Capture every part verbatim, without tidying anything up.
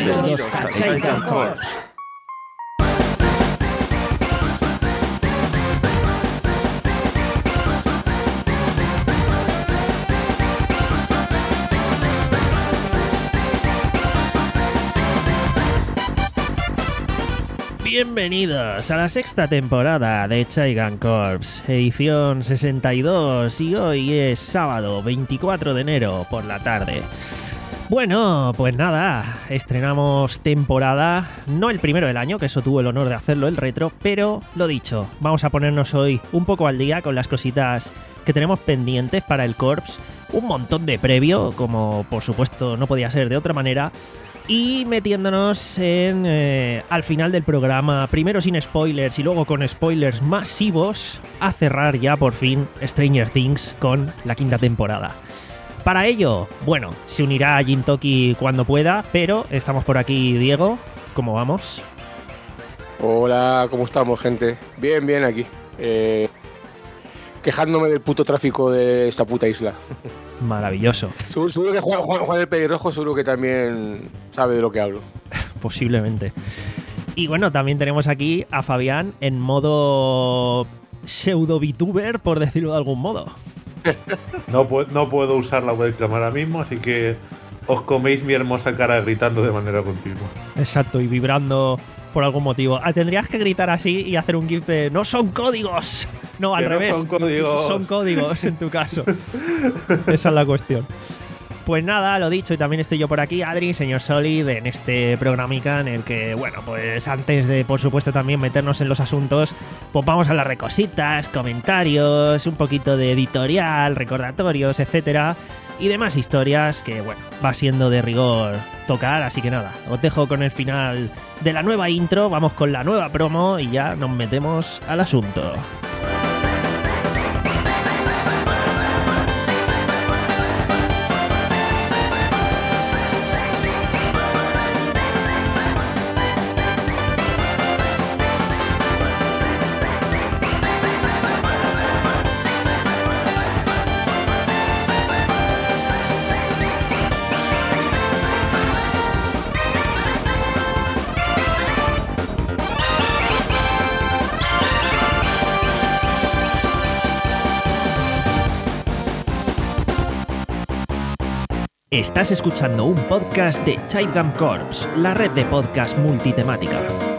Bienvenidos a Chaigan Corps. Bienvenidos a la sexta temporada de Chaigan Corps, edición sesenta y dos, y hoy es sábado veinticuatro de enero por la tarde. Bueno, pues nada, estrenamos temporada, no el primero del año, que eso tuvo el honor de hacerlo el retro, pero lo dicho, vamos a ponernos hoy un poco al día con las cositas que tenemos pendientes para el Corps, un montón de previo, como por supuesto no podía ser de otra manera, y metiéndonos en eh, al final del programa, primero sin spoilers y luego con spoilers masivos, a cerrar ya por fin Stranger Things con la quinta temporada. Para ello, bueno, se unirá a Jintoki cuando pueda, pero estamos por aquí, Diego, ¿cómo vamos? Hola, ¿cómo estamos, gente? Bien, bien aquí. Eh, quejándome del puto tráfico de esta puta isla. Maravilloso. Seguro, seguro que Juan, Juan, Juan el Pelirrojo seguro que también sabe de lo que hablo. Posiblemente. Y bueno, también tenemos aquí a Fabián en modo pseudo-VTuber, por decirlo de algún modo. No, pu- no puedo usar la webcam ahora mismo, así que os coméis mi hermosa cara gritando de manera continua. Exacto, y vibrando por algún motivo. Ah, tendrías que gritar así y hacer un gif de ¡no son códigos! No, al Que no revés. son códigos. Son códigos en tu caso. Esa es la cuestión. Pues nada, lo dicho, y también estoy yo por aquí, Adri, señor Solid, en este programica en el que, bueno, pues antes de, por supuesto, también meternos en los asuntos, pues vamos a hablar de cositas, comentarios, un poquito de editorial, recordatorios, etcétera, y demás historias que, bueno, va siendo de rigor tocar, así que nada, os dejo con el final de la nueva intro, vamos con la nueva promo y ya nos metemos al asunto. Estás escuchando un podcast de Chaigan Corps, la red de podcast multitemática.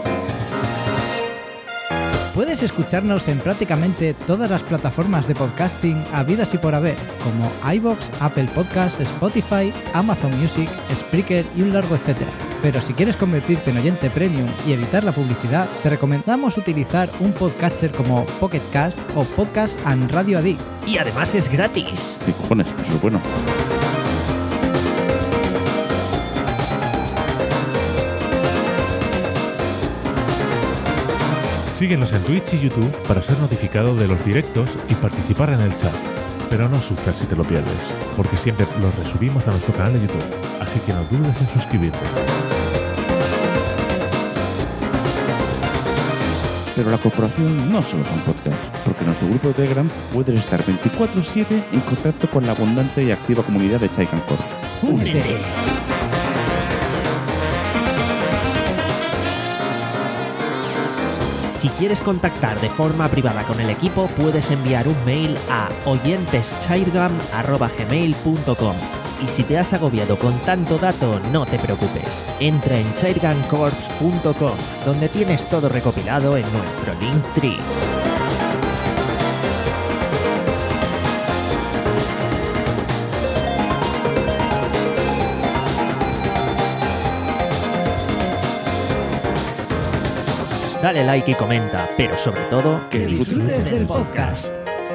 Puedes escucharnos en prácticamente todas las plataformas de podcasting habidas y por haber, como iVoox, Apple Podcasts, Spotify, Amazon Music, Spreaker y un largo etcétera. Pero si quieres convertirte en oyente premium y evitar la publicidad, te recomendamos utilizar un podcatcher como Pocket Cast o Podcast and Radio Addict. Y además es gratis. ¿Qué cojones? Eso es bueno. Síguenos en Twitch y YouTube para ser notificado de los directos y participar en el chat. Pero no sufras si te lo pierdes, porque siempre los resubimos a nuestro canal de YouTube, así que no dudes en suscribirte. Pero la corporación no solo son podcasts, porque en nuestro grupo de Telegram puedes estar veinticuatro siete en contacto con la abundante y activa comunidad de Chaigan Corps. ¡Únete! Si quieres contactar de forma privada con el equipo, puedes enviar un mail a oyenteschaigan arroba gmail punto com. Y si te has agobiado con tanto dato, no te preocupes. Entra en chaigan corps punto com, donde tienes todo recopilado en nuestro Linktree. Dale like y comenta, pero sobre todo, Que disfrutes del podcast.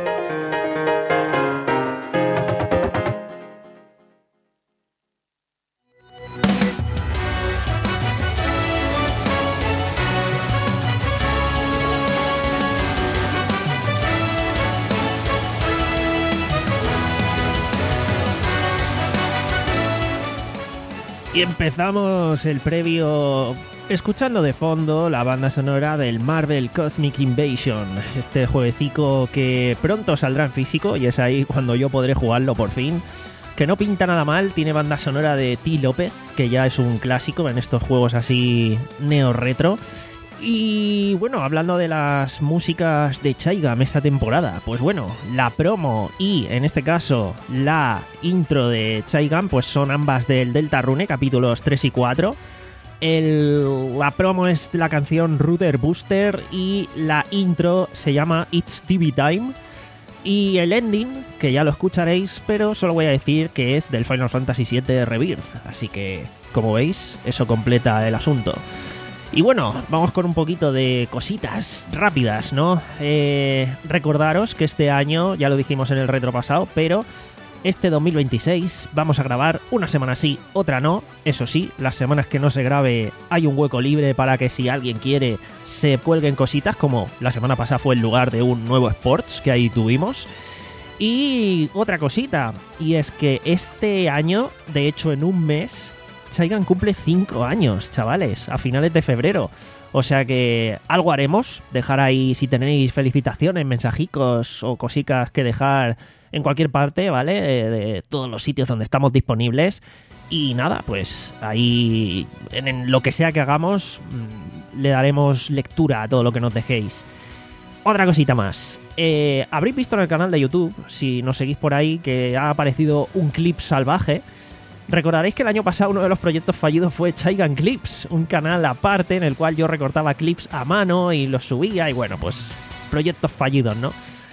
Y empezamos el previo escuchando de fondo la banda sonora del Marvel Cosmic Invasion, este jueguecico que pronto saldrá en físico y es ahí cuando yo podré jugarlo por fin. que no pinta nada mal, tiene banda sonora de T. López, que ya es un clásico en estos juegos así neo-retro. Y bueno, hablando de las músicas de Chaigam esta temporada, pues bueno, la promo y en este caso la intro de Chaigam pues son ambas del Deltarune, capítulos tres y cuatro. El, la promo es de la canción Router Booster y la intro se llama It's T V Time. Y el ending, que ya lo escucharéis, pero solo voy a decir que es del Final Fantasy siete Rebirth. Así que, como veis, eso completa el asunto. Y bueno, vamos con un poquito de cositas rápidas, ¿no? Eh, recordaros que este año, ya lo dijimos en el retro pasado, pero este dos mil veintiséis vamos a grabar una semana sí, otra no. Eso sí, las semanas que no se grabe hay un hueco libre para que si alguien quiere se cuelguen cositas, como la semana pasada fue el lugar de un nuevo Sports que ahí tuvimos. Y otra cosita, y es que este año, de hecho en un mes, Chaigam cumple cinco años, chavales, a finales de febrero. O sea que algo haremos. Dejar ahí, si tenéis felicitaciones, mensajicos o cositas que dejar en cualquier parte, ¿vale? De, de todos los sitios donde estamos disponibles. Y nada, pues ahí, en, en lo que sea que hagamos, le daremos lectura a todo lo que nos dejéis. Otra cosita más. Eh, habréis visto en el canal de YouTube, si nos seguís por ahí, que ha aparecido un clip salvaje. Recordaréis que el año pasado uno de los proyectos fallidos fue Chaigam Clips, un canal aparte en el cual yo recortaba clips a mano y los subía y bueno, pues proyectos fallidos, ¿no?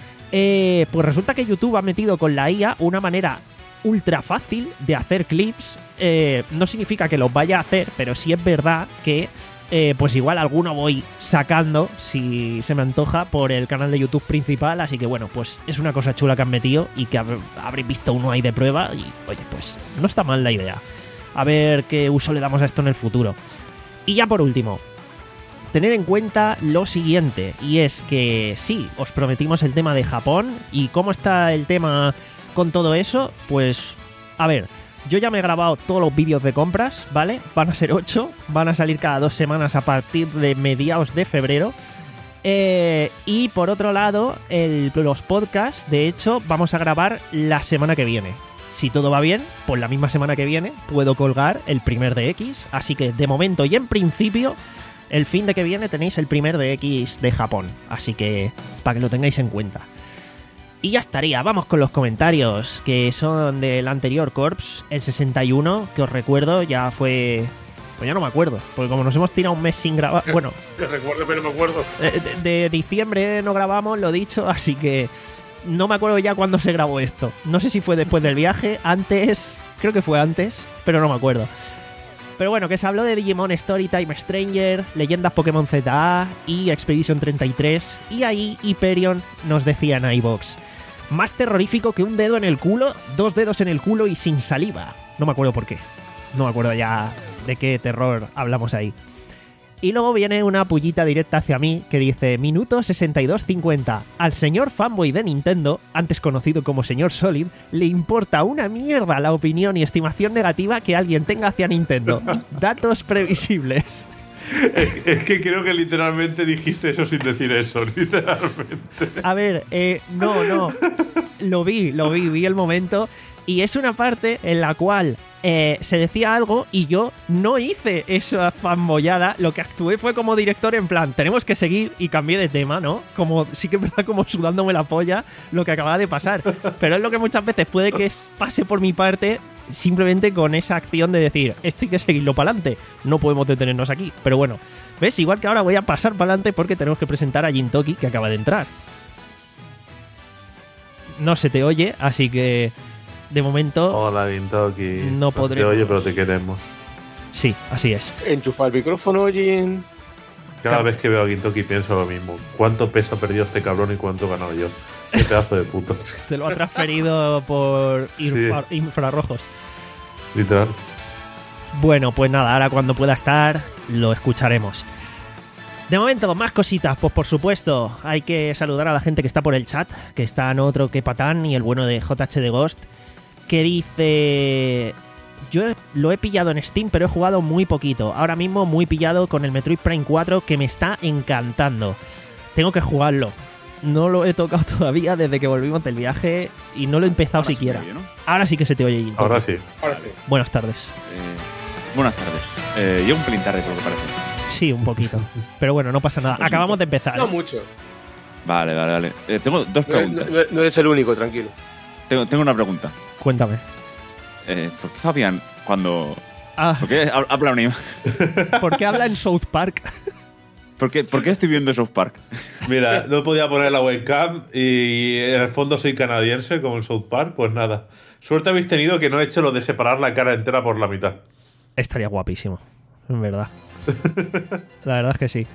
Eh, pues resulta que YouTube ha metido con la I A una manera ultra fácil de hacer clips. Eh, no significa que los vaya a hacer, pero sí es verdad que eh, pues igual alguno voy sacando si se me antoja por el canal de YouTube principal, así que bueno, pues es una cosa chula que han metido y que hab- habréis visto uno ahí de prueba y oye, pues no está mal la idea. A ver qué uso le damos a esto en el futuro. Y ya por último, tener en cuenta lo siguiente, y es que sí, os prometimos el tema de Japón. ¿Y cómo está el tema con todo eso? Pues a ver, yo ya me he grabado todos los vídeos de compras, ¿vale? Van a ser ocho, van a salir cada dos semanas a partir de mediados de febrero. Eh, y por otro lado, el, los podcasts, de hecho, vamos a grabar la semana que viene. Si todo va bien, pues la misma semana que viene puedo colgar el primer D X. Así que de momento y en principio, el fin de que viene tenéis el primer D X de Japón. Así que para que lo tengáis en cuenta. Y ya estaría, vamos con los comentarios, que son del anterior Corps, el sesenta y uno, que os recuerdo, ya fue... Pues ya no me acuerdo, porque como nos hemos tirado un mes sin grabar... Bueno, Te recuerdo, pero no me acuerdo. de, de diciembre no grabamos, lo dicho, así que no me acuerdo ya cuándo se grabó esto. No sé si fue después del viaje, antes, creo que fue antes, pero no me acuerdo. Pero bueno, que se habló de Digimon Storytime Stranger, Leyendas Pokémon Z A y Expedition treinta y tres, y ahí Hyperion nos decía en iVoox: más terrorífico que un dedo en el culo, dos dedos en el culo y sin saliva. No me acuerdo por qué. No me acuerdo ya de qué terror hablamos ahí. Y luego viene una pullita directa hacia mí que dice: minuto sesenta y dos cincuenta. Al señor fanboy de Nintendo, antes conocido como señor Solid, le importa una mierda la opinión y estimación negativa que alguien tenga hacia Nintendo. Datos previsibles. Es, es que creo que literalmente dijiste eso sin decir eso, literalmente. A ver, eh, no, no. Lo vi, lo vi, vi el momento. Y es una parte en la cual eh, se decía algo y yo no hice esa fanboyada. Lo que actué fue como director en plan, tenemos que seguir, y cambié de tema, ¿no? Como, sí que es verdad, como sudándome la polla lo que acaba de pasar. Pero es lo que muchas veces puede que pase por mi parte, simplemente con esa acción de decir, esto hay que seguirlo para adelante, no podemos detenernos aquí. Pero bueno, ¿ves? Igual que ahora voy a pasar para adelante porque tenemos que presentar a Jintoki, que acaba de entrar. No se te oye, así que de momento Hola, Gintoki. no podremos. Te oye, pero te queremos. Sí, así es. Enchufa el micrófono, Jin. Cada Claro. vez que veo a Gintoki pienso lo mismo. ¿Cuánto peso ha perdido este cabrón y cuánto he ganado yo? Qué pedazo de puto. Te lo ha transferido por Sí. infra- infrarrojos. Literal. Bueno, pues nada, ahora cuando pueda estar lo escucharemos. De momento, más cositas. Pues por supuesto, hay que saludar a la gente que está por el chat, que están otro que Patán y el bueno de J H de Ghost, que dice: yo lo he pillado en Steam, pero he jugado muy poquito. Ahora mismo muy pillado con el Metroid Prime cuatro, que me está encantando. Tengo que jugarlo. No lo he tocado todavía desde que volvimos del viaje y no lo he empezado Ahora sí siquiera. me oye, ¿no? Ahora sí que se te oye. Jin. Ahora sí. Ahora sí. Buenas tardes. Eh, buenas tardes. Eh, llego un pelín tarde, por lo que parece. Sí, un poquito. Pero bueno, no pasa nada. Pues Acabamos de empezar. No ¿eh? mucho. Vale, vale, vale. Eh, tengo dos No, preguntas. no- no eres el único, tranquilo. Tengo, tengo una pregunta. Cuéntame. Eh, ¿Por qué Fabián, cuando. Ah, ¿Por qué ha- habla un ¿por qué habla en South Park? ¿Por qué, ¿Por qué estoy viendo South Park? Mira, no podía poner la webcam y en el fondo soy canadiense como en South Park, pues nada. Suerte habéis tenido que no he hecho lo de separar la cara entera por la mitad. Estaría guapísimo, en verdad. La verdad es que sí.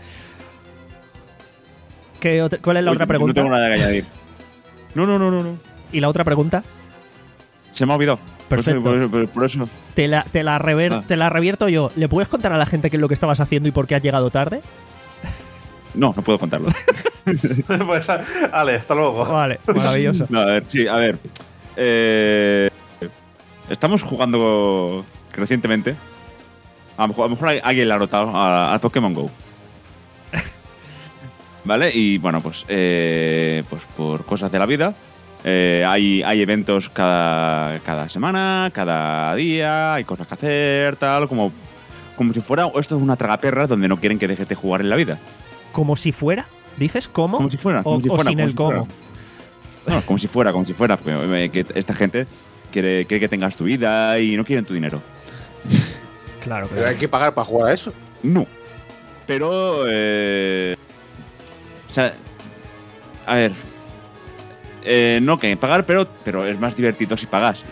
¿Qué otra- ¿Cuál es la Oye, otra pregunta? No tengo nada que añadir. No, no, no, no. no. ¿Y la otra pregunta? Se me ha olvidado. Por eso- Perfecto. Por eso. Por, por eso. Te la, te, la rever- Ah. te la revierto yo. ¿Le puedes contar a la gente qué es lo que estabas haciendo y por qué has llegado tarde? No, no puedo contarlo. Pues, Ale, hasta luego. Vale, maravilloso. No, a ver, sí, a ver. Eh, estamos jugando recientemente. A lo mejor, a lo mejor alguien le ha notado a- al Pokémon Go. ¿Vale? Y bueno, pues, eh, pues por cosas de la vida. eh, hay, hay eventos cada, cada semana, cada día, hay cosas que hacer, tal, como, como si fuera esto es una tragaperras donde no quieren que dejes de jugar en la vida. ¿Como si fuera? ¿Dices cómo? Como si fuera, O, como si o fuera, sin como el si cómo. fuera. No, como si fuera, como si fuera. porque, eh, que esta gente quiere, quiere que tengas tu vida y no quieren tu dinero. Claro, Pero claro. hay que pagar para jugar a eso. No. Pero. Eh, o sea. A ver. Eh, no que pagar, pero, pero es más divertido si pagas.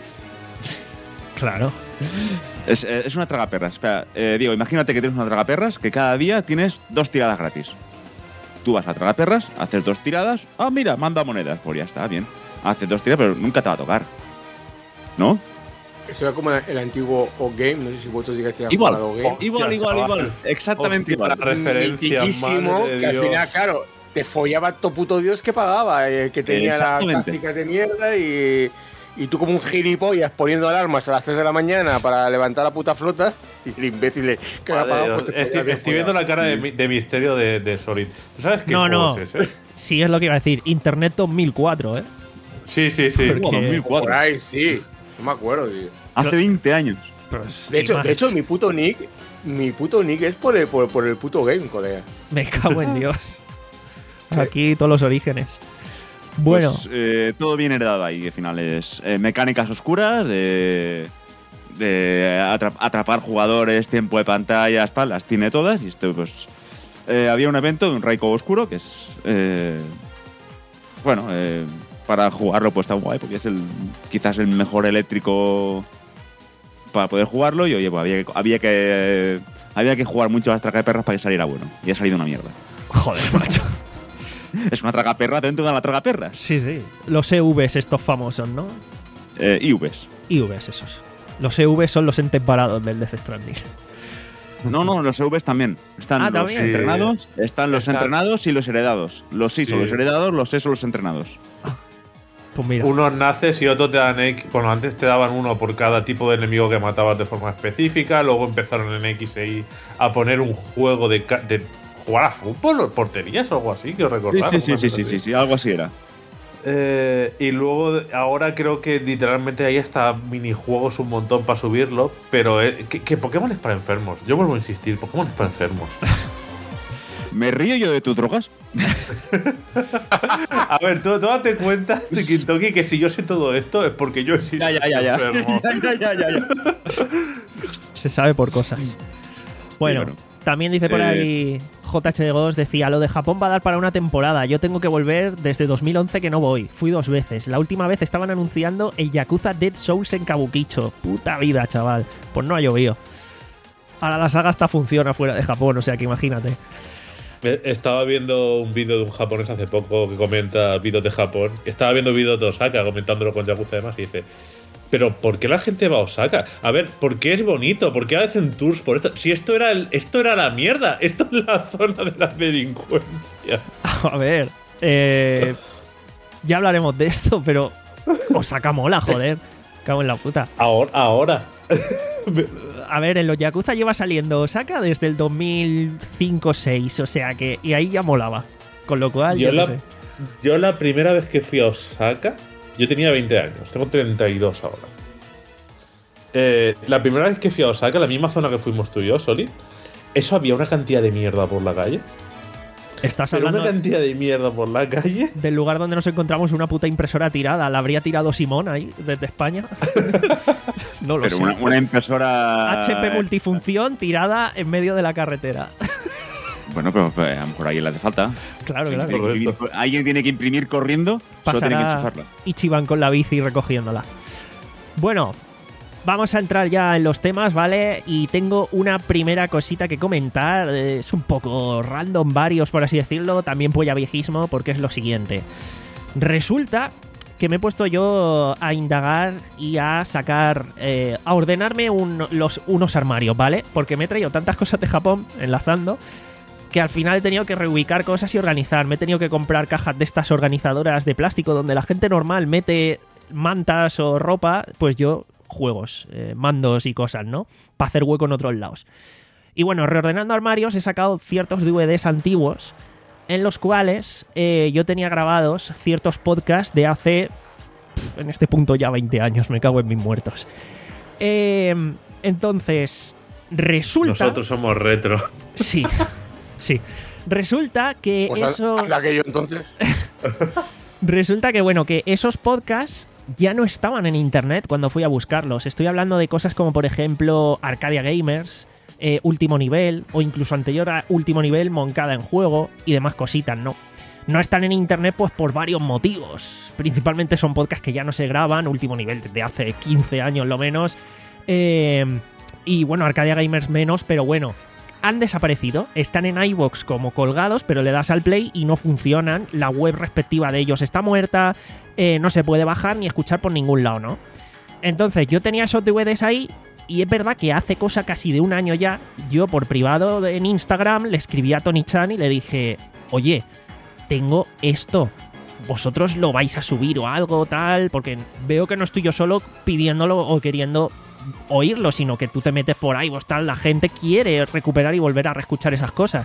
Claro. Es, eh, es una tragaperras. Espera, eh, Diego, imagínate que tienes una tragaperras que cada día tienes dos tiradas gratis. Tú vas a tragaperras, haces dos tiradas. Ah, mira, manda monedas. Pues ya está, bien. Haces dos tiradas, pero nunca te va a tocar. ¿No? Eso era como el antiguo O-Game. No sé si vosotros llegasteis a Igual. jugar al O-Game. Igual, igual, chaval. igual. Exactamente Hostia, igual. la referencia, Mitiquísimo, madre de que al Dios. final, claro, te follaba todo puto Dios que pagaba, eh, que tenía las Exactamente. tácticas de mierda y, y tú como un gilipollas poniendo alarmas a las tres de la mañana para levantar la puta flota y el imbécil que ha Madre de pagado Dios. pues te estoy, podía haber estoy viendo follado. la cara de, mi- de misterio de, de Solid. ¿Tú sabes qué No, juego no. es ese? Sí, es lo que iba a decir. Internet dos mil cuatro, ¿eh? Sí, sí, sí. Porque- Wow, dos mil Por cuatro. ahí, sí. No me acuerdo, tío. Hace veinte años. Pues, De y hecho, más. de hecho, mi puto nick, mi puto nick es por el, por, por el puto game, colega. Me cago en Dios. Sí. Aquí todos los orígenes. Bueno, Pues, eh, todo bien heredado ahí, al final es eh, mecánicas oscuras de, de atra- atrapar jugadores, tiempo de pantallas, tal, las tiene todas. Y esto, pues, eh, había un evento de un Raikou oscuro que es, eh, bueno, eh, para jugarlo pues está guay porque es el quizás el mejor eléctrico para poder jugarlo. Y oye, pues había que, había que, había que jugar mucho a las tragaperras para que saliera bueno. Y ha salido una mierda. joder, macho. Es una tragaperra dentro de la tragaperras. Sí, sí. Los E Vs estos famosos, ¿no? Eh, I Vs. I Vs esos. Los E Vs son los entes varados del Death Stranding. No, no, los E Vs también. Están Ah, los ¿también? entrenados, están los Está- entrenados y los heredados. Los sí, son Sí. los heredados, los E son los entrenados. Pues mira. Unos naces y otros te dan X. Bueno, antes te daban uno por cada tipo de enemigo que matabas de forma específica. Luego empezaron en X E Y a poner un juego de, ca- de jugar a fútbol o porterías o algo así, que os Sí, recordar. sí, sí, sí, sí, sí, sí, algo así era. Eh, y luego de- ahora creo que literalmente hay hasta minijuegos un montón para subirlo. Pero eh, que, que Pokémon es para enfermos. Yo vuelvo a insistir, Pokémon es para enfermos. ¿Me río yo de tus drogas? A ver, tú, tú date cuenta, Toki, que si yo sé todo esto es porque yo he sido Ya, ya, ya, ya. enfermo. ya, ya, ya, ya. Se sabe por cosas. Bueno, bueno. también dice por Eh, ahí J H de Ghost, decía, lo de Japón va a dar para una temporada. Yo tengo que volver desde dos mil once que no voy. Fui dos veces. La última vez estaban anunciando el Yakuza Dead Souls en Kabukicho. Puta vida, chaval. Pues no ha llovido. Ahora la saga hasta funciona fuera de Japón, o sea que imagínate. Eh, Estaba viendo un vídeo de un japonés hace poco que comenta vídeos de Japón. Estaba viendo vídeos de Osaka comentándolo con Yakuza además y dice, pero ¿por qué la gente va a Osaka? A ver, ¿por qué es bonito? ¿Por qué hacen tours por esto? Si esto era el, esto era la mierda, esto es la zona de la delincuencia. A ver, eh, ya hablaremos de esto, pero Osaka mola, joder. Cago en la puta. Ahora, ahora. A ver, en los Yakuza lleva saliendo Osaka desde el dos mil cinco seis, o sea que. Y ahí ya molaba. Con lo cual, Yo yo la, no sé. Yo la primera vez que fui a Osaka, yo tenía veinte años, tengo treinta y dos ahora. Eh, la primera vez que fui a Osaka, la misma zona que fuimos tú y yo, Soli, eso había una cantidad de mierda por la calle. Estás Pero hablando una cantidad de mierda por la calle. del lugar donde nos encontramos una puta impresora tirada. ¿La habría tirado Simón ahí, desde España? No lo Pero sé. una, una impresora. H P multifunción tirada en medio de la carretera. Bueno, pero pues, a lo mejor a alguien le hace falta. Claro, Alguien claro. tiene que imprimir- alguien tiene que imprimir corriendo, solo tiene que Pasará enchufarla. Ichiban con la bici recogiéndola. Bueno, vamos a entrar ya en los temas, ¿vale? Y tengo una primera cosita que comentar. eh, Es un poco random, varios, por así decirlo. También polla viejismo, porque es lo siguiente. Resulta que me he puesto yo a indagar y a sacar, eh, a ordenarme un- los, unos armarios, ¿vale? Porque me he traído tantas cosas de Japón, enlazando, que al final he tenido que reubicar cosas y organizar. Me he tenido que comprar cajas de estas organizadoras de plástico donde la gente normal mete mantas o ropa, pues yo juegos, eh, mandos y cosas, ¿no? Para hacer hueco en otros lados. Y bueno, reordenando armarios he sacado ciertos D V Ds antiguos en los cuales eh, yo tenía grabados ciertos podcasts de hace, pf, en este punto ya veinte años, me cago en mis muertos. Eh, entonces, resulta... Nosotros somos retro. Sí, sí. Resulta que Pues esos... anda que yo entonces. Resulta que, bueno, que esos podcasts ya no estaban en internet cuando fui a buscarlos. Estoy hablando de cosas como, por ejemplo, Arcadia Gamers, eh, Último Nivel, o incluso anterior a Último Nivel, Moncada en Juego y demás cositas, ¿no? No están en internet pues por varios motivos. Principalmente son podcasts que ya no se graban, Último Nivel desde hace quince años lo menos. Eh, y bueno, Arcadia Gamers menos, pero bueno, han desaparecido. Están en iVoox como colgados, pero le das al play y no funcionan. La web respectiva de ellos está muerta, eh, no se puede bajar ni escuchar por ningún lado, ¿no? Entonces yo tenía esos D V Ds ahí y es verdad que hace cosa casi de un año ya, yo por privado en Instagram le escribí a Tony Chan y le dije, oye, tengo esto, vosotros lo vais a subir o algo tal, porque veo que no estoy yo solo pidiéndolo o queriendo oírlo, sino que tú te metes por ahí, vos tal, la gente quiere recuperar y volver a reescuchar esas cosas.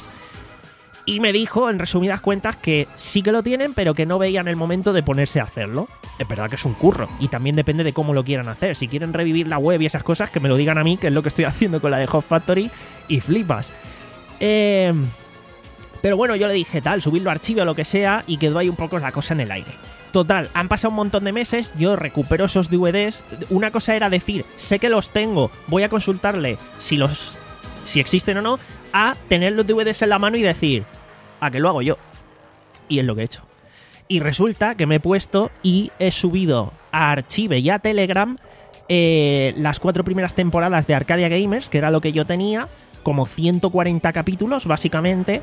Y me dijo, en resumidas cuentas, que sí que lo tienen, pero que no veían el momento de ponerse a hacerlo. Es verdad que es un curro, y también depende de cómo lo quieran hacer. Si quieren revivir la web y esas cosas, que me lo digan a mí, que es lo que estoy haciendo con la de Hot Factory, y flipas. Eh... Pero bueno, yo le dije tal, subirlo a archivo o lo que sea, y quedó ahí un poco la cosa en el aire. Total, han pasado un montón de meses, yo recupero esos D V Ds. Una cosa era decir, sé que los tengo, voy a consultarle si los si existen o no, a tener los D V Ds en la mano y decir, ¿a qué lo hago yo? Y es lo que he hecho. Y resulta que me he puesto y he subido a Archive y a Telegram eh, las cuatro primeras temporadas de Arcadia Gamers, que era lo que yo tenía, como ciento cuarenta capítulos, básicamente,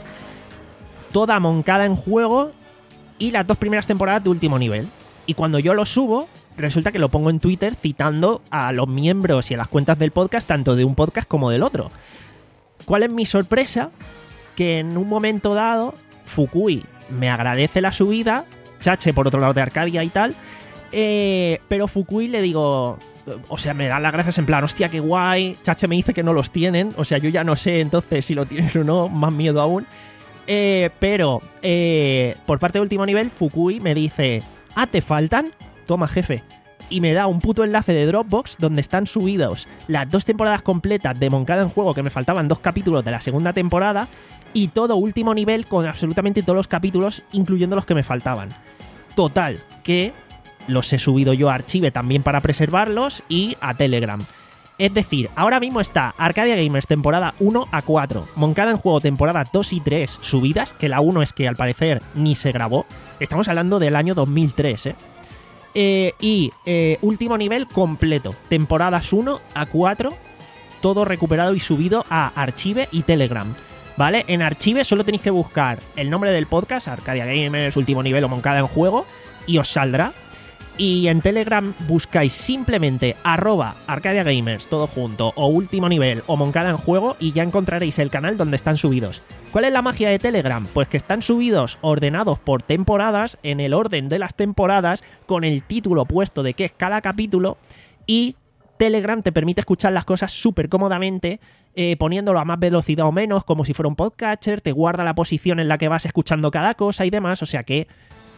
toda Moncada en Juego y las dos primeras temporadas de Último Nivel. Y cuando yo lo subo, resulta que lo pongo en Twitter citando a los miembros y a las cuentas del podcast, tanto de un podcast como del otro. ¿Cuál es mi sorpresa? Que en un momento dado, Fukui me agradece la subida, Chache por otro lado de Arcadia y tal, eh, pero Fukui le digo... O sea, me da las gracias en plan, hostia, qué guay. Chache me dice que no los tienen. O sea, yo ya no sé entonces si lo tienen o no, más miedo aún. Eh, pero, eh, por parte de Último Nivel, Fukui me dice, ah, ¿te faltan? Toma, jefe. Y me da un puto enlace de Dropbox donde están subidos las dos temporadas completas de Moncada en Juego, que me faltaban dos capítulos de la segunda temporada, y todo Último Nivel con absolutamente todos los capítulos, incluyendo los que me faltaban. Total, que los he subido yo a Archive también para preservarlos y a Telegram. Es decir, ahora mismo está Arcadia Gamers temporada uno a cuatro, Moncada en Juego temporada dos y tres subidas, que la uno es que al parecer ni se grabó. Estamos hablando del año dos mil tres, ¿eh? eh y eh, Último Nivel completo, temporadas uno a cuatro, todo recuperado y subido a Archive y Telegram. ¿Vale? En Archive solo tenéis que buscar el nombre del podcast, Arcadia Gamers, Último Nivel o Moncada en Juego, y os saldrá. Y en Telegram buscáis simplemente arroba Arcadia Gamers, todo junto, o Último Nivel, o Moncada en Juego, y ya encontraréis el canal donde están subidos. ¿Cuál es la magia de Telegram? Pues que están subidos, ordenados por temporadas, en el orden de las temporadas, con el título puesto de qué es cada capítulo, y Telegram te permite escuchar las cosas súper cómodamente, eh, poniéndolo a más velocidad o menos, como si fuera un podcatcher, te guarda la posición en la que vas escuchando cada cosa y demás, o sea que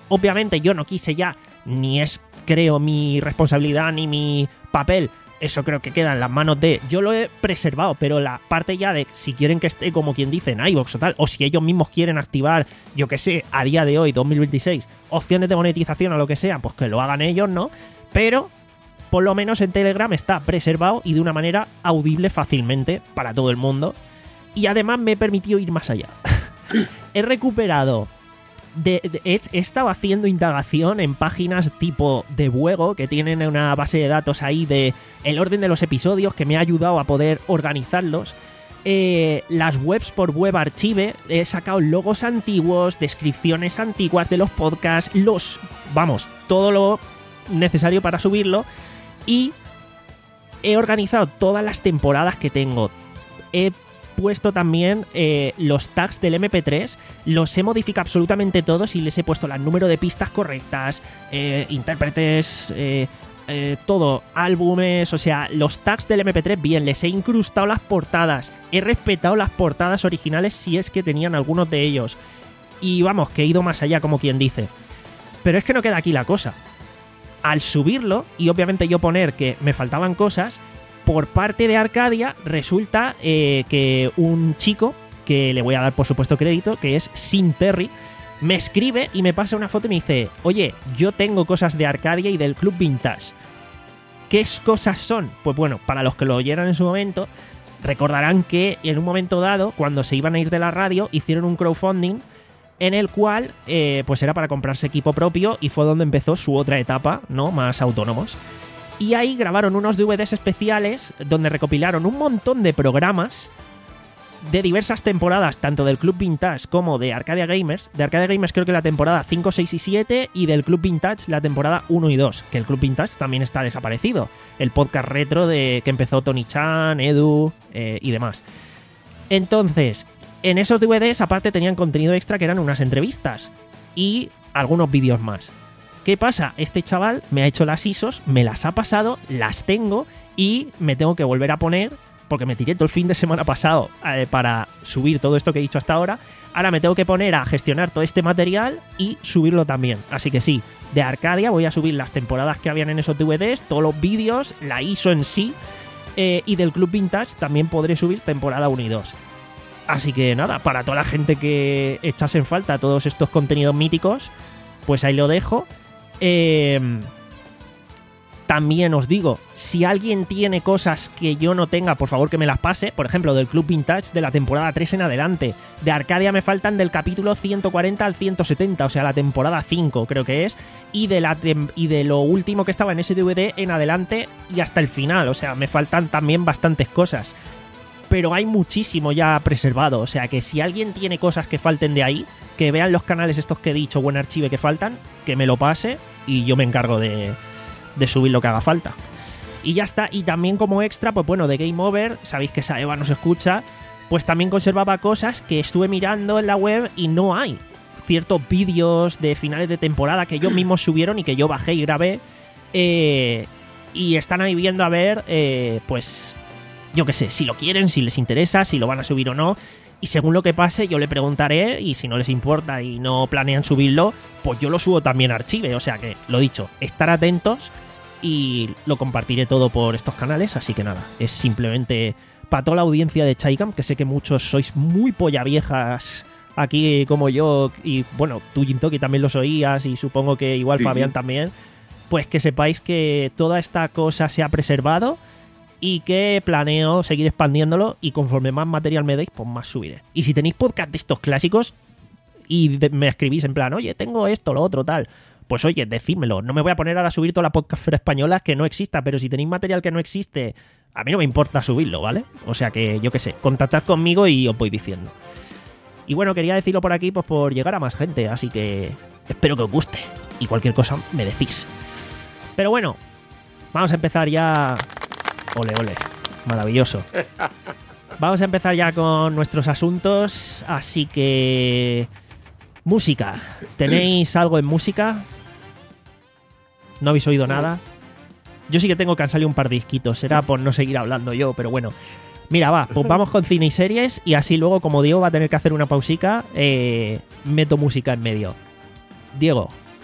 Obviamente yo no quise ya, ni es, creo, mi responsabilidad ni mi papel. Eso creo que queda en las manos de... Yo lo he preservado, pero la parte ya de si quieren que esté, como quien dice, en iVoox o tal, o si ellos mismos quieren activar, yo que sé, a día de hoy, dos mil veintiséis, opciones de monetización o lo que sea, pues que lo hagan ellos, ¿no? Pero por lo menos en Telegram está preservado y de una manera audible fácilmente para todo el mundo. Y además me he permitido ir más allá. He recuperado... De, de, he, he estado haciendo indagación en páginas tipo de Buego, que tienen una base de datos ahí de el orden de los episodios, que me ha ayudado a poder organizarlos. Eh, las webs por Web Archive, he sacado logos antiguos, descripciones antiguas de los podcasts, los, vamos, todo lo necesario para subirlo. Y he organizado todas las temporadas que tengo. He puesto también eh, los tags del eme pe tres, los he modificado absolutamente todos y les he puesto el número de pistas correctas, eh, intérpretes, eh, eh, todo, álbumes, o sea, los tags del eme pe tres bien, les he incrustado las portadas, he respetado las portadas originales si es que tenían algunos de ellos. Y vamos, que he ido más allá, como quien dice. Pero es que no queda aquí la cosa. Al subirlo, y obviamente yo poner que me faltaban cosas, por parte de Arcadia resulta eh, que un chico, que le voy a dar por supuesto crédito, que es Sin Terry, me escribe y me pasa una foto y me dice: oye, yo tengo cosas de Arcadia y del Club Vintage. ¿Qué cosas son? Pues bueno, para los que lo oyeran en su momento, recordarán que en un momento dado, cuando se iban a ir de la radio, hicieron un crowdfunding en el cual eh, pues era para comprarse equipo propio, y fue donde empezó su otra etapa, ¿no? Más autónomos. Y ahí grabaron unos D V Ds especiales donde recopilaron un montón de programas de diversas temporadas, tanto del Club Vintage como de Arcadia Gamers. De Arcadia Gamers creo que la temporada cinco, seis y siete, y del Club Vintage la temporada uno y dos, que el Club Vintage también está desaparecido. El podcast retro de que empezó Tony Chan, Edu eh, y demás. Entonces, en esos D V Ds aparte tenían contenido extra que eran unas entrevistas y algunos vídeos más. ¿Qué pasa? Este chaval me ha hecho las I S Os, me las ha pasado, las tengo y me tengo que volver a poner, porque me tiré todo el fin de semana pasado eh, para subir todo esto que he dicho hasta ahora. Ahora me tengo que poner a gestionar todo este material y subirlo también. Así que sí, de Arcadia voy a subir las temporadas que habían en esos D V Ds, todos los vídeos, la I S O en sí, eh, y del Club Vintage también podré subir temporada uno y dos. Así que nada, para toda la gente que echase en falta todos estos contenidos míticos, pues ahí lo dejo. Eh, también os digo, si alguien tiene cosas que yo no tenga, por favor que me las pase. Por ejemplo, del Club Vintage de la temporada tres en adelante. De Arcadia me faltan del capítulo ciento cuarenta al ciento setenta, o sea, la temporada cinco creo que es. Y de, la tem- y de lo último que estaba en ese D V D en adelante y hasta el final, o sea, me faltan también bastantes cosas. Pero hay muchísimo ya preservado, o sea que si alguien tiene cosas que falten de ahí, que vean los canales estos que he dicho, Buen Archive, que faltan, que me lo pase y yo me encargo de, de subir lo que haga falta. Y ya está. Y también como extra, pues bueno, de Game Over, sabéis que esa Eva nos escucha, pues también conservaba cosas que estuve mirando en la web y no hay. Ciertos vídeos de finales de temporada que ellos mismos subieron y que yo bajé y grabé, eh, y están ahí viendo a ver, eh, pues... yo qué sé, si lo quieren, si les interesa, si lo van a subir o no. Y según lo que pase, yo le preguntaré, y si no les importa y no planean subirlo, pues yo lo subo también a Archive. O sea que, lo dicho, estar atentos y lo compartiré todo por estos canales. Así que nada, es simplemente para toda la audiencia de Chaigam, que sé que muchos sois muy polla viejas aquí como yo, y bueno, tú, Jintoki, también los oías, y supongo que igual Sí. Fabián también, pues que sepáis que toda esta cosa se ha preservado y que planeo seguir expandiéndolo, y conforme más material me deis, pues más subiré. Y si tenéis podcast de estos clásicos y de- me escribís en plan, oye, tengo esto, lo otro, tal, pues oye, decídmelo. No me voy a poner ahora a subir toda la podcastfera española que no exista, pero si tenéis material que no existe, a mí no me importa subirlo, ¿vale? O sea que, yo qué sé, contactad conmigo y os voy diciendo. Y bueno, quería decirlo por aquí, pues por llegar a más gente, así que espero que os guste. Y cualquier cosa me decís. Pero bueno, vamos a empezar ya... Ole, ole. Maravilloso. Vamos a empezar ya con nuestros asuntos. Así que... música. ¿Tenéis algo en música? ¿No habéis oído nada? Yo sí que tengo que han salido un par de disquitos. Será por no seguir hablando yo, pero bueno. Mira, va, pues vamos con cine y series. Y así luego, como Diego va a tener que hacer una pausica, eh, meto música en medio. Diego,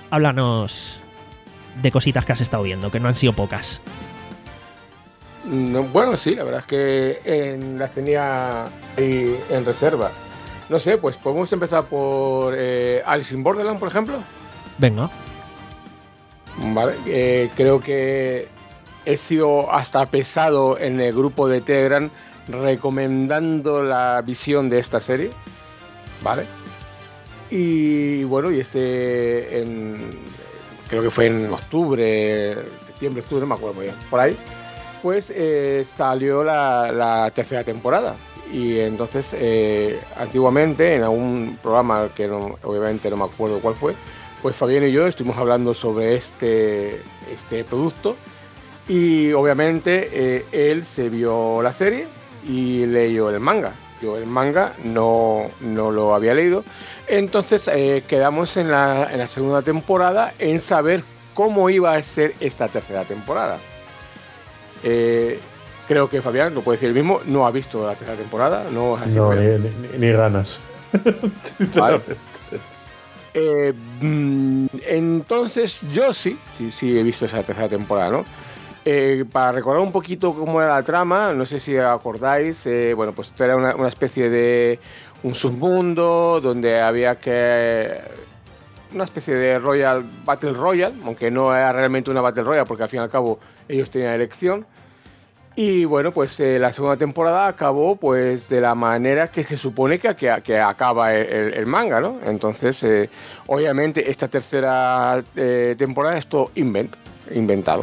háblanos de cositas que has estado viendo, que no han sido pocas. No, bueno, sí, la verdad es que en, las tenía ahí en reserva. No sé, pues podemos empezar por eh, Alice in Borderland, por ejemplo. Venga. Vale, eh, creo que he sido hasta pesado en el grupo de Telegram recomendando la visión de esta serie, ¿vale? Y bueno, y este, en, creo que fue en octubre, septiembre, octubre, no me acuerdo muy bien, por ahí, pues eh, salió la, la tercera temporada. Y entonces, eh, antiguamente, en algún programa que no, obviamente no me acuerdo cuál fue, pues Fabián y yo estuvimos hablando sobre este, este producto. Y obviamente eh, él se vio la serie y leyó el manga. Yo el manga no, no lo había leído. Entonces eh, quedamos en la, en la segunda temporada en saber cómo iba a ser esta tercera temporada. Eh, creo que Fabián, lo puede decir él mismo, no ha visto la tercera temporada. No, así no ni, ni, ni ganas. Vale. Eh, entonces yo sí, sí, sí he visto esa tercera temporada, ¿no? Eh, para recordar un poquito cómo era la trama, no sé si acordáis, eh, bueno, pues esto era una, una especie de un submundo donde había que... una especie de Royal Battle Royale, aunque no era realmente una Battle Royale porque al fin y al cabo ellos tenían elección. Y bueno, pues eh, la segunda temporada acabó pues de la manera que se supone que, que, que acaba el, el manga, ¿no? Entonces, eh, obviamente esta tercera eh, temporada es todo invent, inventado.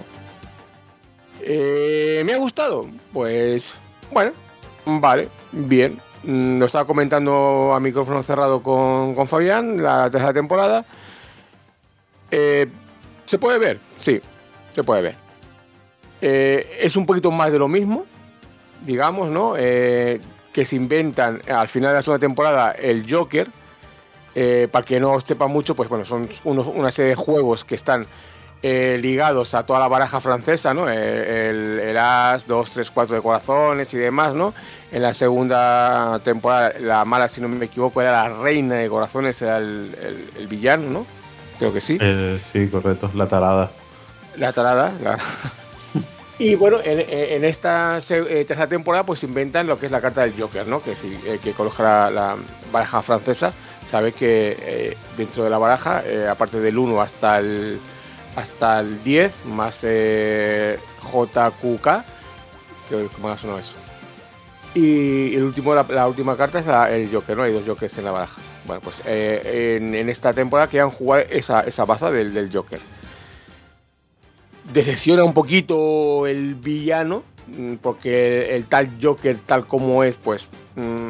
Eh, ¿Me ha gustado? Pues, bueno, vale, bien. Lo estaba comentando a micrófono cerrado con, con Fabián, la tercera temporada. Eh, ¿Se puede ver? Sí, se puede ver. Eh, es un poquito más de lo mismo, digamos, ¿no? Eh, que se inventan al final de la segunda temporada el Joker. Eh, para que no sepa mucho, pues bueno, son unos, una serie de juegos que están eh, ligados a toda la baraja francesa, ¿no? Eh, el, el as, dos, tres, cuatro de corazones y demás, ¿no? En la segunda temporada, la mala, si no me equivoco, era la reina de corazones, era el, el, el villano, ¿no? Creo que sí. Eh, sí, correcto, la tarada. La tarada, la... Y bueno, en, en esta eh, tercera temporada pues inventan lo que es la carta del Joker, ¿no? Que si eh, que coloca la, la baraja francesa, sabe que eh, dentro de la baraja, eh, aparte del uno hasta el hasta el diez, más eh, J Q K, que como ha sonado eso. Y el último, la, la última carta es la, el Joker, ¿no? Hay dos Jokers en la baraja. Bueno, pues eh, en, en esta temporada querían jugar esa, esa baza del, del Joker. Decepciona un poquito el villano, porque el, el tal Joker, tal como es, pues mmm,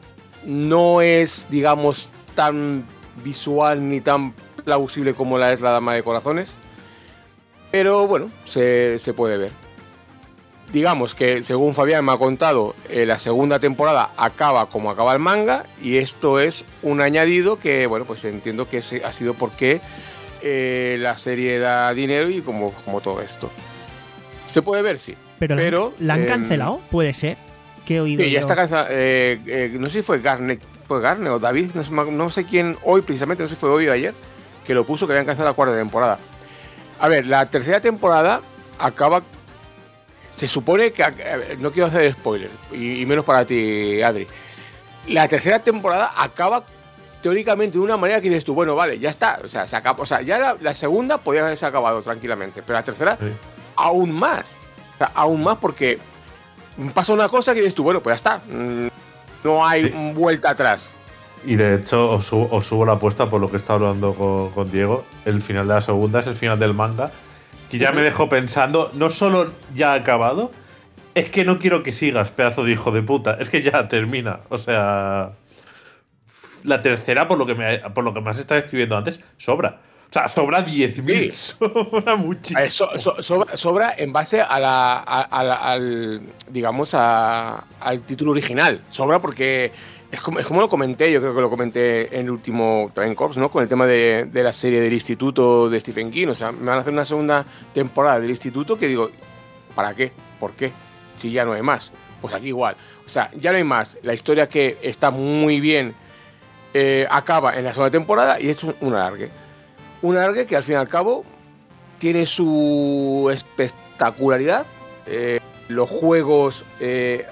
no es, digamos, tan visual ni tan plausible como la es la Dama de Corazones. Pero bueno, se, se puede ver. Digamos que, según Fabián me ha contado, eh, la segunda temporada acaba como acaba el manga, y esto es un añadido que, bueno, pues entiendo que se, ha sido porque eh, la serie da dinero y como, como todo esto. Se puede ver, sí. Pero, pero ¿la han eh, cancelado? Puede ser. ¿Qué he oído? Sí, ya yo? está cancelado. Eh, eh, no sé si fue Garnet, fue Garnet o David, no sé, no sé quién hoy, precisamente, no sé si fue hoy o ayer, que lo puso que habían cancelado la cuarta temporada. A ver, la tercera temporada acaba... Se supone que... Ver, no quiero hacer spoiler, y, y menos para ti, Adri. La tercera temporada acaba teóricamente de una manera que dices tú, bueno, vale, ya está. O sea, se acaba, o sea ya la, la segunda podía haberse acabado tranquilamente, pero la tercera sí. aún más. O sea, aún más porque pasa una cosa que dices tú, bueno, pues ya está. No hay sí. vuelta atrás. Y de hecho, os subo, os subo la apuesta por lo que está hablando con, con Diego. El final de la segunda es el final del manga, que ya me dejó pensando, no solo ya ha acabado, es que no quiero que sigas, pedazo de hijo de puta. Es que ya termina. O sea, la tercera, por lo que me, por lo que me has estado escribiendo antes, sobra. O sea, sobra diez mil. Sí. Sobra muchísimo. Eh, so, so, sobra, sobra en base a la, a, a, al, digamos, a, al título original. Sobra porque... Es como, es como lo comenté, yo creo que lo comenté en el último Time Corps, ¿no? Con el tema de, de la serie del Instituto de Stephen King. O sea, me van a hacer una segunda temporada del Instituto que digo, ¿para qué? ¿Por qué? Si ya no hay más. Pues aquí igual. O sea, ya no hay más. La historia que está muy bien eh, acaba en la segunda temporada y es un alargue. Un anime que al fin y al cabo tiene su espectacularidad. Eh, los juegos, eh,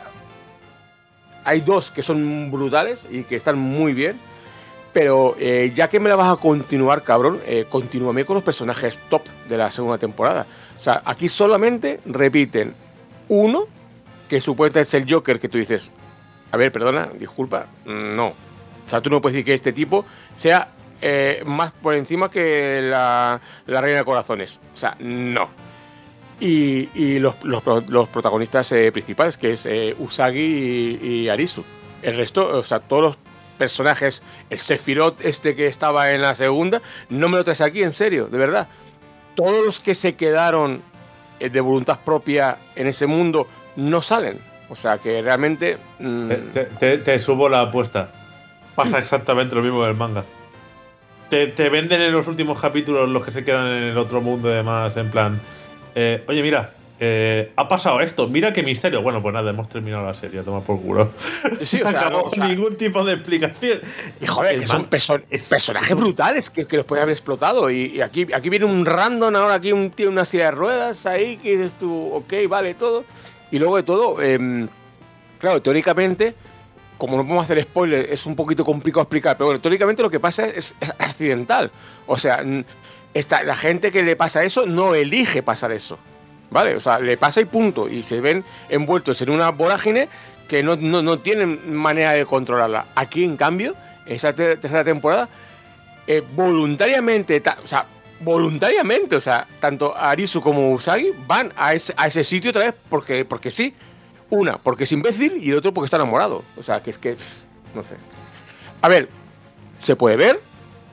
hay dos que son brutales y que están muy bien. Pero eh, ya que me la vas a continuar, cabrón, eh, continúame con los personajes top de la segunda temporada. O sea, aquí solamente repiten uno, que supuestamente es el Joker, que tú dices, a ver, perdona, disculpa, no. O sea, tú no puedes decir que este tipo sea eh, más por encima que la, la Reina de Corazones. O sea, no. Y, y los, los, los protagonistas eh, principales, que es eh, Usagi y, y Arisu. El resto, o sea, todos los personajes, el Sephiroth este que estaba en la segunda, no me lo traes aquí, en serio, de verdad. Todos los que se quedaron de voluntad propia en ese mundo no salen. O sea que realmente... Mmm... Te, te, te subo la apuesta. Pasa exactamente lo mismo del manga. Te, te venden en los últimos capítulos los que se quedan en el otro mundo y demás, en plan... Eh, oye, mira... Eh, ha pasado esto, mira qué misterio. Bueno, pues nada, hemos terminado la serie, toma por culo. Sí, o sea, acabó no, o sea, ningún tipo de explicación. Y joder, El que man- son perso- personajes brutales que, que los pueden haber explotado. Y, y aquí, aquí viene un random, ahora aquí un tío en una silla de ruedas ahí, que dices tú, ok, vale, todo. Y luego de todo, eh, claro, teóricamente, como no podemos hacer spoiler, es un poquito complicado explicar, pero bueno, teóricamente lo que pasa es, es accidental. O sea, esta, la gente que le pasa eso no elige pasar eso. ¿Vale? O sea, le pasa y punto. Y se ven envueltos en una vorágine que no, no, no tienen manera de controlarla. Aquí, en cambio, esa te- tercera temporada, eh, voluntariamente, ta- o sea, voluntariamente, o sea, tanto Arisu como Usagi van a ese, a ese sitio otra vez porque, porque sí. Una, porque es imbécil, y el otro porque está enamorado. O sea, que es que, no sé. A ver, se puede ver.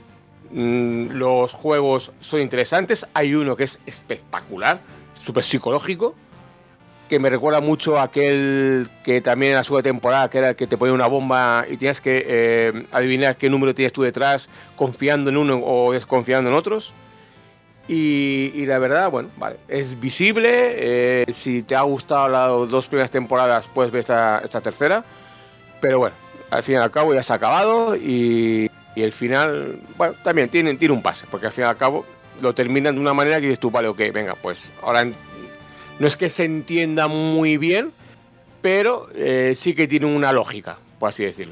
Mm, los juegos son interesantes. Hay uno que es espectacular, súper psicológico, que me recuerda mucho a aquel que también en la segunda temporada, que era el que te ponía una bomba y tienes que eh, adivinar qué número tienes tú detrás, confiando en uno o desconfiando en otros. Y, y la verdad, bueno, vale, es visible. Eh, si te ha gustado las dos primeras temporadas, puedes ver esta, esta tercera. Pero bueno, al fin y al cabo ya se ha acabado. Y, y el final, bueno, también tiene, tiene un pase, porque al fin y al cabo lo terminan de una manera que dices tú, vale, ok, venga, pues ahora en- no es que se entienda muy bien, pero eh, sí que tiene una lógica, por así decirlo.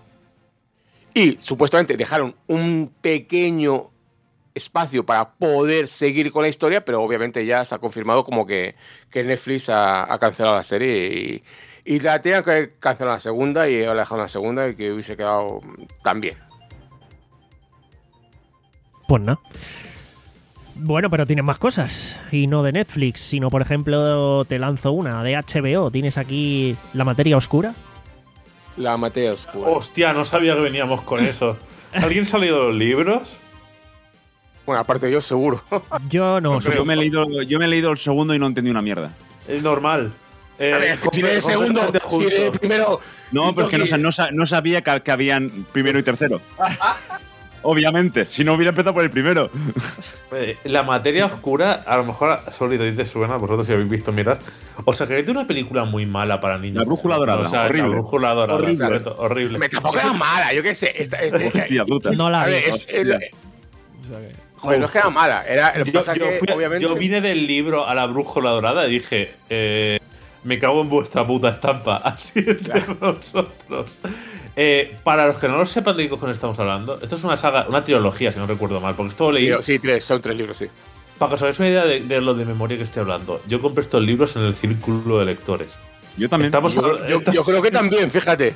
Y supuestamente dejaron un pequeño espacio para poder seguir con la historia, pero obviamente ya se ha confirmado como que, que Netflix ha, ha cancelado la serie y, y la tenía que cancelar la segunda y ahora dejado la segunda y que hubiese quedado tan bien. Pues no. Bueno, pero tienes más cosas. Y no de Netflix, sino, por ejemplo, te lanzo una de H B O. ¿Tienes aquí La Materia Oscura? La materia oscura. Hostia, no sabía que veníamos con eso. ¿Alguien se ha leído los libros? Bueno, aparte yo seguro. Yo no. creo. Yo me, he leído, yo me he leído el segundo y no entendí una mierda. Es normal. Eh, A ver, si compre- eres el segundo, completamente si eres el justo. primero. No, pero es que no, Toki- sa- no, sa- no sabía que, que habían primero y tercero. Obviamente, si no hubiera empezado por el primero. Eh, La materia oscura, a lo mejor sólido y te suena, vosotros si habéis visto, mirad. O sea, que una película muy mala para niños. La brújula dorada, O sea, horrible. La brújula dorada, Horrible. correcto, horrible. Me tampoco era mala, yo qué sé. Esta, esta- Hostia puta. No la a vi. ver, es- hostia. es- joder, no es que era mala. Era, lo que Yo, pasa yo que, fui a- obviamente. yo vine del libro a la brújula dorada y dije, eh, me cago en vuestra puta estampa. Así entre vosotros. Eh, para los que no lo sepan de qué cojones estamos hablando, esto es una saga, una trilogía, si no recuerdo mal, porque esto lo leí. Tío, sí, tres, son tres libros, sí. Para que os hagáis una idea de, de lo de memoria que estoy hablando, yo compré estos libros en el círculo de lectores. Yo también. Estamos Yo, habla- yo- estamos- yo creo que también, fíjate.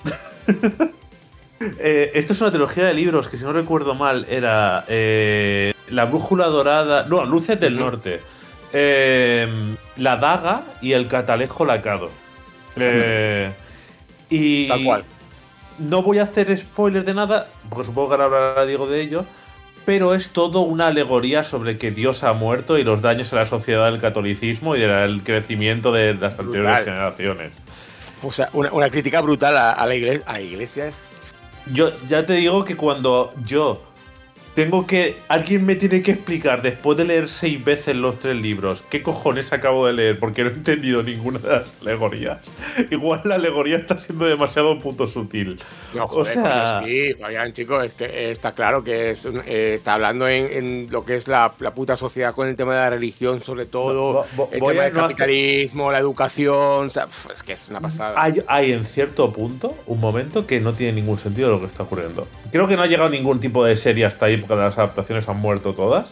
Eh, esta es una trilogía de libros que, si no recuerdo mal, era eh, La Brújula Dorada. No, Luces del Ujú. Norte. eh, La Daga y El Catalejo Lacado. Eh, y. Tal cual. No voy a hacer spoilers de nada, porque supongo que ahora hablará Diego de ello. Pero es todo una alegoría sobre que Dios ha muerto y los daños a la sociedad del catolicismo y del crecimiento de las anteriores Brutal. generaciones. O sea, una, una crítica brutal a, a la iglesia. A la iglesia es. Yo ya te digo que cuando yo tengo que. Alguien me tiene que explicar, después de leer seis veces los tres libros, qué cojones acabo de leer, porque no he entendido ninguna de las alegorías. Igual la alegoría está siendo demasiado puto sutil. No, joder, o sea, coño, sí, Fabián, chicos, es que, eh, está claro que es, eh, está hablando en, en lo que es la, la puta sociedad con el tema de la religión, sobre todo, No, vo- el voy tema a del no capitalismo, la educación, o sea, pf, es que es una pasada. hay, hay en cierto punto un momento que no tiene ningún sentido lo que está ocurriendo. Creo que no ha llegado ningún tipo de serie hasta ahí, porque las adaptaciones han muerto todas.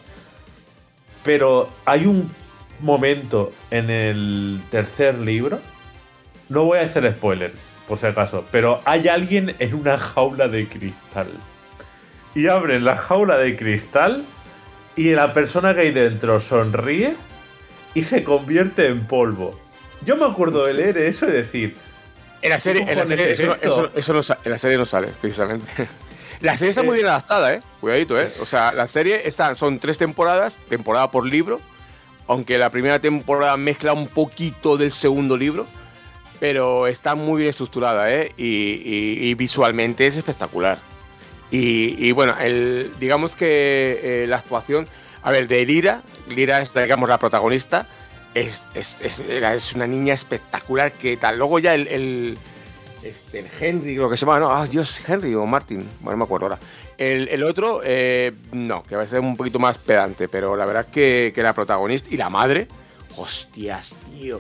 Pero hay un momento en el tercer libro. No voy a hacer spoiler, por si acaso, pero hay alguien en una jaula de cristal. Y abren la jaula de cristal y la persona que hay dentro sonríe y se convierte en polvo. Yo me acuerdo de leer eso y decir... En la serie, en la serie es eso, no- esto? eso- eso no, sa- en la serie no sale, precisamente. La serie está muy bien adaptada, ¿eh? Cuidadito, ¿eh? O sea, la serie está, son tres temporadas, temporada por libro, aunque la primera temporada mezcla un poquito del segundo libro, pero está muy bien estructurada, ¿eh? Y, y- y visualmente es espectacular. Y, y bueno, el, digamos que eh, la actuación, a ver, de Lira, Lira es, digamos, la protagonista, es, es, es, era- es una niña espectacular que tal. Luego ya el, el, este, el Henry, lo que se llama, no, ah, Dios, Henry o Martin, bueno, no me acuerdo ahora. El, el otro, eh, no, que va a ser un poquito más pedante, pero la verdad es que, que la protagonista y la madre, hostias, tío.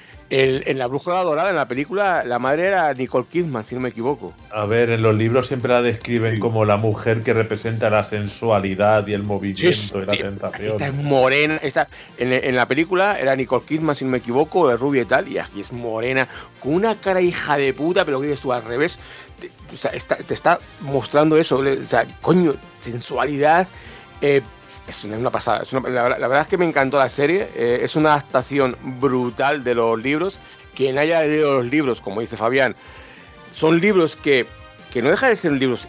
El, en La Brújula Dorada, en la película, la madre era Nicole Kidman, si no me equivoco. A ver, en los libros siempre la describen como la mujer que representa la sensualidad y el movimiento y la tío, tentación. Esta es morena. Esta, en, en la película era Nicole Kidman, si no me equivoco, de rubia y tal, y aquí es morena, con una cara hija de puta, pero que dices tú al revés. Te, te- o sea, está, te está mostrando eso, le- o sea, coño, sensualidad. eh, es una, una pasada. Es una- la, verdad- la verdad es que me encantó la serie. eh, es una adaptación brutal de los libros. Quien haya leído los libros, como dice Fabián, son libros que, que no dejan de ser libros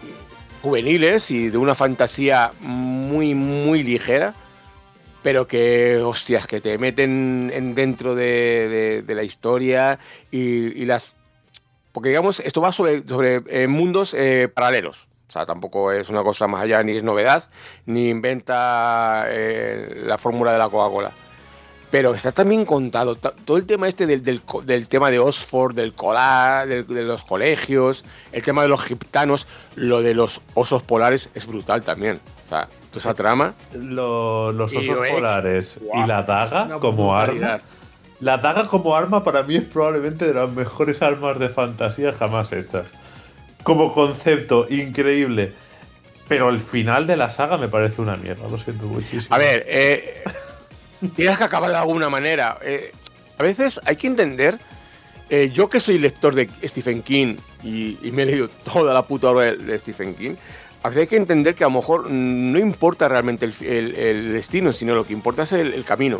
juveniles y de una fantasía muy, muy ligera, pero que, hostias, que te meten en dentro de, de- de la historia y, y las... Porque, digamos, esto va sobre, sobre eh, mundos eh, paralelos. O sea, tampoco es una cosa más allá, ni es novedad, ni inventa eh, la fórmula de la Coca-Cola. Pero está también contado ta- todo el tema este del, del, co- del tema de Oxford, del colar, del- de los colegios, el tema de los giptanos, lo de los osos polares es brutal también. O sea, toda esa trama. Lo- los Y osos lo es. polares Guau, y la es daga una como arma. brutalidad. La daga como arma para mí es probablemente de las mejores armas de fantasía jamás hechas. Como concepto, increíble. Pero el final de la saga me parece una mierda, lo siento muchísimo. A ver, eh, tienes que acabar de alguna manera. Eh, a veces hay que entender, eh, yo que soy lector de Stephen King y, y me he leído toda la puta obra de, de Stephen King, a veces hay que entender que a lo mejor mm, no importa realmente el, el- el destino, sino lo que importa es el, el camino.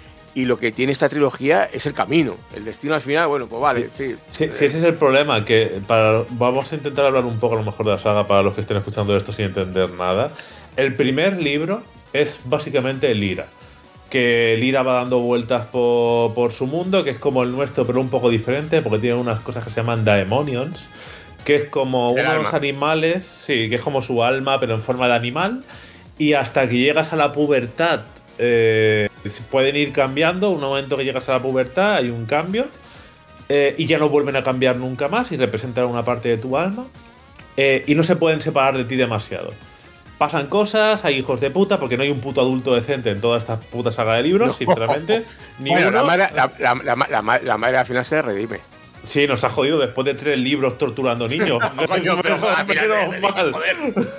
Y lo que tiene esta trilogía es el camino. El destino al final, bueno, pues vale, sí. Sí, sí, ese es el problema, que para, vamos a intentar hablar un poco a lo mejor de la saga para los que estén escuchando esto sin entender nada. El primer libro es básicamente Lyra, que Lyra va dando vueltas por, por su mundo, que es como el nuestro pero un poco diferente, porque tiene unas cosas que se llaman daemonions, que es como El unos alma. animales, sí, que es como su alma pero en forma de animal, y hasta que llegas a la pubertad eh, pueden ir cambiando. Un momento que llegas a la pubertad hay un cambio, eh, y ya no vuelven a cambiar nunca más y representan una parte de tu alma, eh, y no se pueden separar de ti demasiado. Pasan cosas, hay hijos de puta, porque no hay un puto adulto decente en toda esta puta saga de libros, No. sinceramente. Ni Bueno, uno. la madre, la, la- la- la ma- la madre al final se redime. Sí, nos ha jodido después de tres libros torturando niños. Coño, pero al final Menos se redime, mal. joder.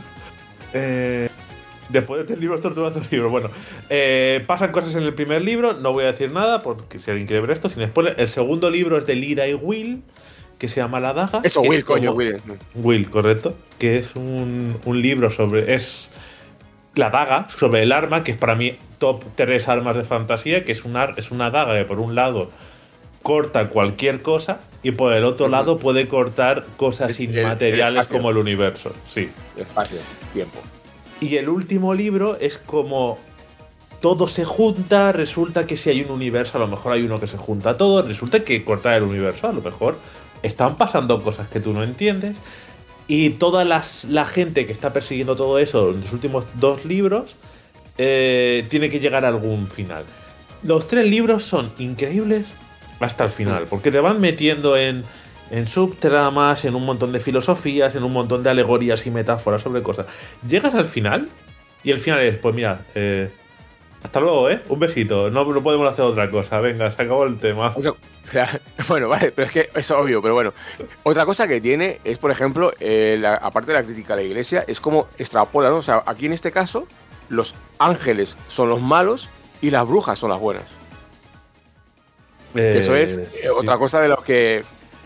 Eh, después de tres libros torturando libros, bueno, eh, pasan cosas en el primer libro, no voy a decir nada porque si alguien quiere ver esto, sin spoiler. El segundo libro es de Lyra y Will, que se llama La Daga. Eso, que Will, es como- coño, Will. Will, correcto. Que es un, un libro sobre. Es la daga, sobre el arma, que es para mí top tres armas de fantasía, que es, un ar- es una daga que por un lado corta cualquier cosa y por el otro Ujú. lado puede cortar cosas El- el- inmateriales el espacio. como el universo. Sí. Espacio, tiempo. Y el último libro es como todo se junta, resulta que si hay un universo, a lo mejor hay uno que se junta a todo, resulta que cortar el universo, a lo mejor están pasando cosas que tú no entiendes. Y toda las, la gente que está persiguiendo todo eso en los últimos dos libros eh, tiene que llegar a algún final. Los tres libros son increíbles hasta el final, porque te van metiendo en, en subtramas, en un montón de filosofías, en un montón de alegorías y metáforas sobre cosas. Llegas al final y el final es, pues mira, eh, hasta luego, ¿eh? Un besito, no, no podemos hacer otra cosa, venga, se acabó el tema. O sea, bueno, vale, pero es que es obvio, pero bueno. Otra cosa que tiene es, por ejemplo, eh, la, aparte de la crítica a la iglesia, es como extrapola, ¿no? O sea, aquí en este caso, los ángeles son los malos y las brujas son las buenas. Eh, Eso es eh, sí. otra cosa de lo que...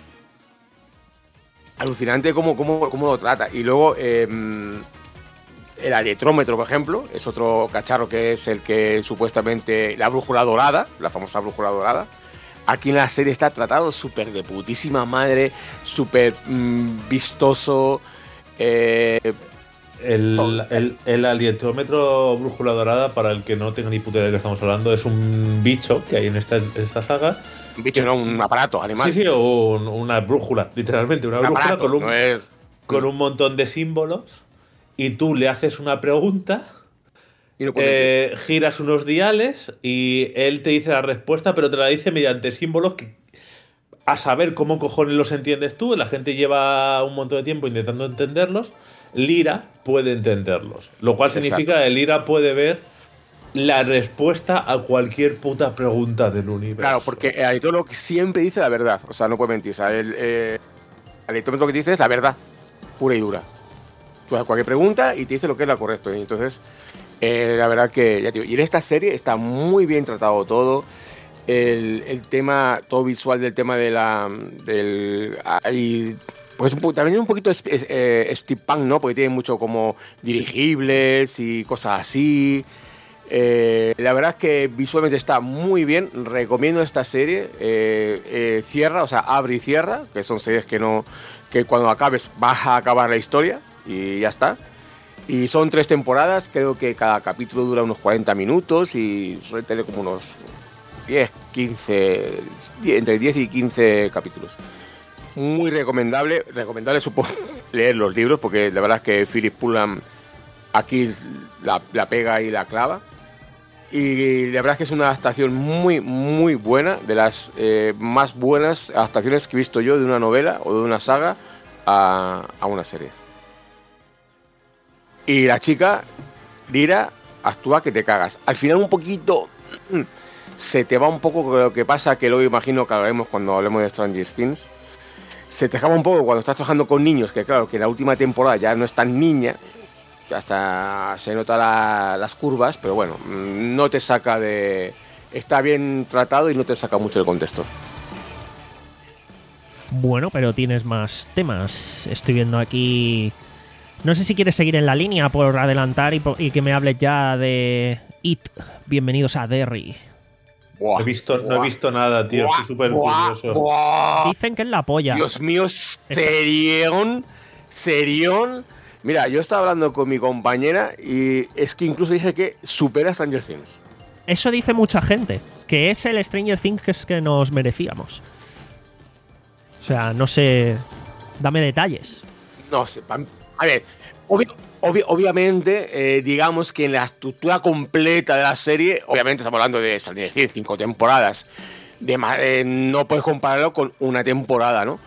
Alucinante cómo, cómo, cómo lo trata. Y luego, eh, el aletrómetro, por ejemplo, es otro cacharro que es el que supuestamente... La brújula dorada, la famosa brújula dorada. Aquí en la serie está tratado súper de putísima madre, súper mmm, vistoso. Eh, El, el, el aletrómetro brújula dorada, para el que no tenga ni puta idea de qué estamos hablando, es un bicho que hay en esta, en esta saga. un bicho, no, un aparato animal. Sí, sí, un, una brújula, literalmente, una Un brújula aparato, con, un, no es... con un montón de símbolos, y tú le haces una pregunta, Y no pone eh, giras unos diales y él te dice la respuesta, pero te la dice mediante símbolos que, a saber cómo cojones los entiendes tú, la gente lleva un montón de tiempo intentando entenderlos. Lira puede entenderlos, lo cual significa que Lira puede ver la respuesta a cualquier puta pregunta del universo. Claro, porque el aletrómetro siempre dice la verdad, o sea, no puede mentir. O sea, el, eh, el aletrómetro que te dice es la verdad, pura y dura. Tú haces cualquier pregunta y te dice lo que es lo correcto. Y entonces, eh, la verdad que, ya te digo, y en esta serie está muy bien tratado todo. El, el tema, todo visual del tema de la. del. Hay, pues un, también un poquito es, es, eh, steampunk, ¿no? Porque tiene mucho como dirigibles y cosas así. Eh, la verdad es que visualmente está muy bien. Recomiendo esta serie. Eh, eh, cierra, o sea, abre y cierra, que son series que no. que cuando acabes vas a acabar la historia y ya está. Y son tres temporadas, creo que cada capítulo dura unos cuarenta minutos y suele tener como unos diez, quince, entre diez y quince capítulos. Muy recomendable, recomendable supongo leer los libros, porque la verdad es que Philip Pullman aquí la, la pega y la clava. Y la verdad es que es una adaptación muy, muy buena, de las eh, más buenas adaptaciones que he visto yo de una novela o de una saga a, a una serie. Y la chica, Lira, actúa que te cagas. Al final un poquito se te va un poco con lo que pasa, que luego imagino que hablaremos cuando hablemos de Stranger Things. Se te acaba un poco cuando estás trabajando con niños, que claro, que en la última temporada ya no es tan niña, hasta se nota la, las curvas, pero bueno, no te saca de... Está bien tratado y no te saca mucho del contexto. Bueno, pero tienes más temas. Estoy viendo aquí... No sé si quieres seguir en la línea por adelantar y, por, y que me hables ya de It. Bienvenidos a Derry. Buah, no, he visto, buah, no he visto nada, tío. buah, Estoy súper buah, curioso. buah. Dicen que es la polla. Dios mío, serión, serión. Mira, yo estaba hablando con mi compañera y es que incluso dice que supera a Stranger Things. Eso dice mucha gente, que es el Stranger Things que, es que nos merecíamos. O sea, no sé... Dame detalles. No sé, a ver, obvi obvi obviamente, eh, digamos que en la estructura completa de la serie, obviamente estamos hablando de Stranger Things, cinco temporadas, de eh, no puedes compararlo con una temporada, ¿no?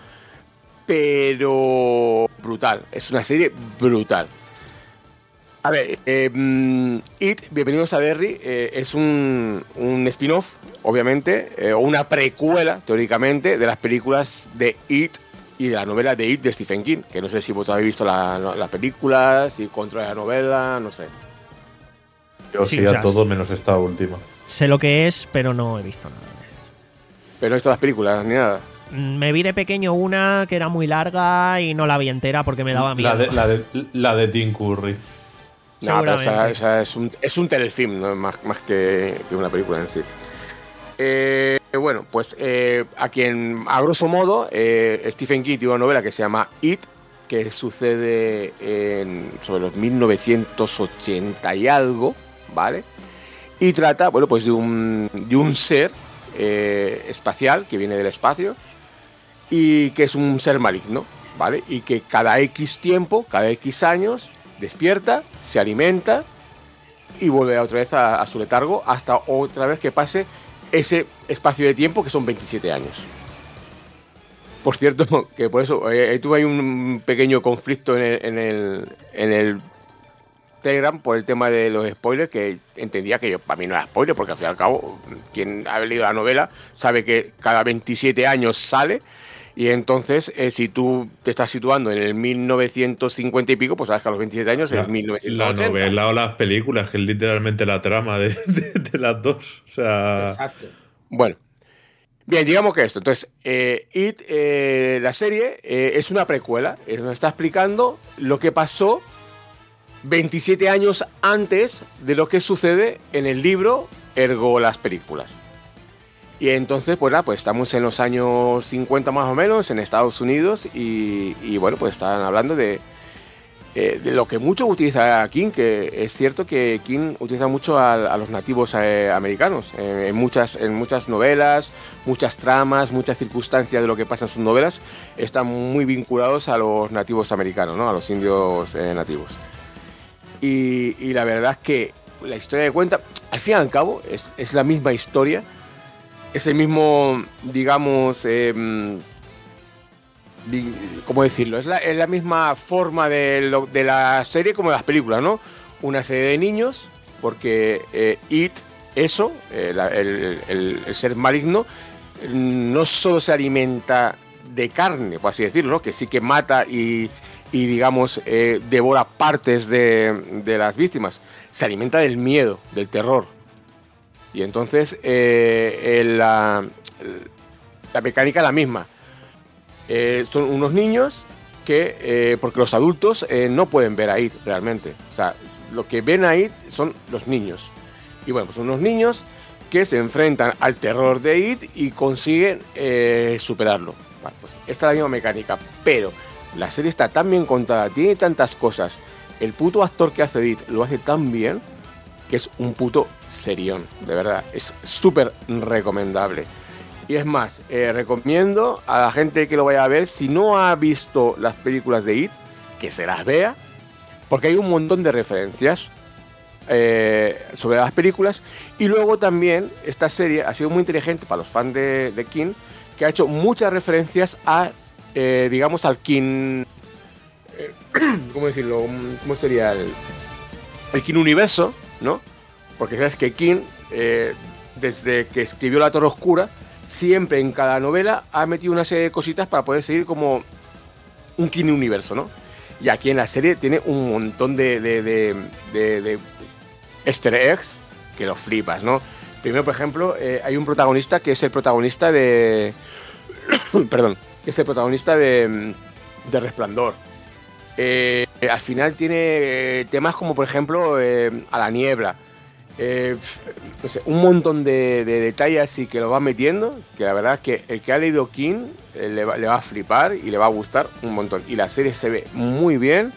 Pero brutal, es una serie brutal. A ver, eh, It, Bienvenidos a Derry, eh, es un, un spin-off, obviamente, eh, o una precuela, teóricamente, de las películas de It y de la novela de It de Stephen King, que no sé si vosotros habéis visto las la películas, si contra la novela, no sé. Yo Sí, sí, o a sea, todo menos esta última. Sé lo que es, pero no he visto nada. Pero no he visto las películas ni nada. Me vi de pequeño una que era muy larga y no la vi entera porque me daba miedo. La de, la de, la de Tim Curry. No, pero esa, Seguramente. esa es un, es un telefilm, ¿no? más, más que, que una película en sí. Eh, bueno, pues eh, a quien, a grosso modo, eh, Stephen King tiene una novela que se llama It, que sucede en, sobre los mil novecientos ochenta y algo, ¿vale? Y trata, bueno, pues de un, de un ser eh, espacial que viene del espacio y que es un ser maligno, ¿vale? Y que cada X tiempo, cada X años, despierta, se alimenta y vuelve otra vez a, a su letargo hasta otra vez que pase ese espacio de tiempo que son veintisiete años. Por cierto, que por eso eh, tuve ahí un pequeño conflicto en el, en el, en el Telegram por el tema de los spoilers, que entendía que yo, para mí no era spoiler, porque al fin y al cabo, quien ha leído la novela sabe que cada veintisiete años sale, y entonces eh, si tú te estás situando en el mil novecientos cincuenta y pico, pues sabes que a los veintisiete años la, es mil novecientos ochenta. La novela o las películas, que es literalmente la trama de, de, de las dos. O sea... Exacto. Bueno. Bien, digamos que esto. Entonces, eh, It, eh, la serie, eh, es una precuela. Eh, nos está explicando lo que pasó veintisiete años antes de lo que sucede en el libro, ergo las películas. Y entonces, pues nada, pues estamos en los años cincuenta más o menos, en Estados Unidos, y, y bueno, pues están hablando de, eh, de lo que mucho utiliza King, que es cierto que King utiliza mucho a, a los nativos eh, americanos, eh, en, muchas, en muchas novelas, muchas tramas, muchas circunstancias de lo que pasa en sus novelas, están muy vinculados a los nativos americanos, ¿no? A los indios eh, nativos. Y, y la verdad es que la historia que cuenta, al fin y al cabo, es, es la misma historia, es el mismo, digamos, eh, ¿cómo decirlo? Es la, es la misma forma de, lo, de la serie como de las películas, ¿no? Una serie de niños, porque eh, It, eso, eh, la, el, el, el ser maligno, no solo se alimenta de carne, por así decirlo, ¿no? Que sí que mata y, y digamos, eh, devora partes de, de las víctimas. Se alimenta del miedo, del terror. Y entonces eh, el, la, la mecánica es la misma. Eh, son unos niños que, eh, porque los adultos eh, no pueden ver a It realmente. O sea, lo que ven a It son los niños. Y bueno, pues son unos niños que se enfrentan al terror de It y consiguen eh, superarlo. Vale, pues esta es la misma mecánica, pero la serie está tan bien contada, tiene tantas cosas. El puto actor que hace It lo hace tan bien que es un puto serión, de verdad. Es súper recomendable. Y es más, eh, recomiendo a la gente que lo vaya a ver, si no ha visto las películas de It, que se las vea, porque hay un montón de referencias eh, sobre las películas. Y luego también esta serie ha sido muy inteligente para los fans de, de King, que ha hecho muchas referencias a, eh, digamos, al King... Eh, ¿Cómo decirlo? ¿Cómo sería el, el King Universo? ¿No? Porque sabes que King, eh, desde que escribió La Torre Oscura, siempre en cada novela ha metido una serie de cositas para poder seguir como un King Universo, ¿no? Y aquí en la serie tiene un montón de, de, de, de, de easter eggs que lo flipas, ¿no? Primero, por ejemplo, eh, hay un protagonista que es el protagonista de... perdón, que es el protagonista de, de Resplandor. Eh, al final tiene eh, temas como, por ejemplo, eh, a la niebla. Eh, no sé, un montón de, de detalles así que lo va metiendo, que la verdad es que el que ha leído King eh, le, va, le va a flipar y le va a gustar un montón. Y la serie se ve muy bien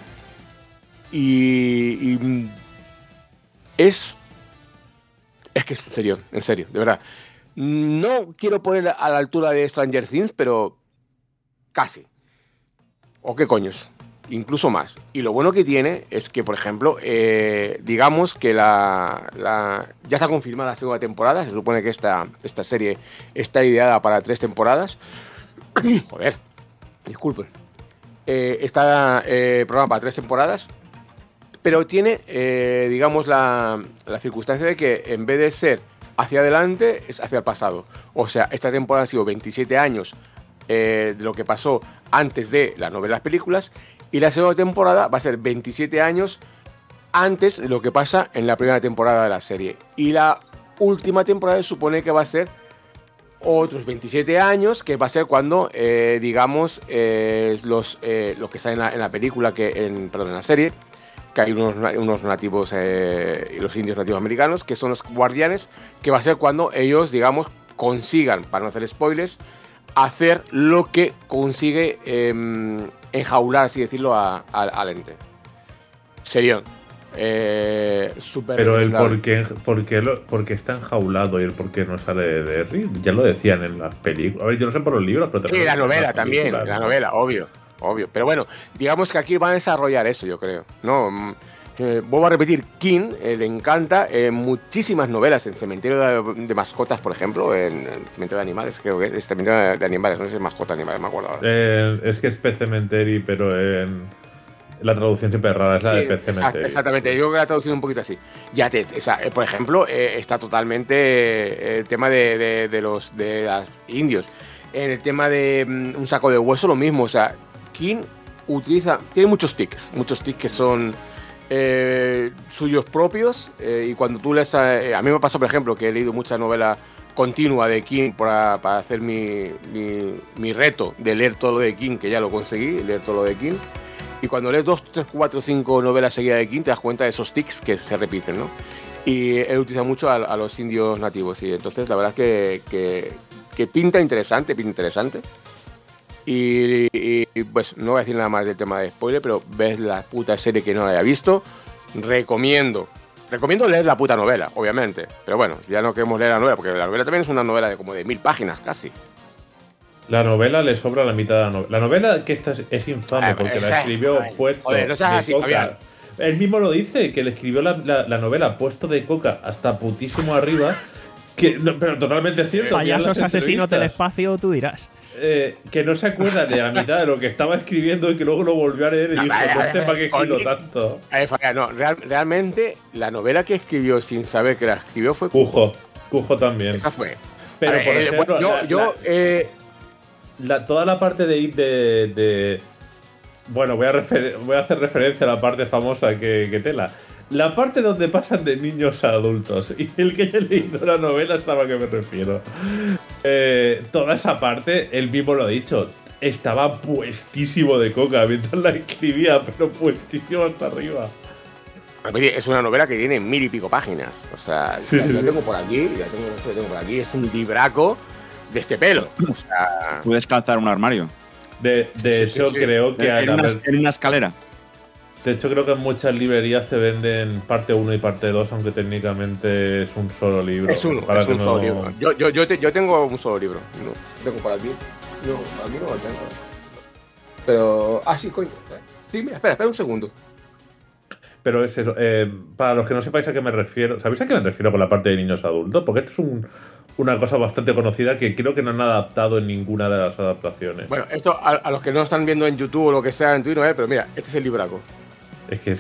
y, y es... Es que es en serio, en serio, de verdad. No quiero poner a la altura de Stranger Things, pero casi. ¿O qué coños? Incluso más. Y lo bueno que tiene es que, por ejemplo, eh, digamos que la, la ya está confirmada la segunda temporada. Se supone que esta, esta serie está ideada para tres temporadas. Joder, disculpen. Eh, está eh, programada para tres temporadas. Pero tiene, eh, digamos, la, la circunstancia de que en vez de ser hacia adelante, es hacia el pasado. O sea, esta temporada ha sido veintisiete años eh, de lo que pasó antes de las novelas películas. Y la segunda temporada va a ser veintisiete años antes de lo que pasa en la primera temporada de la serie. Y la última temporada se supone que va a ser otros veintisiete años, que va a ser cuando, eh, digamos, eh, los, eh, lo que sale en la, en la película, que en, perdón, en la serie, que hay unos, unos nativos, eh, los indios nativos americanos, que son los guardianes, que va a ser cuando ellos, digamos, consigan, para no hacer spoilers, hacer lo que consigue eh, enjaular, así decirlo, a, a, al ente. Serión. Eh, super Pero el por qué, por, qué lo, por qué está enjaulado y el por qué no sale de Derry, ya lo decían en las películas. A ver, yo no sé por los libros, pero también. Sí, la novela también, la novela, obvio. obvio. Pero bueno, digamos que aquí van a desarrollar eso, yo creo. No, eh, vuelvo a repetir, King eh, le encanta eh, muchísimas novelas en Cementerio de, de Mascotas, por ejemplo, en, en Cementerio de Animales, creo que es, es Cementerio de Animales, no sé si es Mascotas de Animales, me acuerdo ahora. Eh, es que es Pet Cemetery, pero en la traducción siempre es rara, es la Sí, de Pet Cemetery. Exactamente, yo creo que la traducción un poquito así. Ya te, o sea, eh, por ejemplo, eh, está totalmente eh, el tema de, de, de los de los indios. En el tema de um, un saco de hueso, lo mismo. O sea, King utiliza, tiene muchos tics, muchos tics que son eh, suyos propios. Eh, y cuando tú lees, a, eh, a mí me pasa, por ejemplo, que he leído mucha novela continua de King para, para hacer mi, mi, mi reto de leer todo lo de King, que ya lo conseguí, leer todo lo de King. Y cuando lees dos, tres, cuatro, cinco novelas seguidas de King, te das cuenta de esos tics que se repiten, ¿no? Y él utiliza mucho a, a los indios nativos, y entonces la verdad es que, que, que pinta interesante, pinta interesante. Y, y, y pues no voy a decir nada más del tema de spoiler, pero ves la puta serie que no la haya visto, recomiendo. Recomiendo leer la puta novela, obviamente. Pero bueno, si ya no queremos leer la novela, porque la novela también es una novela de como de mil páginas casi. La novela le sobra la mitad de la novela. La novela que esta es, es infame Ah, porque es- la escribió ay, puesto joder, no seas de así, coca. Fabián. Él mismo lo dice, que le escribió la, la, la novela puesto de coca hasta putísimo arriba. Que, no, pero totalmente cierto. mira Payasos las asesinos del entrevistas. espacio, tú dirás. Eh, que no se acuerda de la mitad de lo que estaba escribiendo y que luego lo volvió a leer y No, dijo, vale, no vale, sé para qué con- escribo tanto. A ver, Fabián, no, real- realmente la novela que escribió sin saber que la escribió fue Cujo, Cujo también. Esa fue. Pero A ver, por eh, ejemplo, bueno, yo, la- yo la- eh, La- toda la parte de It de, de- bueno, voy a, refer- voy a hacer referencia a la parte famosa que, que tela. La parte donde pasan de niños a adultos. Y el que haya leído la novela sabe a qué me refiero. Eh, toda esa parte, él mismo lo ha dicho. Estaba puestísimo de coca mientras la escribía, pero puestísimo hasta arriba. es una novela que tiene mil y pico páginas. O sea, Sí, la, sí, la sí. tengo por aquí, la tengo, la tengo por aquí. Es un libraco de este pelo. O sea, Puedes calzar un armario. De, de Sí, sí, hecho, sí. creo que En a una, ver, en una escalera. de hecho creo que en muchas librerías te venden parte uno y parte dos, aunque técnicamente es un solo libro. es uno, para es que un no- solo libro. Yo, yo, yo, te- yo tengo un solo libro. No, tengo por aquí. No, aquí no lo tengo. Pero. Ah, sí, coño. Sí, mira, espera, espera un segundo. Pero es eso. eh, para los que no sepáis a qué me refiero, ¿sabéis a qué me refiero con la parte de niños adultos? Porque esto es un- una cosa bastante conocida que creo que no han adaptado en ninguna de las adaptaciones. Bueno, esto a, a los que no están viendo en YouTube o lo que sea en Twitter, ¿eh? Pero mira, este es el libraco. Es que es.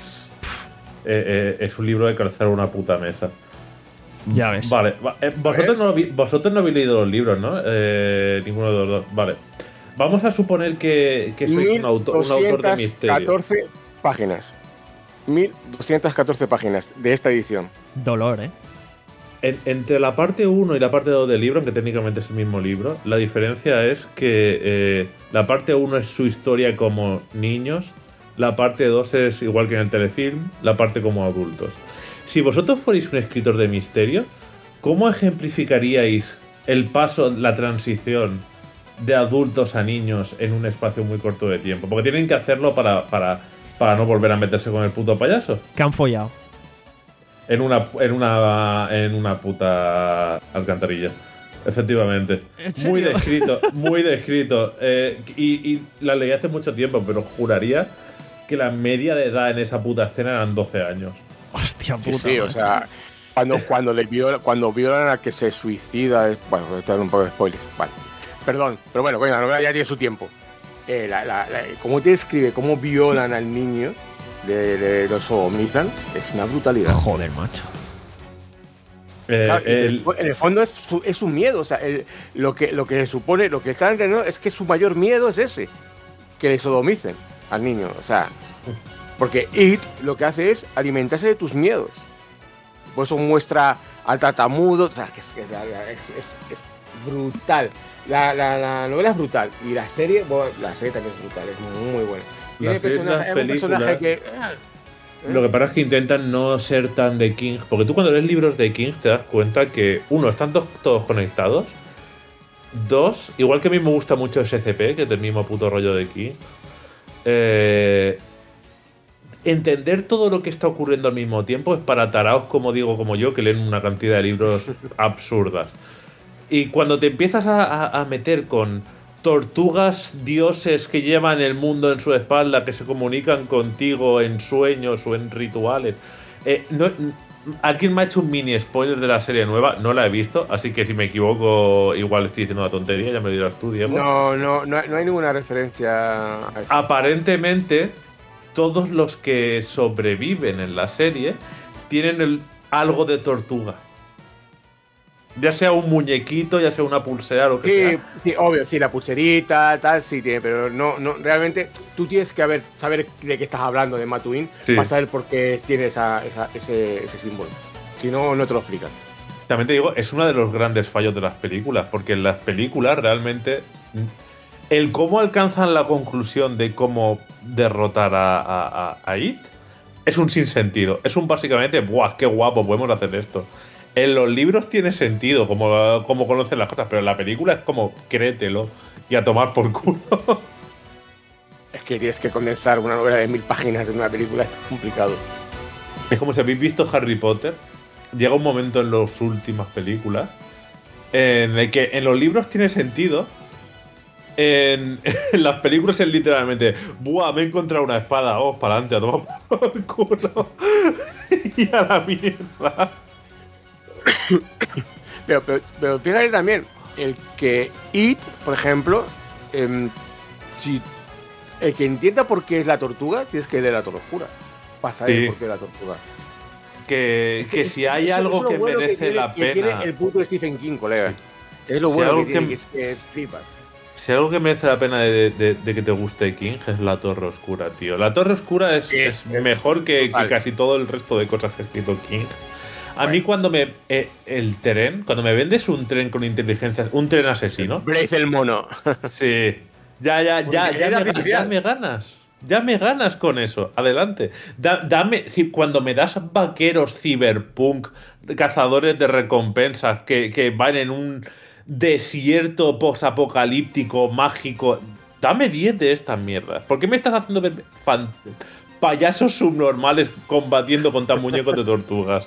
eh, eh, es un libro de calzar una puta mesa. Ya ves. Vale, va- eh, vosotros, no, lo vi- vosotros no habéis leído los libros, ¿no? Eh, ninguno de los dos. Vale. Vamos a suponer que, que sois un, auto- un autor de misterio. catorce páginas. mil doscientas catorce páginas de esta edición. Dolor, ¿eh? En- entre la parte uno y la parte dos del libro, aunque técnicamente es el mismo libro, la diferencia es que eh, la parte uno es su historia como niños, la parte dos es igual que en el telefilm, la parte como adultos. Si vosotros fuerais un escritor de misterio, ¿cómo ejemplificaríais el paso, la transición de adultos a niños en un espacio muy corto de tiempo? Porque tienen que hacerlo para, para, para no volver a meterse con el puto payaso. Que han follado. En una, en una, en una puta alcantarilla. Efectivamente. ¿En serio? Muy descrito, muy descrito. Eh, y, y la leí hace mucho tiempo, pero juraría que la media de edad en esa puta escena eran doce años. Hostia Sí, puta. sí, o macho. sea, cuando, cuando, le viola, cuando violan a que se suicida. es- Bueno, esto es un poco de spoiler. Vale. Perdón, pero bueno, coño, la novela ya tiene su tiempo. Eh, la, la, la- cómo te describe cómo violan al niño, de, de, lo sodomizan, es una brutalidad. Joder, macho. Eh, Claro, y el- en el fondo es su, es su miedo, o sea, el- lo, que, lo que se supone, lo que está entendiendo es que su mayor miedo es ese, que le sodomicen al niño, o sea, porque It lo que hace es alimentarse de tus miedos. Por eso muestra al tartamudo, o sea, que es, que es, es- es- es brutal. La, la, la novela es brutal y la serie, bueno, la serie también es brutal, es muy buena. Tiene serie, personaje- las es un personaje que... películas. Lo que pasa es que intentan no ser tan de King, porque tú cuando lees libros de King te das cuenta que, uno, están to- todos conectados. Dos, igual que a mí me gusta mucho S C P, que es el mismo puto rollo de King. eh, entender todo lo que está ocurriendo al mismo tiempo es para taraos, como digo, como yo, que leen una cantidad de libros absurdas. Y cuando te empiezas a, a- a meter con tortugas dioses que llevan el mundo en su espalda, que se comunican contigo en sueños o en rituales. Eh, no, alguien me ha hecho un mini spoiler de la serie nueva, no la he visto, así que si me equivoco, igual estoy diciendo una tontería, ya me dirás tú, Diego. No, no, no, no hay ninguna referencia a eso. Aparentemente, todos los que sobreviven en la serie tienen el, algo de tortuga. Ya sea un muñequito, ya sea una pulsera, lo que Sí, sea. sí, obvio, sí, la pulserita, tal, sí tiene, pero no, no, realmente tú tienes que haber, saber de qué estás hablando de Mattuin Sí. para saber por qué tiene esa, esa- ese, ese símbolo. Si no, no te lo explican. También te digo, es uno de los grandes fallos de las películas, porque en las películas realmente el cómo alcanzan la conclusión de cómo derrotar a, a, a, a It es un sinsentido. Es un básicamente, ¡buah, qué guapo, podemos hacer esto! En los libros tiene sentido, como, como conocen las cosas, pero en la película es como, créetelo y a tomar por culo. Es que tienes que condensar una novela de mil páginas en una película, es complicado. Es como si habéis visto Harry Potter, llega un momento en las últimas películas en el que en los libros tiene sentido, en, en las películas es literalmente, ¡buah, me he encontrado una espada! ¡Oh, para adelante, a tomar por culo! Y a la mierda. Pero, pero, pero fíjate también, el que It, por ejemplo, em, si el que entienda por qué es la tortuga, tienes que leer la Torre Oscura para saber Sí. por qué es la tortuga. Que, que si hay Eso- algo eso es que lo bueno merece tiene- la que tiene pena. el puto Stephen King, colega. Es lo Si bueno algo que tiene, que- que es que flipas. Si algo que merece la pena de, de- de que te guste King es la Torre Oscura, tío. La Torre Oscura es, Sí, es es mejor que, que total. casi todo el resto de cosas que ha escrito King. A mí cuando me... eh, el tren, cuando me vendes un tren con inteligencia... Un tren asesino. Blaze el mono. Sí. Ya, ya, ya, Porque ya, era me, artificial. ya me ganas. Ya me ganas con eso. Adelante. Da- dame... Si cuando me das vaqueros cyberpunk, cazadores de recompensas que, que van en un desierto posapocalíptico, mágico... Dame diez de estas mierdas. ¿Por qué me estás haciendo ver fan- payasos subnormales combatiendo contra muñecos de tortugas?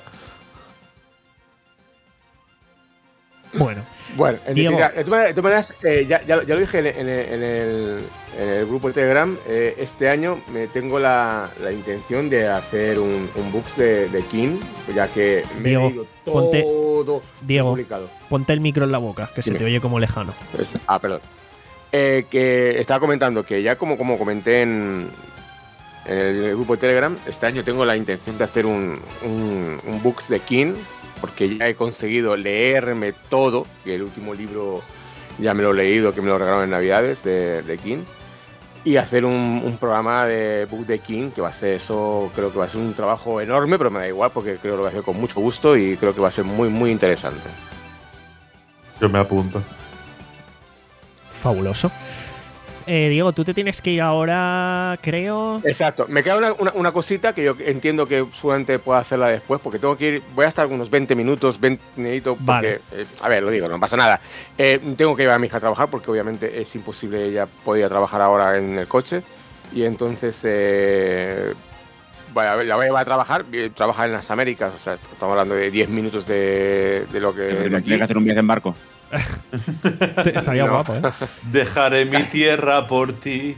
Bueno, Bueno, en Diego. definitiva, de todas maneras, de todas maneras, eh, ya, ya, ya lo dije en el, en el, en el, en el grupo de Telegram, eh, este año me tengo la, la intención de hacer un, un books de, de King, ya que me Diego, he leído ponte- todo Diego. publicado. ponte el micro en la boca, que se Dime. te oye como lejano. Pues, ah, perdón. Eh, que estaba comentando que ya como, como comenté en, en el grupo de Telegram, este año tengo la intención de hacer un, un, un books de King, porque ya he conseguido leerme todo, que el último libro ya me lo he leído, que me lo regalaron en Navidades de, de King, y hacer un, un programa de book de King, que va a ser eso, creo que va a ser un trabajo enorme, pero me da igual porque creo que lo voy a hacer con mucho gusto y creo que va a ser muy, muy interesante. Yo me apunto. Fabuloso. Eh, Diego, tú te tienes que ir ahora, creo. Exacto, me queda una, una, una cosita que yo entiendo que seguramente puedo hacerla después, porque tengo que ir, voy a estar unos veinte minutos, veinte minutos, porque, Vale. eh, a ver, lo digo, no pasa nada. Eh, tengo que llevar a mi hija a trabajar, porque obviamente es imposible, ella podía trabajar ahora en el coche, y entonces, eh, bueno, a ver, la voy a llevar a trabajar, eh, trabaja en las Américas, o sea, estamos hablando de diez minutos de, de lo que... de Tiene aquí. que hacer un viaje en barco. Estaría No. guapo, ¿eh? Dejaré mi tierra por ti.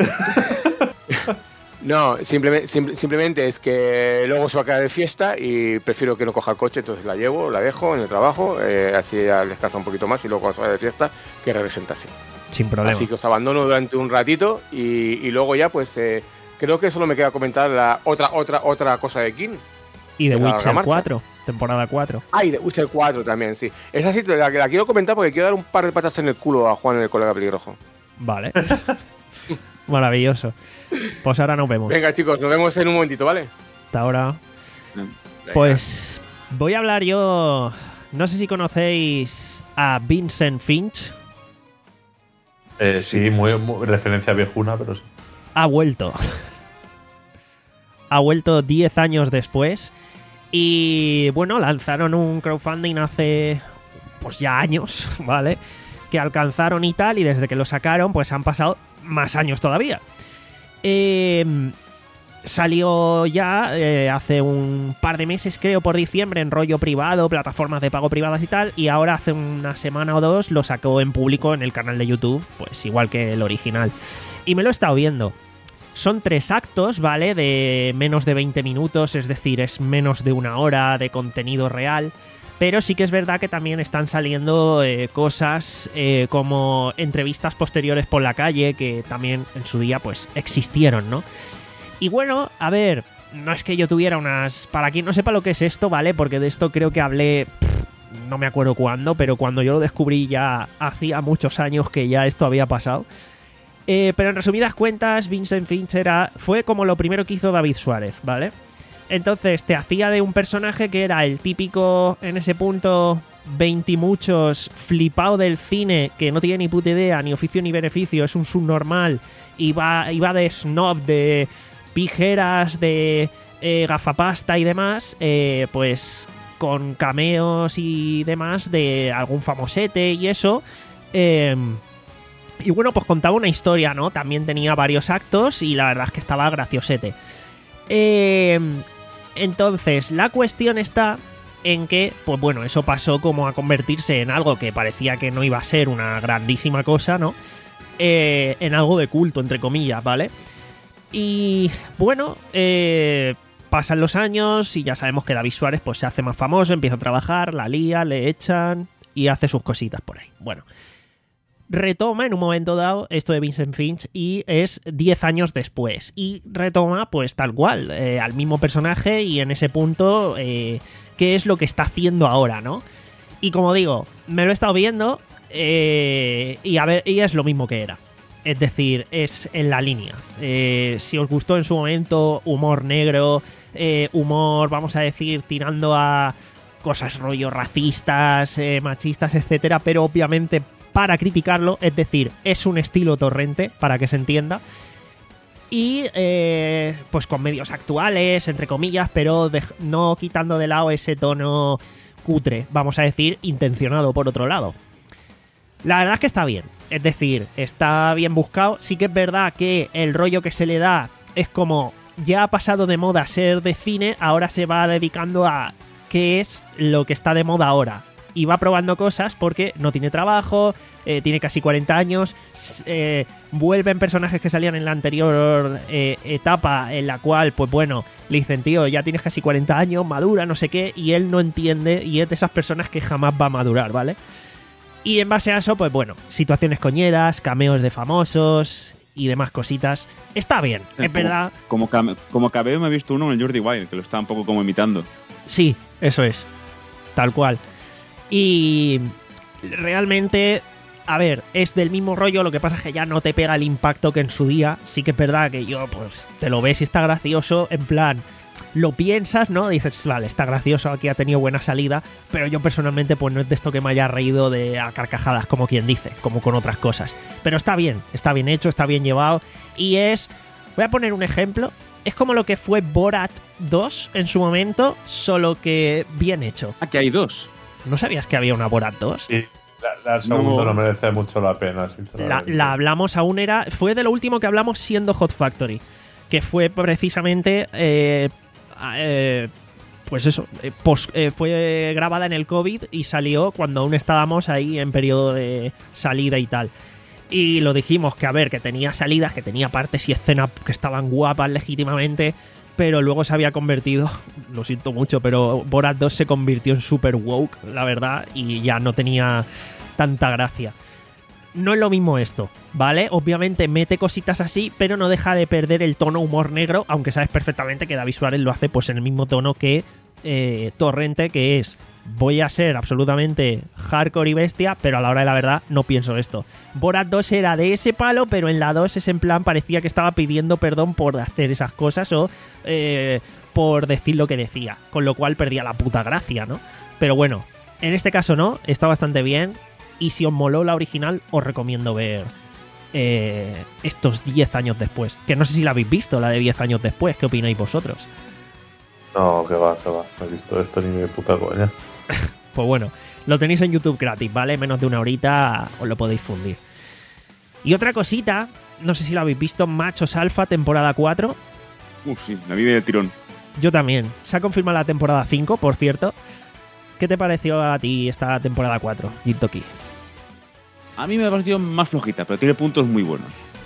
No, simplemente, simple- simplemente es que luego se va a quedar de fiesta y prefiero que no coja el coche, entonces la llevo, la dejo en el trabajo, eh, así ya descansa un poquito más y luego cuando se vaya de fiesta que regresen así. Sin problema. Así que os abandono durante un ratito y, y luego ya pues eh, creo que solo me queda comentar la otra otra otra cosa de King. Y de de la Witcher marcha. cuatro, temporada cuatro. Ah, y de Witcher cuatro también, sí. Esa sí, la, la quiero comentar porque quiero dar un par de patas en el culo a Juan, el colega pelirrojo. Vale. Maravilloso. Pues ahora nos vemos. Venga chicos, nos vemos en un momentito, ¿vale? Hasta ahora. Venga. Pues voy a hablar yo. No sé si conocéis a Vincent Finch. Eh, sí, muy, muy- referencia viejuna, pero sí. Ha vuelto. Ha vuelto diez años después. Y bueno, lanzaron un crowdfunding hace pues ya años, ¿vale? Que alcanzaron y tal, y desde que lo sacaron, pues han pasado más años todavía. Eh, salió ya eh, hace un par de meses, creo, por diciembre, en rollo privado, plataformas de pago privadas y tal, y ahora hace una semana o dos lo sacó en público en el canal de YouTube, pues igual que el original. Y me lo he estado viendo. Son tres actos, ¿vale? De menos de veinte minutos, es decir, es menos de una hora de contenido real. Pero sí que es verdad que también están saliendo eh, cosas eh, como entrevistas posteriores por la calle, que también en su día pues existieron, ¿no? Y bueno, a ver, no es que yo tuviera unas... Para quien no sepa lo que es esto, ¿vale? Porque de esto creo que hablé... Pff, no me acuerdo cuándo, pero cuando yo lo descubrí ya hacía muchos años que ya esto había pasado. Eh, pero en resumidas cuentas, Vincent Finch era, fue como lo primero que hizo David Suárez, ¿vale? Entonces te hacía de un personaje que era el típico, en ese punto, veintimuchos, flipado del cine, que no tiene ni puta idea, ni oficio ni beneficio, es un subnormal, y va, y va de snob, de pijeras, de eh, gafapasta y demás, eh, pues con cameos y demás de algún famosete y eso. Eh, y bueno, pues contaba una historia, ¿no? También tenía varios actos y la verdad es que estaba graciosete. Eh, entonces, la cuestión está en que, pues bueno, eso pasó como a convertirse en algo que parecía que no iba a ser una grandísima cosa, ¿no? Eh, en algo de culto, entre comillas, ¿vale? Y bueno, eh, pasan los años y ya sabemos que David Suárez pues se hace más famoso, empieza a trabajar, la lía, le echan y hace sus cositas por ahí. Bueno, retoma en un momento dado esto de Vincent Finch y es diez años después. Y retoma pues tal cual, eh, al mismo personaje y en ese punto eh, qué es lo que está haciendo ahora, ¿no? Y como digo, me lo he estado viendo eh, y a ver, y es lo mismo que era. Es decir, es en la línea. Eh, si os gustó en su momento humor negro, eh, humor, vamos a decir, tirando a cosas rollo racistas, eh, machistas, etcétera, pero obviamente para criticarlo, es decir, es un estilo Torrente, para que se entienda. Y eh, pues con medios actuales, entre comillas, pero de, no quitando de lado ese tono cutre, vamos a decir, intencionado por otro lado. La verdad es que está bien, es decir, está bien buscado. Sí que es verdad que el rollo que se le da es como ya ha pasado de moda ser de cine, ahora se va dedicando a qué es lo que está de moda ahora. Y va probando cosas porque no tiene trabajo, eh, tiene casi cuarenta años, eh, vuelven personajes que salían en la anterior eh, etapa en la cual, pues bueno, le dicen, tío, ya tienes casi cuarenta años, madura, no sé qué, y él no entiende y es de esas personas que jamás va a madurar, ¿vale? Y en base a eso, pues bueno, situaciones coñeras, cameos de famosos y demás cositas. Está bien, es, es como, verdad. Como, cam como cameo me he visto uno en el Jordi Wild, que lo está un poco como imitando. Sí, eso es. Tal cual. Y realmente, a ver, es del mismo rollo, lo que pasa es que ya no te pega el impacto que en su día. Sí que es verdad que yo, pues, te lo ves y está gracioso, en plan, lo piensas, ¿no? Dices, vale, está gracioso, aquí ha tenido buena salida, pero yo personalmente, pues no es de esto que me haya reído de a carcajadas, como quien dice, como con otras cosas. Pero está bien, está bien hecho, está bien llevado, y es... Voy a poner un ejemplo. Es como lo que fue Borat dos en su momento, solo que bien hecho. Aquí hay dos. ¿No sabías que había una Borat dos? Sí, la, la segunda no. no merece mucho la pena, La, sinceramente. la hablamos aún, era... Fue de lo último que hablamos siendo Hot Factory, que fue precisamente... Eh, eh, pues eso, eh, post, eh, fue grabada en el COVID y salió cuando aún estábamos ahí en periodo de salida y tal. Y lo dijimos que, a ver, que tenía salidas, que tenía partes y escenas que estaban guapas legítimamente, pero luego se había convertido, lo siento mucho, pero Borat dos se convirtió en super woke, la verdad, y ya no tenía tanta gracia. No es lo mismo esto, ¿vale? Obviamente mete cositas así, pero no deja de perder el tono humor negro, aunque sabes perfectamente que David Suárez lo hace pues en el mismo tono que eh, Torrente, que es voy a ser absolutamente hardcore y bestia, pero a la hora de la verdad no pienso esto. Borat dos era de ese palo, pero en la dos es en plan parecía que estaba pidiendo perdón por hacer esas cosas o eh, por decir lo que decía, con lo cual perdía la puta gracia, ¿no? Pero bueno, en este caso no, está bastante bien. Y si os moló la original, os recomiendo ver eh, estos diez años después. Que no sé si la habéis visto, la de diez años después. ¿Qué opináis vosotros? No, que va, que va. No he visto esto ni de puta coña. Pues bueno, lo tenéis en YouTube gratis, ¿vale? Menos de una horita os lo podéis fundir. Y otra cosita, no sé si lo habéis visto, Machos Alfa, temporada cuatro. Uf, sí, la vi de tirón. Yo también. Se ha confirmado la temporada cinco, por cierto. ¿Qué te pareció a ti esta temporada cuatro, Gintoki? A mí me ha parecido más flojita, pero tiene puntos muy buenos.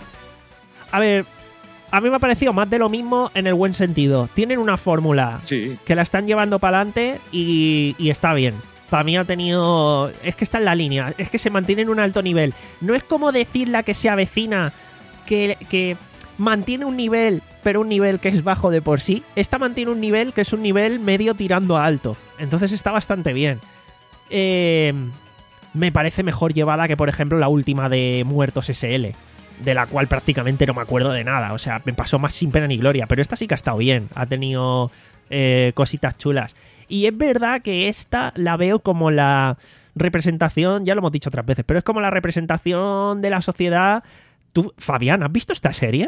A ver, a mí me ha parecido más de lo mismo en el buen sentido. Tienen una fórmula Sí. que la están llevando para adelante y, y está bien. Para mí ha tenido... Es que está en la línea, es que se mantiene en un alto nivel. No es como decir la que se avecina, que, que mantiene un nivel, pero un nivel que es bajo de por sí. Esta mantiene un nivel que es un nivel medio tirando a alto. Entonces está bastante bien. Eh, me parece mejor llevada que, por ejemplo, la última de Muertos S L, de la cual prácticamente no me acuerdo de nada. O sea, me pasó más sin pena ni gloria. Pero esta sí que ha estado bien. Ha tenido eh, cositas chulas. Y es verdad que esta la veo como la representación, ya lo hemos dicho otras veces, pero es como la representación de la sociedad. Tú, Fabián, ¿has visto esta serie?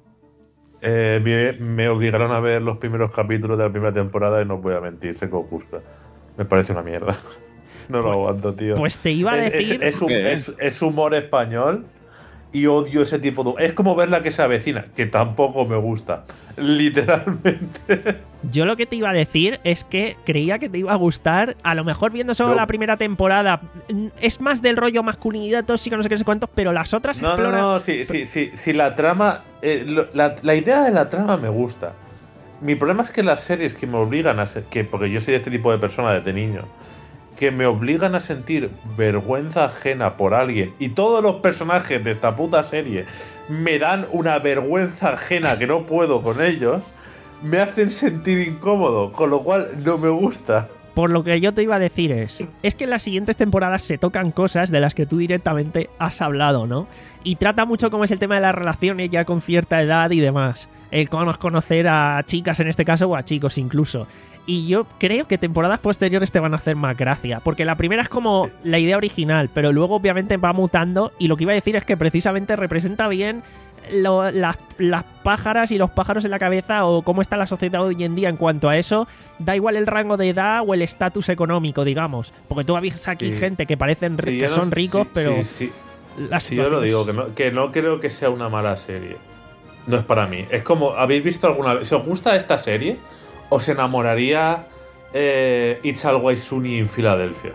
Eh, me, me obligaron a ver los primeros capítulos de la primera temporada y no voy a mentir, sé que os gusta. Me parece una mierda. No lo aguanto, tío. Pues te iba a Es- decir... Es, es, hum- ¿Qué? es- es humor español y odio ese tipo de... Es como ver la que se avecina, que tampoco me gusta. Literalmente. Yo lo que te iba a decir es que creía que te iba a gustar, a lo mejor viendo solo No. la primera temporada, es más del rollo masculinidad tóxica, no sé qué, no sé cuántos, pero las otras No, no, exploran... no, sí, sí, sí, sí, la trama... eh, lo- la, la idea de la trama me gusta. Mi problema es que las series que me obligan a ser... Que, porque yo soy de este tipo de persona desde niño. Que me obligan a sentir vergüenza ajena por alguien. Y todos los personajes de esta puta serie me dan una vergüenza ajena que no puedo con ellos. Me hacen sentir incómodo. Con lo cual no me gusta. Por lo que yo te iba a decir es, es que en las siguientes temporadas se tocan cosas de las que tú directamente has hablado, ¿no? Y trata mucho como es el tema de las relaciones ya con cierta edad y demás. El cómo conocer a chicas en este caso o a chicos incluso. Y yo creo que temporadas posteriores te van a hacer más gracia. Porque la primera es como la idea original, pero luego obviamente va mutando. Y lo que iba a decir es que precisamente representa bien lo- las, las pájaras y los pájaros en la cabeza o cómo está la sociedad hoy en día en cuanto a eso. Da igual el rango de edad o el estatus económico, digamos. Porque tú ves aquí Sí. gente que parecen ri- Sí, que yo son no- ricos, sí, pero... Sí, sí. la Sí, yo lo situación digo, es- que no, que no creo que sea una mala serie. No es para mí. Es como, ¿habéis visto alguna vez? Si os gusta esta serie, os enamoraría eh, It's Always Sunny en Filadelfia.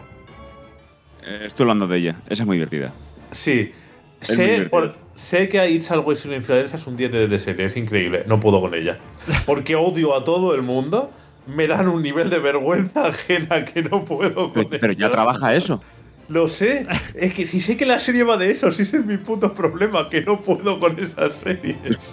Eh, estoy hablando de ella. Esa es muy divertida. Sí. Es muy Sé, divertido. por- sé que It's Always Sunny en Filadelfia es un diez de, de serie, es increíble. No puedo con ella. Porque odio a todo el mundo. Me dan un nivel de vergüenza ajena que no puedo con Pero, pero ya ello. trabaja eso. Lo sé. Es que si sé que la serie va de eso, si ese es mi puto problema, que no puedo con esas series.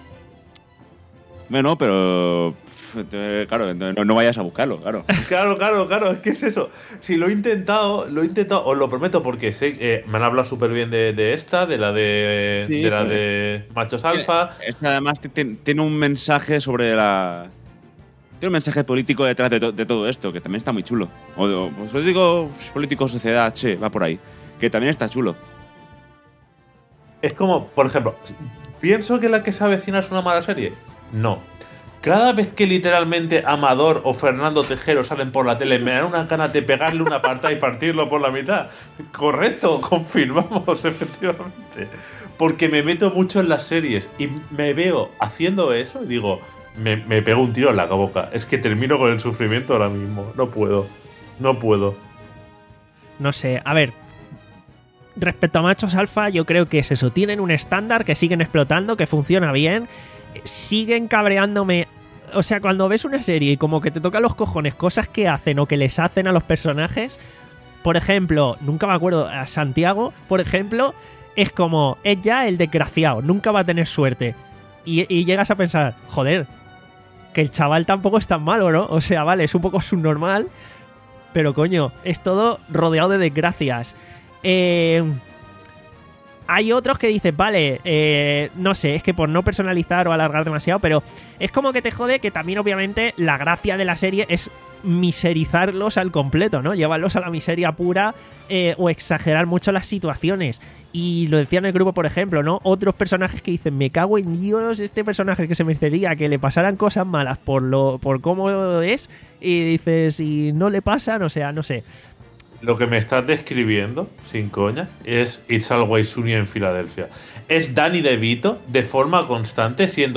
Bueno, pero... pf, te- Claro, no, no vayas a buscarlo, claro. Claro, claro, claro, es que es eso. Si lo he intentado, lo he intentado, os lo prometo, porque sé, eh, me han hablado súper bien de, de esta, de la de, Sí, de la pues, de Machos Alfa. Esta además ti- ti- tiene un mensaje sobre la... Tiene un mensaje político detrás de, to- de todo esto, que también está muy chulo. O, o pues, os digo político, sociedad, che, va por ahí. Que también está chulo. Es como, por ejemplo, ¿pienso que la que se avecina es una mala serie? No. Cada vez que literalmente Amador o Fernando Tejero salen por la tele, me dan una ganas de pegarle una patada y partirlo por la mitad. Correcto, confirmamos, efectivamente. Porque me meto mucho en las series y me veo haciendo eso y digo, me, me pego un tiro en la boca. Es que termino con el sufrimiento ahora mismo. No puedo. No puedo. No sé, a ver. Respecto a Machos Alfa, yo creo que es eso. Tienen un estándar que siguen explotando, que funciona bien. Siguen cabreándome. O sea, cuando ves una serie y como que te tocan los cojones cosas que hacen o que les hacen a los personajes. Por ejemplo, nunca me acuerdo, a Santiago, por ejemplo, es como, es ya el desgraciado, nunca va a tener suerte. Y, y llegas a pensar, joder, que el chaval tampoco es tan malo, ¿no? O sea, vale, es un poco subnormal, pero coño, es todo rodeado de desgracias. Eh, hay otros que dices, vale, eh, no sé, es que por no personalizar o alargar demasiado, pero es como que te jode que también obviamente la gracia de la serie es miserizarlos al completo, ¿no? Llevarlos a la miseria pura eh, o exagerar mucho las situaciones. Y lo decía en el grupo, por ejemplo, ¿no? Otros personajes que dicen, me cago en Dios, este personaje que se merecería que le pasaran cosas malas por lo por cómo es, y dices, y no le pasan, o sea, no sé. Lo que me estás describiendo, sin coña, es It's Always Sunny en Filadelfia. Es Danny DeVito de forma constante siendo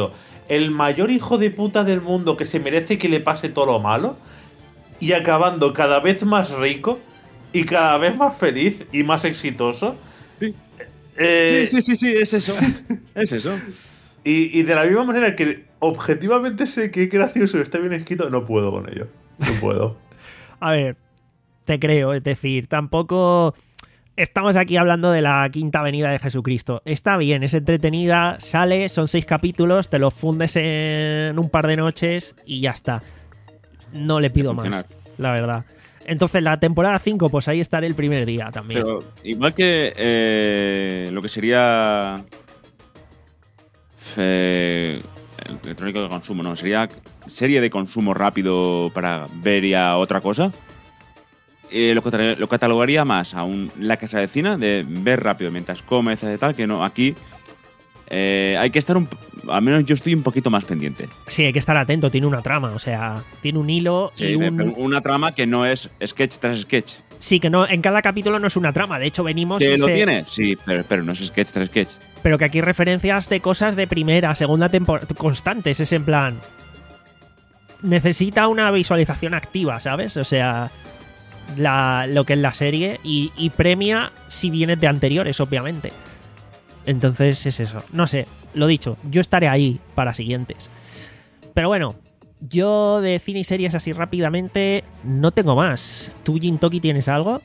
el mayor hijo de puta del mundo que se merece que le pase todo lo malo y acabando cada vez más rico y cada vez más feliz y más exitoso. Sí. Eh, sí, sí, sí, sí, es eso. Es eso. Y, y de la misma manera que objetivamente sé que es gracioso y está bien escrito, no puedo con ello. No puedo. A ver, te creo, es decir, tampoco estamos aquí hablando de la quinta venida de Jesucristo. Está bien, es entretenida, sale, son seis capítulos, te los fundes en un par de noches y ya está. No le pido más, la verdad. Entonces, la temporada cinco, pues ahí estaré el primer día también. Pero igual que eh, lo que sería eh, electrónico de consumo, ¿no? Sería serie de consumo rápido para ver ya otra cosa. Eh, lo, lo catalogaría más a un, la que se avecina de ver rápido mientras comes y tal, que no, aquí eh, hay que estar un, al menos yo estoy un poquito más pendiente. Sí, hay que estar atento, tiene una trama, o sea, tiene un hilo sí, y un... una trama que no es sketch tras sketch. Sí, que no, en cada capítulo no es una trama, de hecho venimos... ¿Que y lo se... tiene? Sí, pero, pero no es sketch tras sketch. Pero que aquí hay referencias de cosas de primera, segunda temporada, constantes, es en plan... Necesita una visualización activa, ¿sabes? O sea... La, lo que es la serie y, y premia si vienes de anteriores, obviamente. Entonces es eso. No sé, lo dicho, yo estaré ahí para siguientes. Pero bueno, yo de cine y series así rápidamente no tengo más. ¿Tú, Jintoki, tienes algo?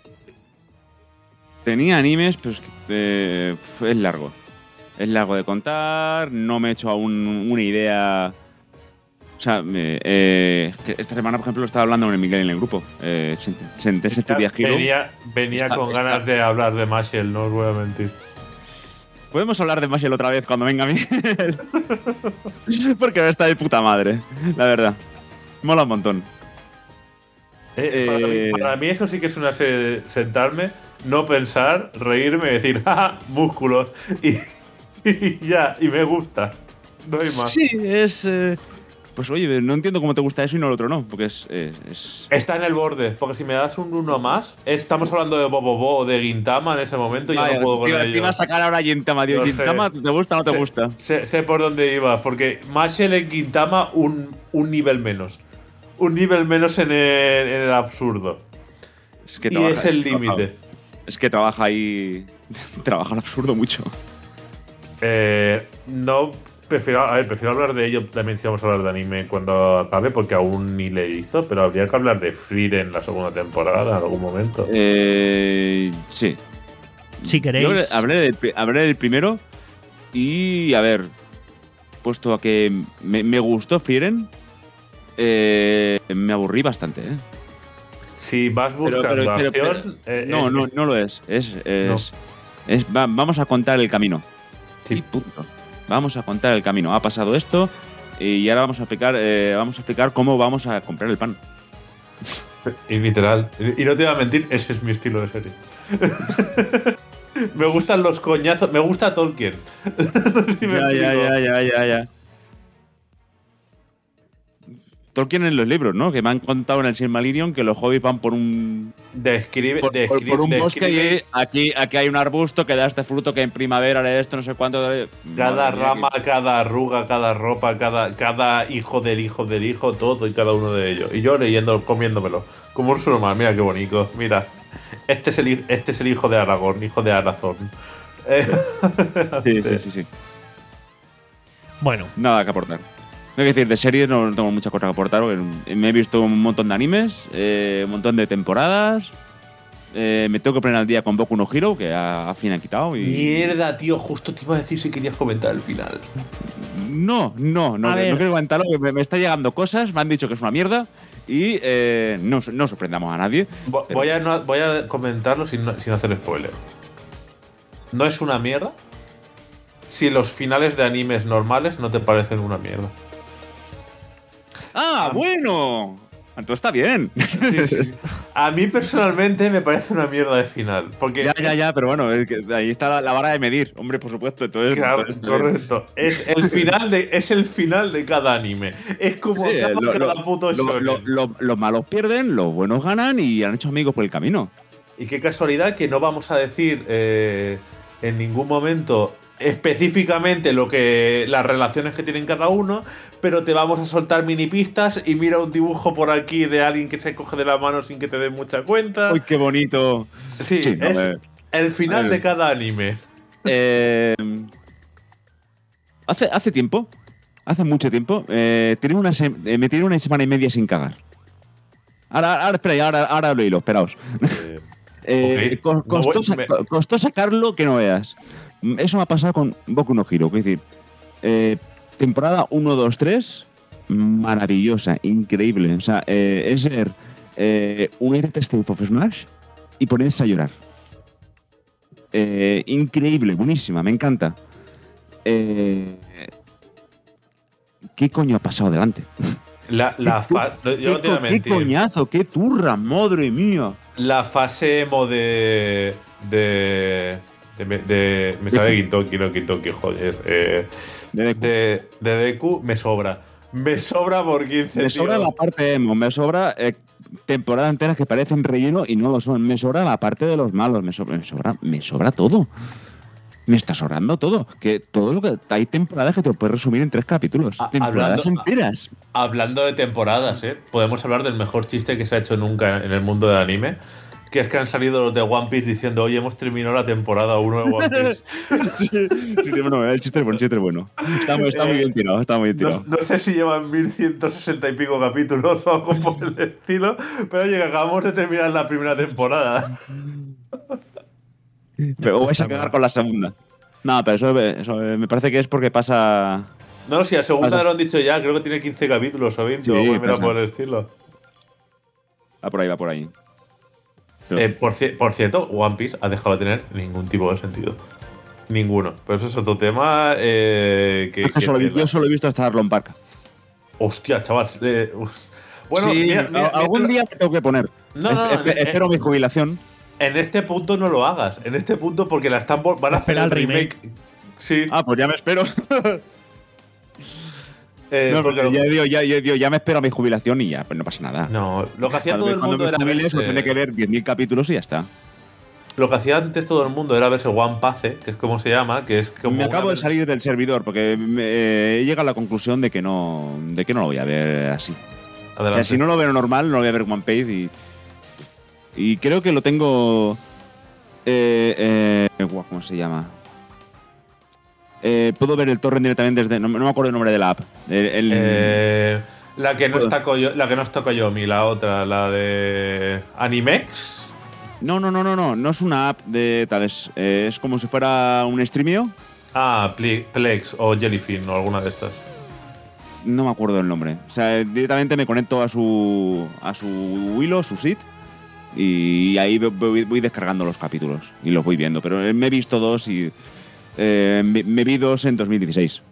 Tenía animes, pero es que eh, es largo. Es largo de contar, no me he hecho aún una idea... O sea, eh, esta semana, por ejemplo, estaba hablando con Miguel en el grupo. Eh, Sentense to be a Hero. Venía, venía está, con está. ganas de hablar de Mashle, no os voy a mentir. Podemos hablar de Mashle otra vez cuando venga Miguel. Porque está de puta madre, la verdad. Mola un montón. Eh, para, eh, mí, para mí eso sí que es una serie de sentarme, no pensar, reírme y decir, ¡ah, músculos! Y, y ya, y me gusta. No hay más. Sí, es... Eh, Pues oye, no entiendo cómo te gusta eso y no el otro no, porque es, es, es... Está en el borde, porque si me das un uno más, estamos hablando de Bobobo o de Gintama en ese momento y ya no puedo con ello. Te iba a sacar ahora Gintama, tío. ¿Gintama te gusta o no te sé, gusta? Sé, sé por dónde iba, porque Mashle en Gintama un, un nivel menos. Un nivel menos en el, en el absurdo. Es que y trabaja, es el límite. Es que trabaja ahí... trabaja el absurdo mucho. Eh, no... Prefiero, a ver, prefiero hablar de ello también si vamos a hablar de anime cuando acabe, porque aún ni le he visto, pero habría que hablar de Frieren en la segunda temporada en algún momento. Eh, sí. Si queréis. Yo hablé del, hablé del primero y, a ver, puesto a que me, me gustó Frieren, eh, me aburrí bastante, ¿eh? Si vas buscando pero, pero, acción... pero, pero, eh, no, es, no, no lo es. Es, es, no. es va, vamos a contar el camino. Sí. Y punto. Vamos a contar el camino. Ha pasado esto y ahora vamos a explicar, eh, vamos a explicar cómo vamos a comprar el pan. Y literal. Y no te voy a mentir, ese es mi estilo de serie. Me gustan los coñazos. Me gusta Tolkien. si ya, ya, ya, ya, ya, ya. Tolkien en los libros, ¿no? Que me han contado en el Silmarillion que los hobbits van por un... Describe, por, describe, por, por un describe. bosque y aquí, aquí hay un arbusto que da este fruto que en primavera de esto, no sé cuánto... De... Cada Madre rama, que... cada arruga, cada ropa, cada, cada hijo del hijo del hijo, todo y cada uno de ellos. Y yo leyendo, comiéndomelo. Como un normal, mira qué bonito. Mira, este es el, este es el hijo de Aragorn, hijo de Arathorn. Eh, sí, sí, sí, sí. Bueno. Nada que aportar. No hay que decir, de series no tengo mucha cosa que aportar. Me he visto un montón de animes, eh, un montón de temporadas. Eh, me tengo que poner al día con Boku no Hero, que a, a fin han quitado. Y... Mierda, tío, justo te iba a decir si querías comentar el final. No, no, no, no quiero comentarlo, me, me está llegando cosas, me han dicho que es una mierda y eh, no, no sorprendamos a nadie. Voy, pero... a, no, voy a comentarlo sin, sin hacer spoiler. ¿No es una mierda? Si los finales de animes normales no te parecen una mierda. ¡Ah, bueno! Entonces está bien. Sí, sí, sí. A mí personalmente me parece una mierda de final. Porque ya, ya, ya, pero bueno, es que ahí está la, la vara de medir. Hombre, por supuesto. Entonces, claro, entonces, correcto. Es el, final de, es el final de cada anime. Es como sí, cada, lo, cada lo, puto lo, lo, lo, Los malos pierden, los buenos ganan y han hecho amigos por el camino. Y qué casualidad que no vamos a decir eh, en ningún momento específicamente lo que las relaciones que tienen cada uno, pero te vamos a soltar mini pistas y mira un dibujo por aquí de alguien que se coge de la mano sin que te des mucha cuenta. ¡Uy, qué bonito! Sí, Sí, no, es eh. el final Eh. de cada anime. Eh, hace, hace tiempo, hace mucho tiempo, eh, tiene una se- eh, me tiré una semana y media sin cagar. Ahora, ahora espera, ahora, ahora lo hilo, esperaos. Eh, Eh, Ok. co- No costó, voy- sa- me- co- costó sacarlo que no veas. Mm, Eso me ha pasado con Boku no Hero. Es decir, eh, temporada uno, dos, tres, maravillosa, increíble. O sea, eh, es ver eh, un Elite State of Smash y ponerse a llorar. Eh, increíble, buenísima, me encanta. Eh, ¿Qué coño ha pasado delante? La, la, ¿Qué, fa- qué yo no te voy a co- qué mentir. coñazo, qué turra, madre mía. La fase emo de. de. de. de- me sale Gintoki, no Gintoki, joder. Eh, De Deku. de, de Deku me sobra. Me sobra por quince. Me sobra tío. la parte emo, me sobra eh, temporadas enteras que parecen relleno y no lo son. Me sobra la parte de los malos, me sobra, me sobra, me sobra todo. Me está sobrando todo. Que todo lo que hay temporadas que te lo puedes resumir en tres capítulos. Ah, temporadas hablando- enteras. Hablando de temporadas, ¿eh? Podemos hablar del mejor chiste que se ha hecho nunca en el mundo del anime. Que es que han salido los de One Piece diciendo, oye, hemos terminado la temporada uno de One Piece. sí, sí, sí, bueno, el chiste es bueno, el chiste es bueno. Está, muy- está muy bien tirado, está muy bien tirado. No, no sé si llevan mil ciento sesenta y pico capítulos o algo por el estilo, pero oye, que acabamos de terminar la primera temporada. Pero vais a quedar con la segunda. No, pero eso, eso, eh, me parece que es porque pasa. No, si la segunda Pasa. lo han dicho ya, creo que tiene quince capítulos o veinte Sí, o algo mira pasa. por el estilo. Va por ahí, va por ahí. Pero- Eh, por, ci- por cierto, One Piece ha dejado de tener ningún tipo de sentido. Ninguno. Pero eso es otro tema eh, que... es que que solo, vi- tela. yo solo he visto hasta Arlon Park. Hostia, chaval. eh, uf. Bueno, Sí, mira, mira, a- algún mira- día me tengo que poner. No, no, no, Espe- eh, espero mi jubilación. En este punto no lo hagas. En este punto porque la están vol- van a hacer Espera el el remake. Sí. Ah, pues ya me espero. eh, no, porque porque lo- ya, digo, ya, ya, digo, ya me espero a mi jubilación y ya, pues no pasa nada. No, lo que hacía Cuando, todo el cuando mundo me era jubile, verse- pues tiene que ver diez mil capítulos y ya está. Lo que hacía antes todo el mundo era verse One Piece, que es como se llama, que es como me una acabo de vers- salir del servidor porque me- eh, he llegado a la conclusión de que no, de que no lo voy a ver así. O Adelante. sea, si no lo veo normal, no lo voy a ver One Piece y. Y creo que lo tengo. Eh, eh, guau, ¿Cómo se llama? Eh, puedo ver el torrent directamente desde. No, no me acuerdo el nombre de la app. El, el- Eh, la que no Puedo. está Koyo- la que no está Koyomi, la otra, la de Animex. No, no, no, no, no. No es una app de tal. Es, eh, es como si fuera un streamio. Ah, Ple- Plex o Jellyfin o alguna de estas. No me acuerdo el nombre. O sea, directamente me conecto a su. a su hilo, su sit. Y ahí voy, voy descargando los capítulos. Y los voy viendo. Pero eh, me he visto dos y. eh, me, me vi dos en dos mil dieciséis.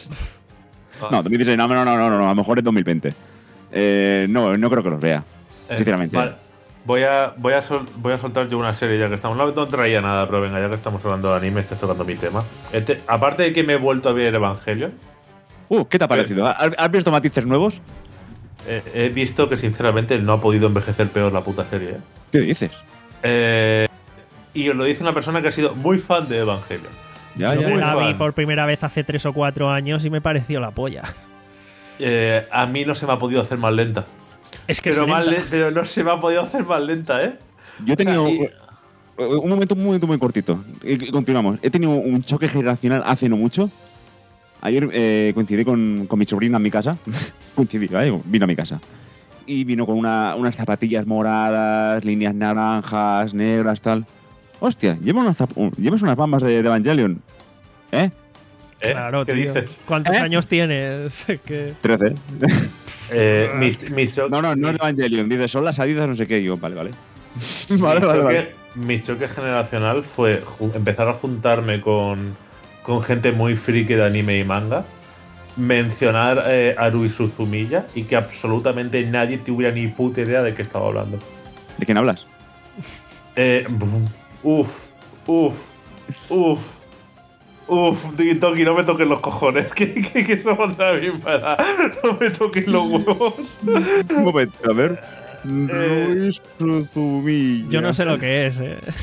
Ah, No, dos mil dieciséis, no, no, no, no, no, a lo mejor es dos mil veinte. Eh, no, no creo que los vea. eh, sinceramente. vale. Voy a, voy, a sol- voy a soltar yo una serie ya que estamos. No, no traía nada, pero venga, ya que estamos hablando de anime, estás tocando mi tema. Este, aparte de que me he vuelto a ver Evangelion, Uh, ¿qué te ha parecido? ¿Has, has visto matices nuevos? eh, he visto que sinceramente no ha podido envejecer peor la puta serie. ¿eh? ¿Qué dices? Eh, y os lo dice una persona que ha sido muy fan de Evangelion. Ya, Yo ya, me muy la vi fan. por primera vez hace tres o cuatro años y me pareció la polla. Eh, a mí no se me ha podido hacer más lenta. Es que Pero, es más lenta. le- pero no se me ha podido hacer más lenta, ¿eh? Yo he tenido O sea, y- un, un momento, un momento muy cortito. Y, y continuamos. He tenido un choque generacional hace no mucho. Ayer eh, coincidí con, con mi sobrina en mi casa. Coincidí, ¿vale? Vino a mi casa. Y vino con una- unas zapatillas moradas, líneas naranjas, negras, tal. Hostia, lleva unas, zap- uh, llevas unas bambas de, de Evangelion. ¿Eh? ¿Eh? Claro, ¿Qué tío. dices? ¿Cuántos ¿Eh? años tienes? Que- trece. Eh, mi, mi choque, No, no, no es de Evangelion. Dice, son las Adidas, no sé qué. Y yo, vale, vale. mi vale, vale, choque- vale. mi choque generacional fue ju- empezar a juntarme con, con gente muy friki de anime y manga, mencionar eh, a Rui Suzumiya y que absolutamente nadie tuviera ni puta idea de qué estaba hablando. ¿De quién hablas? Eh, uf, uf, uf. Uf, Toki, no me toques los cojones, que, que, que somos de la misma edad. No me toques los huevos. Un momento, a ver. Eh, Ruiz Suzumiya. Yo no sé lo que es, eh.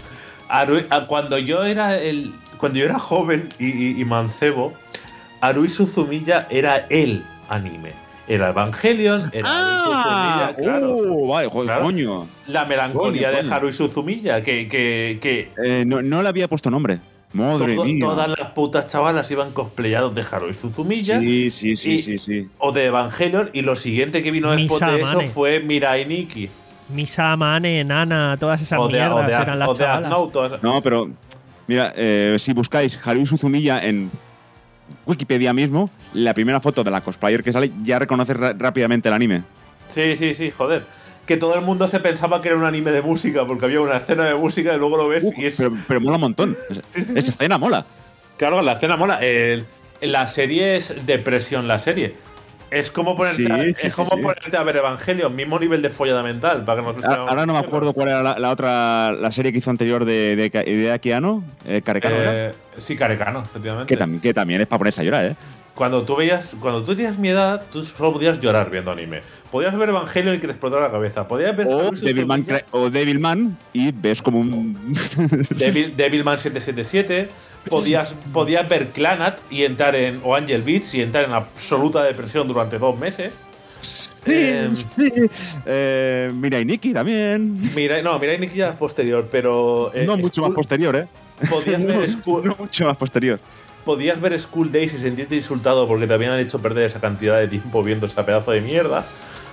Aru- a- cuando yo era el cuando yo era joven y, y- y mancebo, Arui Suzumiya era el anime. Era Evangelion, era Arui Suzumiya, claro. ¡Oh! Vale, joder, Claro. coño. La melancolía Coño, de coño. Harui Suzumiya, que, que, que Eh, no, no le había puesto nombre. Madre todo- mía. todas las putas chavalas iban cosplayados de Harui Suzumiya Sí, sí, sí, y- sí, sí. o de Evangelion, y lo siguiente que vino después de eso Misamane. fue Mirai Nikki. Misa, Mane, Nana, todas esas O de, o mierdas de, eran o las de chavalas. Aznau, todas- No, pero mira, eh, si buscáis Haruhi Suzumiya en Wikipedia mismo, la primera foto de la cosplayer que sale ya reconoce ra- rápidamente el anime. Sí, sí, sí, joder. Que todo el mundo se pensaba que era un anime de música, porque había una escena de música y luego lo ves Uh, y es. pero, pero mola un montón. Esa escena mola. Claro, la escena mola. El- la serie es depresión, la serie. Es como ponerte, Sí, a, sí, es sí, como sí. ponerte a ver Evangelion, mismo nivel de follada mental. Para que nos A- Ahora no me acuerdo cuál era la, la otra, la serie que hizo anterior de, de, de Akiano, eh, Karekano, ¿era? Eh, sí, Carecano, efectivamente. que, también, que también es para ponerse a llorar, ¿eh? Cuando tú veías, cuando tú tenías mi edad, tú solo podías llorar viendo anime. Podías ver Evangelion y que te explotara la cabeza. Podías ver O Haruhi Devilman, Suzumiya, Cra- o Devilman y ves como un. Devil, Devilman siete siete siete. Podías, podías ver Clanat y entrar en. O Angel Beats y entrar en absoluta depresión durante dos meses. Eh, sí. Eh, Mirai Nikki también. mira, no, mira, Nikki ya es posterior, pero. eh, no mucho School- más posterior, ¿eh? Podías ver, School, No mucho más posterior. podías ver School Days y sentirte insultado porque te habían hecho perder esa cantidad de tiempo viendo esa pedazo de mierda.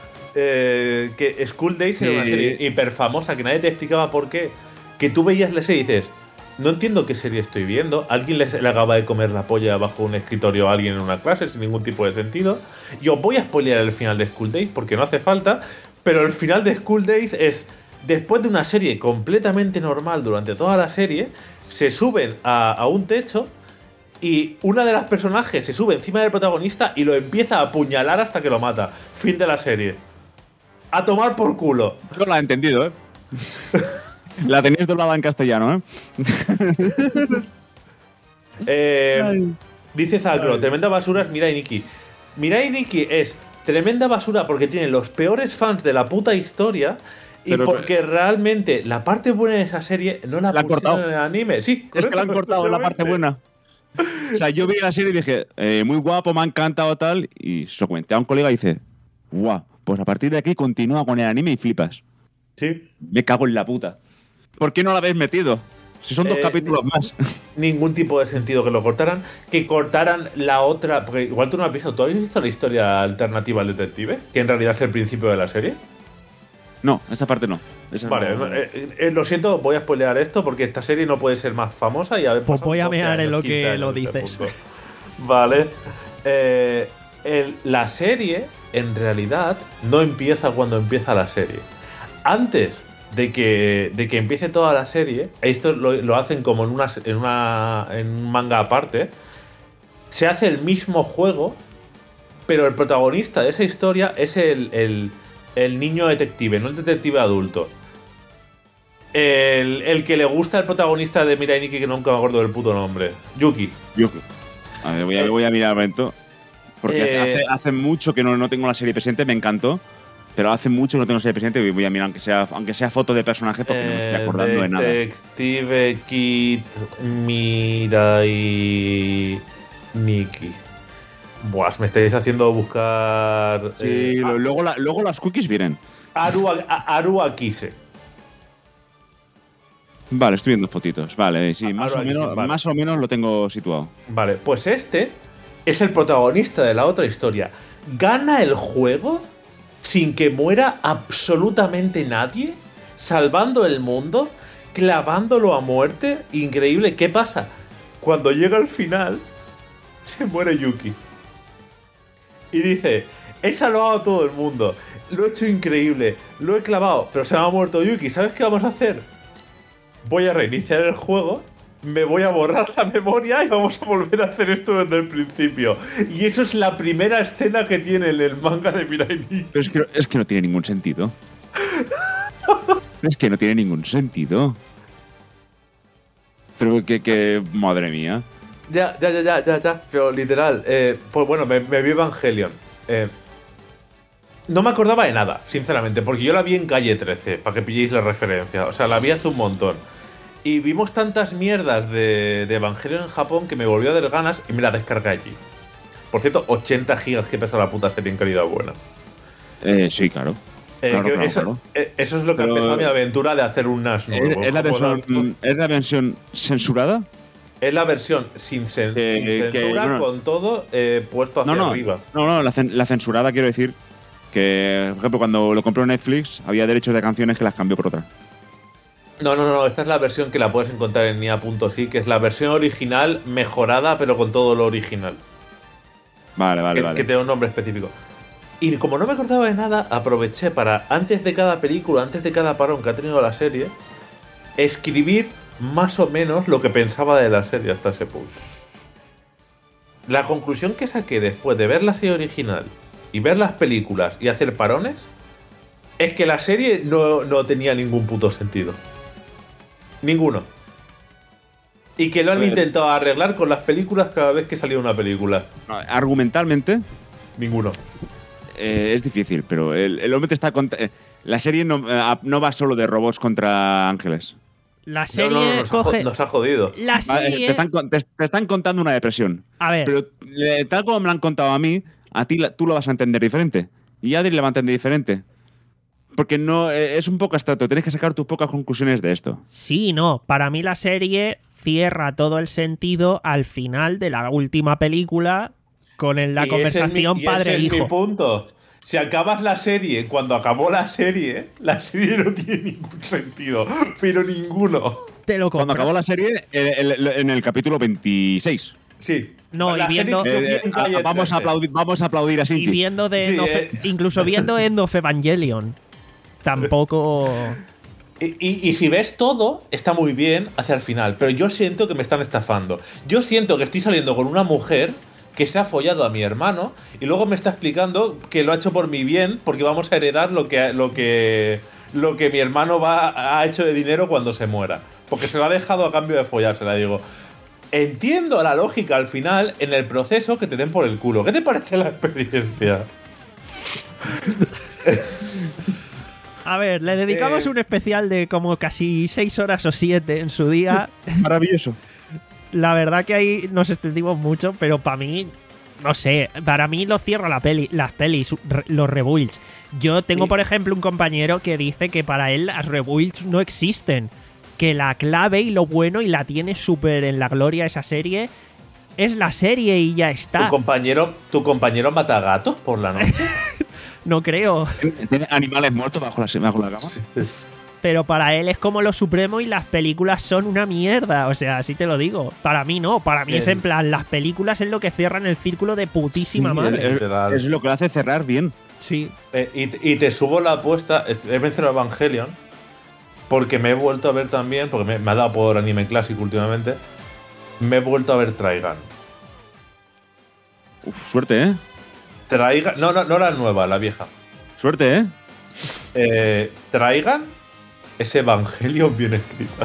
Eh, que School Days era una Sí. serie hiper famosa que nadie te explicaba por qué. Que tú veías la serie y dices, no entiendo qué serie estoy viendo. Alguien le, le acaba de comer la polla bajo un escritorio a alguien en una clase sin ningún tipo de sentido. Y os voy a spoilear el final de School Days porque no hace falta. Pero el final de School Days es, después de una serie completamente normal durante toda la serie, se suben a, a un techo y una de las personajes se sube encima del protagonista y lo empieza a apuñalar hasta que lo mata. Fin de la serie. A tomar por culo. Yo la he entendido, ¿eh? La tenéis doblada en castellano, ¿eh? Eh, dice Zacro, tremenda basura es Mirai Nikki. Mirai Nikki es tremenda basura porque tiene los peores fans de la puta historia y Pero- porque realmente la parte buena de esa serie no la, La han pusieron cortado. en el anime. Sí, Es que la han cortado en la parte buena. O sea, yo vi la serie y dije, eh, muy guapo, me ha encantado tal. Y se lo comenté a un colega y dice, guau, pues a partir de aquí continúa con el anime y flipas. Sí. Me cago en la puta. ¿Por qué no la habéis metido? Si son dos Eh, capítulos más. Ningún tipo de sentido que lo cortaran. Que cortaran la otra. Porque igual tú no has visto. ¿Tú has visto la historia alternativa al detective? Que en realidad es el principio de la serie. No, esa parte no. Esa Vale, no- eh, eh, lo siento, voy a spoilear esto porque esta serie no puede ser más famosa y haber Pues pasado voy a doce mear en años, lo quince que años lo de este dices. punto. Vale. Eh, el- la serie, en realidad, no empieza cuando empieza la serie. Antes de que, de que empiece toda la serie, esto lo, lo hacen como en, una, en, una, en un manga aparte, se hace el mismo juego, pero el protagonista de esa historia es el, el, el niño detective, no el detective adulto. El, el que le gusta al protagonista de Mirai Nikki, que nunca me acuerdo del puto nombre. Yuki. Yo, a ver, voy a, voy a mirar un momento. Porque hace- Eh, hace, hace mucho que no, no tengo la serie presente, me encantó. Pero hace mucho que no tengo la serie presente y voy a mirar, aunque sea, aunque sea foto de personaje, porque no me estoy Eh, acordando de nada. Detective Kid Mirai Nikki. Buah, me estáis haciendo buscar. Sí, eh, lo- luego, la- luego las cookies vienen. Aru, A- Aru Akise. Vale, estoy viendo fotitos. Vale, sí, Ah, más o, ahora aquí menos, sí, vale. más o menos lo tengo situado. Vale, pues este es el protagonista de la otra historia. Gana el juego sin que muera absolutamente nadie, salvando el mundo, clavándolo a muerte. Increíble. ¿Qué pasa? Cuando llega al final, se muere Yuki. Y dice, he salvado a todo el mundo, lo he hecho increíble, lo he clavado, pero se me ha muerto Yuki. ¿Sabes qué vamos a hacer? Voy a reiniciar el juego, me voy a borrar la memoria y vamos a volver a hacer esto desde el principio. Y eso es la primera escena que tiene en el manga de Mirai Nikki. Pero es que, es que no tiene ningún sentido. Es que no tiene ningún sentido. Pero que, que madre mía. Ya, ya, ya, ya, ya, ya. Pero literal, eh, pues bueno, me, me vi Evangelion. Eh, no me acordaba de nada, sinceramente, porque yo la vi en Calle trece, para que pilléis la referencia. O sea, la vi hace un montón. Y vimos tantas mierdas de, de Evangelion en Japón que me volvió a dar ganas y me la descargué allí. Por cierto, ochenta gigas que pesa la puta serie en calidad buena. Eh, sí, claro. Eh, Claro, que claro, eso, claro. eh, eso es lo que Pero- empezó mi aventura de hacer un N A S ¿Es, nuevo. es la Como versión, ¿Es la versión censurada? Es la versión sin, cen- Que- sin que- censura, no, no. con todo eh, puesto hacia No, no. arriba. No, no, la, cen- la censurada quiero decir que, por ejemplo, cuando lo compró Netflix, había derechos de canciones que las cambió por otra. No, no, no, esta es la versión que la puedes encontrar en nia punto si, que es la versión original mejorada, pero con todo lo original. Vale, vale, que, vale. que tiene un nombre específico. Y como no me acordaba de nada, aproveché para, antes de cada película, antes de cada parón que ha tenido la serie, escribir más o menos lo que pensaba de la serie hasta ese punto. La conclusión que saqué después de ver la serie original y ver las películas y hacer parones es que la serie no, no tenía ningún puto sentido. Ninguno. Y que lo han A ver. intentado arreglar con las películas cada vez que salía una película. No, argumentalmente Ninguno. eh, es difícil, pero el, el hombre te está cont- eh, la serie no, eh, no va solo de robots contra ángeles. La No, serie no, no, nos, ha, coge. jo- nos ha jodido. La Va, eh, serie. te, están, con- te- te están contando una depresión. A ver, Pero eh, tal como me lo han contado a mí, a ti la- tú lo vas a entender diferente. Y Adri lo va a entender diferente. Porque no eh, es un poco abstracto. Tienes que sacar tus pocas conclusiones de esto. sí, no. Para mí la serie cierra todo el sentido al final de la última película con el- la Y ese es conversación mi- y ese es mi padre-hijo. punto. Si acabas la serie cuando acabó la serie, la serie no tiene ningún sentido. Pero ninguno. Te lo Cuando compro. acabó la serie, eh, el- el- en el capítulo veintiséis. Sí. No, La y viendo- serie Eh, yo vi en a- calle vamos, a trece. aplaudir, vamos a aplaudir a Y Shinji. viendo de Sí, End of- eh. incluso viendo End of Evangelion. Tampoco. Y, y- y si ves todo, está muy bien hacia el final. Pero yo siento que me están estafando. Yo siento que estoy saliendo con una mujer que se ha follado a mi hermano y luego me está explicando que lo ha hecho por mi bien porque vamos a heredar lo que, lo que, lo que mi hermano va, ha hecho de dinero cuando se muera. Porque se lo ha dejado a cambio de follársela, digo. Entiendo la lógica al final, en el proceso, que te den por el culo. ¿Qué te parece la experiencia? A ver, le dedicamos Eh. un especial de como casi seis horas o siete en su día. Maravilloso. La verdad que ahí nos extendimos mucho, pero para mí, no sé, para mí lo cierra la peli, las pelis, re- los rebuilds. Yo tengo, Sí. por ejemplo, un compañero que dice que para él las rebuilds no existen. Que la clave y lo bueno, y la tiene súper en la gloria esa serie, es la serie y ya ¿Tu está. compañero, ¿Tu compañero mata gatos por la noche? No creo. Tiene animales muertos bajo la, bajo la cama. Pero para él es como lo supremo y las películas son una mierda. O sea, así te lo digo. Para mí no. Para mí es en plan, las películas es lo que cierran el círculo de putísima Sí, madre. es- Literal. Es lo que lo hace cerrar bien. Sí. Eh, y, y te subo la apuesta. est- He mencionado Evangelion. Porque me he vuelto a ver también. Porque me, me ha dado por anime clásico últimamente. Me he vuelto a ver Trigun. Uf, suerte, ¿eh? Trigun. No, no, no la nueva, la vieja. Suerte, ¿eh? Eh, Trigun es Evangelion bien escrita.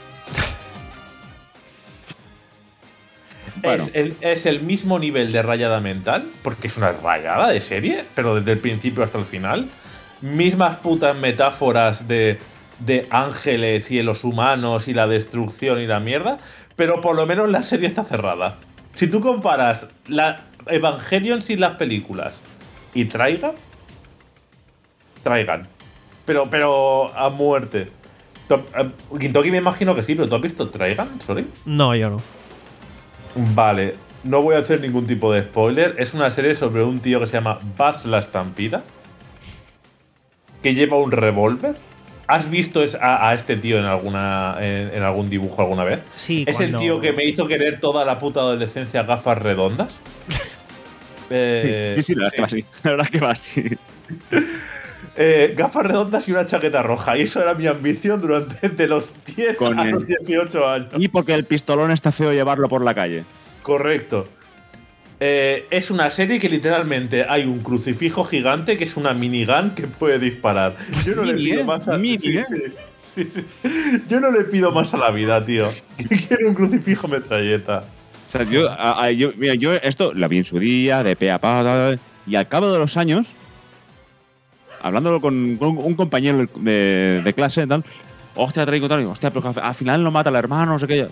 Bueno. Es, el, es el mismo nivel de rayada mental, porque es una rayada de serie, pero desde el principio hasta el final. Mismas putas metáforas de, de ángeles y los humanos y la destrucción y la mierda, pero por lo menos la serie está cerrada. Si tú comparas la Evangelion sin las películas y Trigun, Trigun. Pero, pero a muerte. To- eh, Gintoki me imagino que sí, pero ¿tú has visto Trigun? Sorry. No, yo no. Vale, no voy a hacer ningún tipo de spoiler. Es una serie sobre un tío que se llama Buzz la Estampida, que lleva un revólver. ¿Has visto es- a, a este tío en alguna en, en algún dibujo alguna vez? Sí, Es cuando- el tío que me hizo querer toda la puta adolescencia gafas redondas. Eh, Sí, sí, la verdad es que va así. La verdad es que va así. Eh, gafas redondas y una chaqueta roja. Y eso era mi ambición durante de los diez Con a el- los dieciocho años. Y porque el pistolón está feo llevarlo por la calle. Correcto. Eh, es una serie que literalmente hay un crucifijo gigante que es una minigun que puede disparar. Yo no le Mini, pido ¿eh? más a Mini, sí, ¿eh? sí, sí, sí. Yo no le pido más a la vida, tío. Quiero un crucifijo metralleta. O sea, yo, a- a- yo, mira, yo esto la vi en su día, de pe a pa, tal, tal, y al cabo de los años, hablándolo con, con un compañero de, de clase, tal, hostia, traigo tal, hostia, pero que al final no mata al hermano, no sé qué.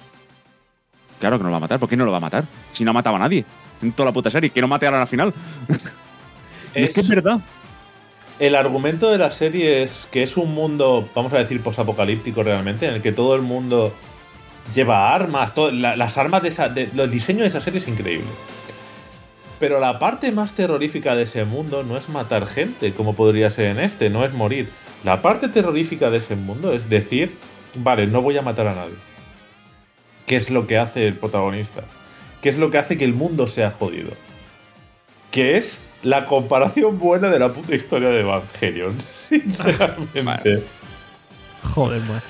Claro que no lo va a matar. ¿Por qué no lo va a matar? Si no mataba a nadie en toda la puta serie. Que no mate ahora al final. Y es, es que es verdad. El argumento de la serie es que es un mundo, vamos a decir, posapocalíptico realmente, en el que todo el mundo lleva armas. Todo, la, las armas de esa. De, el diseño de esa serie es increíble. Pero la parte más terrorífica de ese mundo no es matar gente, como podría ser en este, no es morir. La parte terrorífica de ese mundo es decir, vale, no voy a matar a nadie. ¿Qué es lo que hace el protagonista? ¿Qué es lo que hace que el mundo sea jodido? Que es la comparación buena de la puta historia de Evangelion. Sinceramente. Vale. Joder, macho.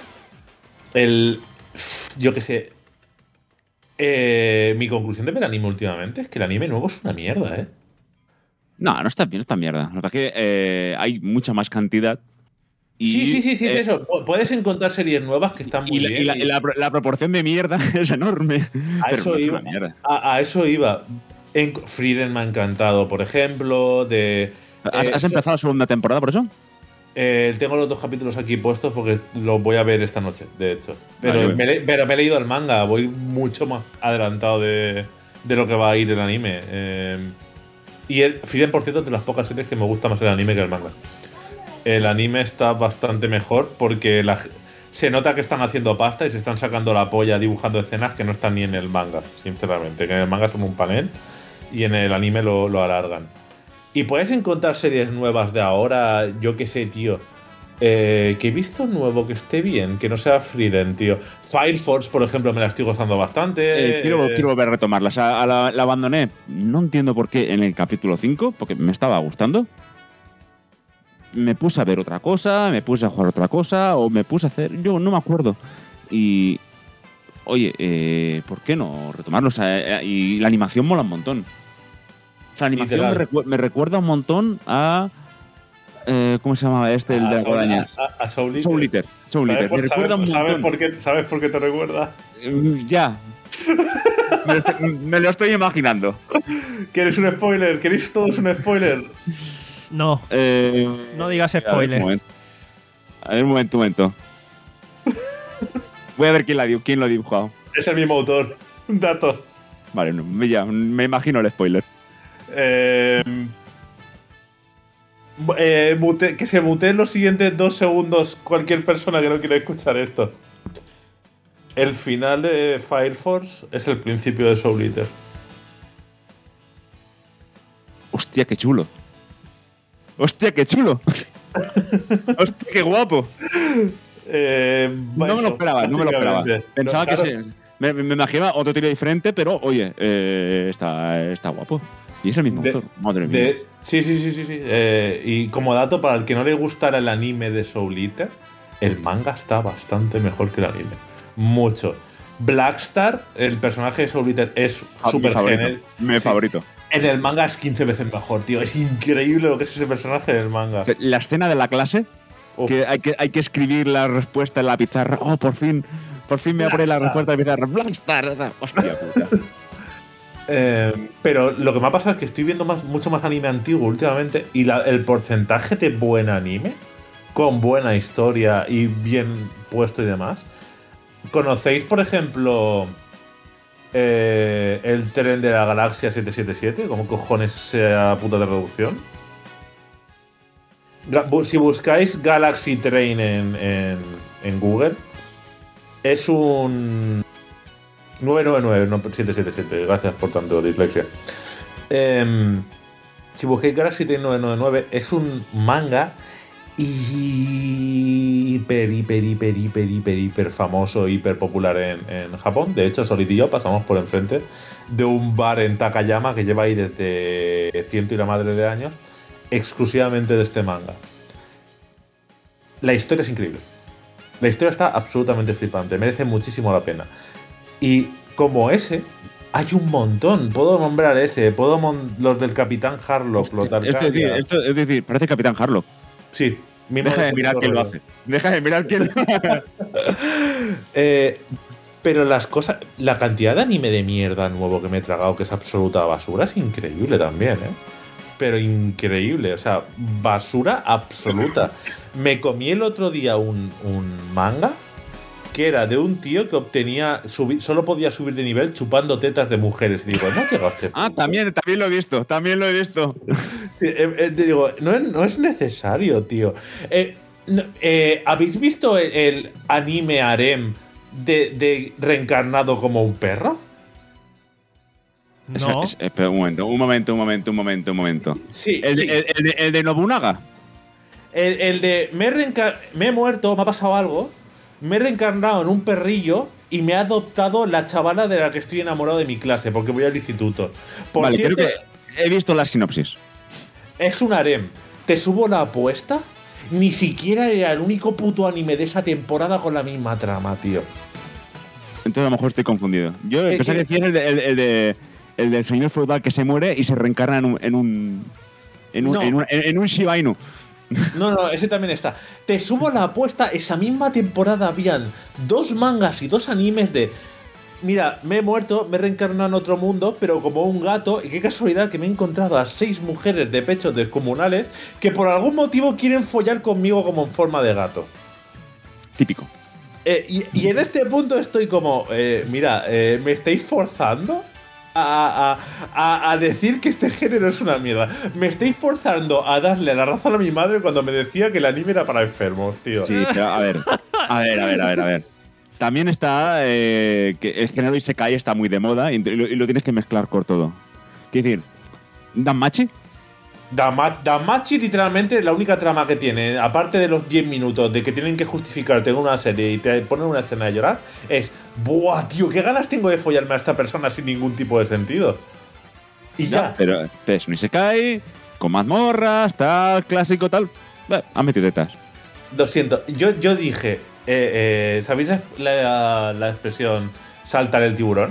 El... Yo qué sé... Eh, mi conclusión de ver anime últimamente es que el anime nuevo es una mierda, ¿eh? No, no está bien, no está mierda. Lo que pasa es que eh, hay mucha más cantidad. Y, sí, sí, sí, sí, eh, es eso. Puedes encontrar series nuevas que están muy y la, bien. Y la, y la, la proporción de mierda es enorme. A, pero eso, no iba, es una mierda. A, a eso iba. En, Frieren me ha encantado, por ejemplo. De, ¿Has, eh, ¿Has empezado la segunda temporada por eso? Eh, tengo los dos capítulos aquí puestos porque los voy a ver esta noche, de hecho. Pero, vale, me, le, pero me he leído el manga, voy mucho más adelantado de, de lo que va a ir el anime. Eh, y el Frieren, por cierto, es de las pocas series que me gusta más el anime que el manga. El anime está bastante mejor porque la, se nota que están haciendo pasta y se están sacando la polla dibujando escenas que no están ni en el manga, sinceramente. Que en el manga es como un panel y en el anime lo, lo alargan. Y puedes encontrar series nuevas de ahora, yo qué sé, tío. Eh, que he visto nuevo que esté bien, que no sea Frieren, tío. Fire Force, por ejemplo, me la estoy gozando bastante. Eh, quiero, eh, quiero volver a retomarla. O sea, a la, la abandoné, no entiendo por qué, en el capítulo cinco, porque me estaba gustando. Me puse a ver otra cosa, me puse a jugar otra cosa, o me puse a hacer. Yo no me acuerdo. Y. Oye, eh, ¿por qué no retomarlo? O sea, eh, y la animación mola un montón. O sea, la animación me, recu me recuerda un montón a. Eh, ¿Cómo se llamaba este? El a de la guadaña. A, a Soul Eater. Soul Eater. Soul Eater. Me recuerda un ¿sabes montón. por, qué, ¿Sabes por qué te recuerda? Mm, ya. me, lo estoy, me lo estoy imaginando. ¿Quieres un spoiler? ¿Queréis todos un spoiler? No. Eh, no digas spoiler. A ver, a ver, un momento, un momento. Voy a ver quién, la, quién lo ha dibujado. Es el mismo autor. Un dato. Vale, no, ya, me imagino el spoiler. Eh, eh, mute, que se mutee en los siguientes dos segundos cualquier persona que no quiera escuchar esto. El final de Fire Force es el principio de Soul Eater. Hostia, qué chulo. Hostia, qué chulo. Hostia, qué guapo. Eh, no me lo esperaba, no me lo esperaba. Pensaba no, claro. que sí. Me, me imaginaba otro tiro diferente, pero oye, eh, está, está guapo. Y es el mismo de, autor. Madre mía. De, sí, sí, sí, sí. sí. Eh, y como dato, para el que no le gustara el anime de Soul Eater, el manga está bastante mejor que el anime. Mucho. Blackstar, el personaje de Soul Eater, es súper genial. Mi sí. favorito. En el manga es quince veces mejor, tío. Es increíble lo que es ese personaje en el manga. La escena de la clase, que hay, que hay que escribir la respuesta en la pizarra. Oh, por fin, por fin me voy a poner la respuesta en la pizarra. Blackstar. Hostia, puta. Eh, pero lo que me ha pasado es que estoy viendo más, mucho más anime antiguo últimamente y la, el porcentaje de buen anime, con buena historia y bien puesto y demás. ¿Conocéis, por ejemplo, eh, el tren de la galaxia siete siete siete? ¿Cómo cojones sea puta de reducción? Si buscáis Galaxy Train en, en, en Google, es un... nueve nueve nueve, no siete siete siete, gracias por tanto, dislexia. Eh, si busquéis Galaxy Train nueve nueve nueve, es un manga hiper, hiper, hiper, hiper, hiper, hiper famoso, hiper popular en, en Japón. De hecho, Solid y yo pasamos por enfrente de un bar en Takayama que lleva ahí desde ciento y la madre de años, exclusivamente de este manga. La historia es increíble. La historia está absolutamente flipante, merece muchísimo la pena. Y como ese, hay un montón. Puedo nombrar ese, puedo mon los del Capitán Harlock, los de es, decir, esto, es decir, parece Capitán Harlock. Sí. Deja de mirar quién lo hace. Deja de mirar quién lo hace. eh, pero las cosas. La cantidad de anime de mierda nuevo que me he tragado, que es absoluta basura, es increíble también, ¿eh? pero increíble. O sea, basura absoluta. Me comí el otro día un, un manga que era de un tío que obtenía, subi, solo podía subir de nivel chupando tetas de mujeres. Y digo, no llegaste. Ah, también, también lo he visto, también lo he visto. eh, eh, digo, no, no es necesario, tío. Eh, no, eh, ¿Habéis visto el, el anime harem de, de reencarnado como un perro? No. Es- es- espera, un momento, un momento, un momento, un momento, un momento. Sí, ¿El, sí. el- el de, el de Nobunaga? El, el de me he, reencar- me he muerto, me ha pasado algo, me he reencarnado en un perrillo y me ha adoptado la chavala de la que estoy enamorado de mi clase, porque voy al instituto. Por Vale, cierto, creo que he visto la sinopsis. es un harem. ¿Te subo la apuesta? Ni siquiera era el único puto anime de esa temporada con la misma trama, tío. Entonces a lo mejor estoy confundido. Yo Eh, pensaba que- que decías el, de- el, el de, el del señor feudal que se muere y se reencarna en un en un en un, No. en un, en un Shiba Inu. No, no, ese también está. Te subo la apuesta, esa misma temporada habían dos mangas y dos animes de... Mira, me he muerto, me he reencarnado en otro mundo, pero como un gato, y qué casualidad que me he encontrado a seis mujeres de pechos descomunales que por algún motivo quieren follar conmigo como en forma de gato. Típico. Eh, y, y en este punto estoy como, eh, mira, eh, ¿me estáis forzando a, a- a- a decir que este género es una mierda? Me estáis forzando a darle la razón a mi madre cuando me decía que el anime era para enfermos, tío. Sí, pero a ver. A ver, a ver, a ver, a ver. También está eh, que el género Isekai está muy de moda y lo, y lo tienes que mezclar con todo. Quiero decir, Danmachi, Dama- Danmachi literalmente la única trama que tiene, aparte de los diez minutos de que tienen que justificarte en una serie y te ponen una escena de llorar, es ¡buah, tío! ¿Qué ganas tengo de follarme a esta persona sin ningún tipo de sentido? Y ya. pero este es un Isekai, con mazmorras, tal, clásico, tal. Bah, han metido tetas. Lo siento, yo, yo dije, eh, eh, ¿sabéis la, la- la expresión saltar el tiburón?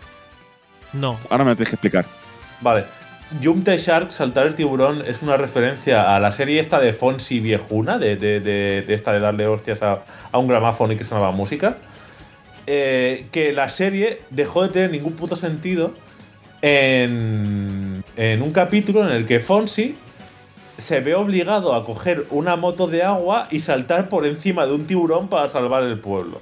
No. Ahora me lo tienes que explicar. Vale. Jump the Shark, saltar el tiburón, es una referencia a la serie esta de Fonsi viejuna, de, de, de- de esta de darle hostias a, a un gramófono y que sonaba música. Eh, que la serie dejó de tener ningún puto sentido en, en un capítulo en el que Fonsi se ve obligado a coger una moto de agua y saltar por encima de un tiburón para salvar el pueblo.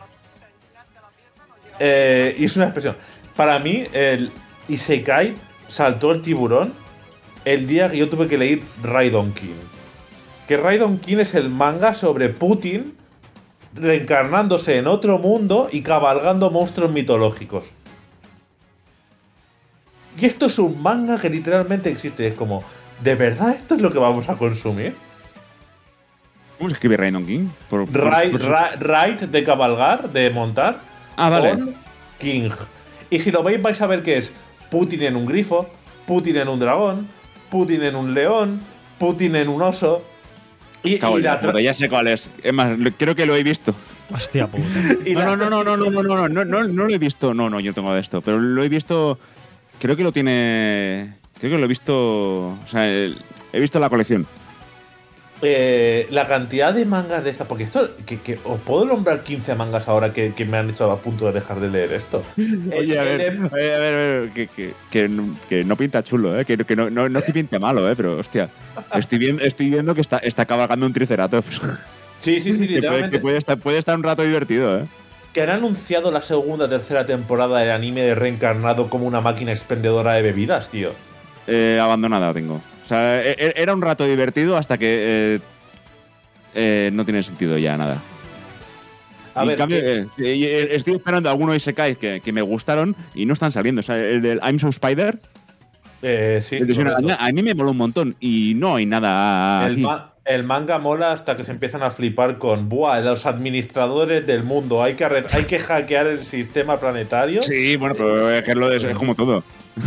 Eh, y es una expresión. Para mí, el Isekai saltó el tiburón el día que yo tuve que leer Raidon King. Que Raidon King es el manga sobre Putin reencarnándose en otro mundo y cabalgando monstruos mitológicos. Y esto es un manga que literalmente existe. Es como, ¿de verdad esto es lo que vamos a consumir? ¿Cómo se escribe Rainon King? Por, por- Ride, por- ra- ride de cabalgar, de montar. Ah, vale. Con King. Y si lo veis vais a ver que es Putin en un grifo, Putin en un dragón, Putin en un león, Putin en un oso. Y, Cago y en la la tra- puta, ya sé cuál es. Es más, lo- creo que lo he visto. Hostia puta. y la- No, no, no, no, no, no, no, no, no, no, no lo he visto. No, no, yo tengo de esto. Pero lo he visto. Creo que lo tiene. Creo que lo he visto. O sea, el- he visto la colección. eh, la cantidad de mangas de esta. Porque esto. Que, que os puedo nombrar quince mangas ahora que, que me han hecho a punto de dejar de leer esto. Oye, a El- ver, el- a ver, a ver, a ver, que, que, que, no- que no pinta chulo, ¿eh? Que, que no, no, no es que pinte malo, ¿eh? Pero, hostia, estoy viendo, estoy viendo que está, está cabalgando un triceratops. Sí, sí, sí, que puede, literalmente. que puede estar, puede estar un rato divertido, ¿eh? Que han anunciado la segunda tercera temporada del anime de reencarnado como una máquina expendedora de bebidas, tío. Eh, abandonada tengo. O sea, e- e- era un rato divertido hasta que eh, eh, no tiene sentido ya nada. A Y ver, en cambio, que- eh, eh, estoy esperando algunos Isekais que, que me gustaron y no están saliendo. O sea, el del I'm So Spider, eh, sí, el de Shion correcto. Araña, a mí me moló un montón y no hay nada El, aquí. ma- el manga mola hasta que se empiezan a flipar con ¡buah! Los administradores del mundo. Hay que, arre- hay que hackear el sistema planetario. Sí, bueno, pero es, que es lo de- es como todo.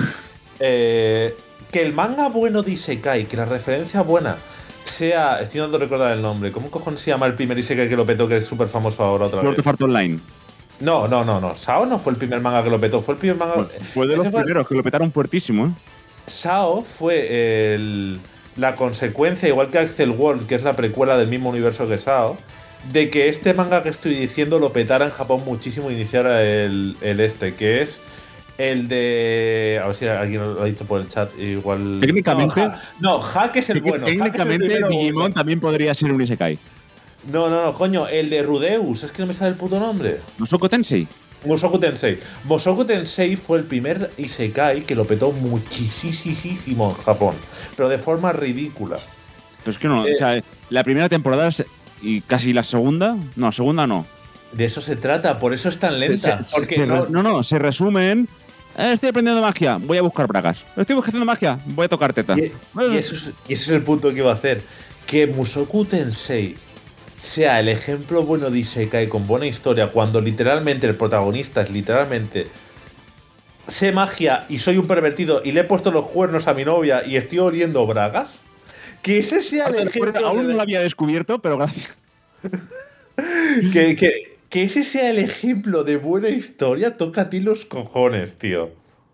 Eh, que el manga bueno de Isekai, que la referencia buena sea. Estoy dando recordar el nombre. ¿Cómo cojones se llama el primer Isekai que lo petó, que es súper famoso ahora otra Sword vez? of Art Online. No, no, no, no. Sao no fue el primer manga que lo petó. Fue el primer manga. Fue, fue de los Ese fue- primeros que lo petaron fuertísimo, ¿eh? Sao fue el- la consecuencia, igual que Axel World, que es la precuela del mismo universo que Sao, de que este manga que estoy diciendo lo petara en Japón muchísimo e iniciara el, el este, que es El de. A ver si alguien lo ha dicho por el chat. Igual. Técnicamente. No, Ha- no Hack es el bueno. Hack es el Técnicamente, primero Digimon bueno. también podría ser un Isekai. No, no, no, coño. El de Rudeus. Es que no me sale el puto nombre. Mushoku Tensei. Mushoku Tensei. Mushoku Tensei fue el primer Isekai que lo petó muchísimo en Japón. Pero de forma ridícula. Pero es que no. Eh. O sea, la primera temporada se- y casi la segunda. No, segunda no. De eso se trata. Por eso es tan lenta. Se- se- porque se no, re- no, no, se resumen. Eh, estoy aprendiendo magia, voy a buscar bragas. Estoy buscando magia, voy a tocar teta. Y, y eso es, y ese es el punto que iba a hacer. Que Mushoku Tensei sea el ejemplo bueno de Isekai con buena historia, cuando literalmente el protagonista es literalmente sé magia y soy un pervertido y le he puesto los cuernos a mi novia y estoy oliendo bragas. Que ese sea el ejemplo. Aún de- no lo había descubierto, pero gracias. que, que, que ese sea el ejemplo de buena historia, toca a ti los cojones, tío.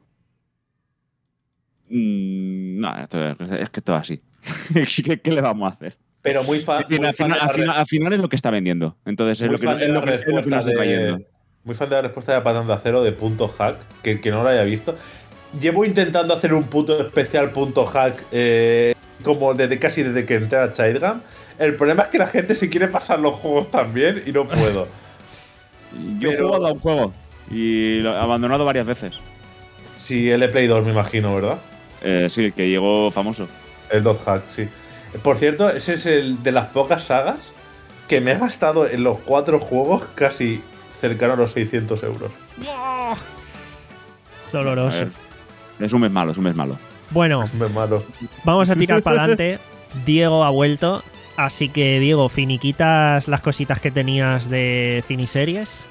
Mm, no, esto es, es que todo así. ¿Qué, qué le vamos a hacer? Pero muy fan. Es decir, muy al, fan final, de la al, final, re- al final es lo que está vendiendo. Entonces es muy lo que, fan de es la lo que, es lo que respuesta nos está trayendo. de- Muy fan de la respuesta de Patán de Acero de punto hack, que, que no lo haya visto. Llevo intentando hacer un puto especial punto hack eh, como desde casi desde que entré a Childgam. El problema es que la gente se quiere pasar los juegos también y no puedo. Yo he Pero- jugado a un juego y lo he abandonado varias veces. Sí, el Play dos me imagino, ¿verdad? Eh, sí, el que llegó famoso. El Dot Hack, sí. Por cierto, ese es el de las pocas sagas que me he gastado en los cuatro juegos casi cercano a los seiscientos euros. A Doloroso. ver, es un mes malo, es un mes malo. Bueno, Me malo. vamos a tirar para adelante. Diego ha vuelto. Así que, Diego, finiquitas las cositas que tenías de ciniseries.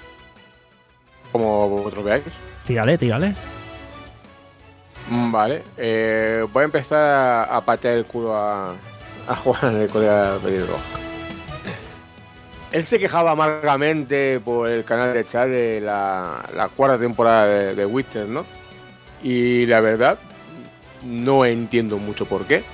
Como vosotros veáis. Tírale, tírale. Mm, Vale, eh, voy a empezar a, a patear el culo a, a Juan en el colega pelirrojo. Él se quejaba amargamente por el canal de chat de la, la cuarta temporada de, de Witcher, ¿no? Y la verdad, no entiendo mucho por qué.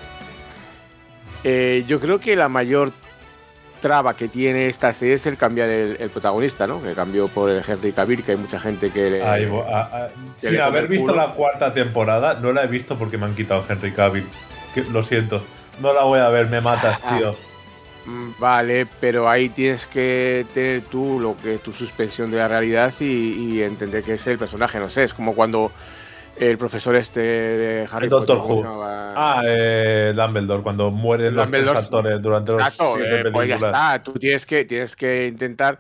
Eh, yo creo que la mayor traba que tiene esta serie es el cambiar el, el protagonista, ¿no? Que cambió por el Henry Cavill, que hay mucha gente que le... Ahí vo- a- a- que sin le come haber el visto culo. la cuarta temporada, no la he visto porque me han quitado Henry Cavill. Que- lo siento. No la voy a ver, me matas, Ah. tío. Mm, Vale, pero ahí tienes que tener tú lo que es tu suspensión de la realidad y, y entender que es el personaje. No sé, es como cuando el profesor este de Harry El Doctor Potter, ¿cómo Who. se llamaba? Ah, eh, Dumbledore, cuando mueren los tres Dumbledore. actores durante los Exacto, siete eh, pues ya películas. está. Tú tienes que, tienes que intentar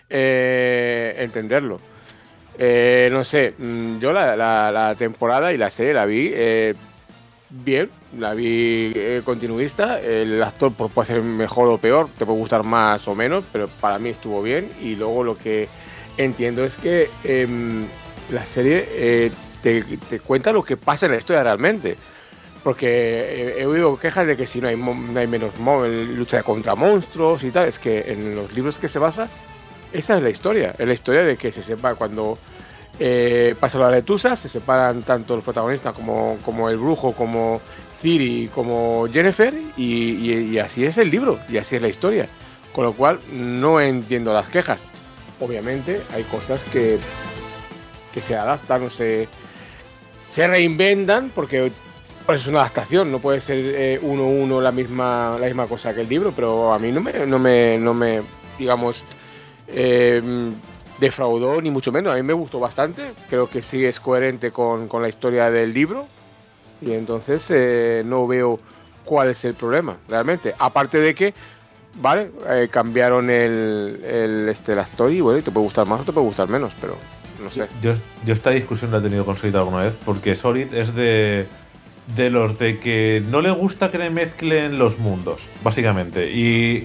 eh, entenderlo. Eh, no sé, mm, yo la, la- la temporada y la serie la vi eh, bien, la vi eh, continuista. El actor pues, puede ser mejor o peor, te puede gustar más o menos, pero para mí estuvo bien. Y luego lo que entiendo es que em, la serie eh, te, te cuenta lo que pasa en la historia realmente. Porque he, he oído quejas de que si no hay, mo- no hay menos mo- lucha contra monstruos y tal, es que en los libros que se basa, esa es la historia. Es la historia de que se sepa cuando eh, pasa la letusa, se separan tanto los protagonistas como, como el brujo, como Ciri, como Jennifer, y, y- y así es el libro, y así es la historia. Con lo cual, no entiendo las quejas. Obviamente, hay cosas que, que se adaptan o se, se reinventan, porque pues, es una adaptación, no puede ser eh, uno a uno la misma, la misma cosa que el libro, pero a mí no me, no me, no me digamos, eh, defraudó, ni mucho menos. A mí me gustó bastante, creo que sí es coherente con, con la historia del libro, y entonces eh, no veo cuál es el problema, realmente. Aparte de que, vale, eh, cambiaron el, el, este, el actor y bueno, te puede gustar más o te puede gustar menos, pero no sé. Yo, yo esta discusión la he tenido con Solid alguna vez, porque Solid es de, de los de que no le gusta que le mezclen los mundos, básicamente. Y,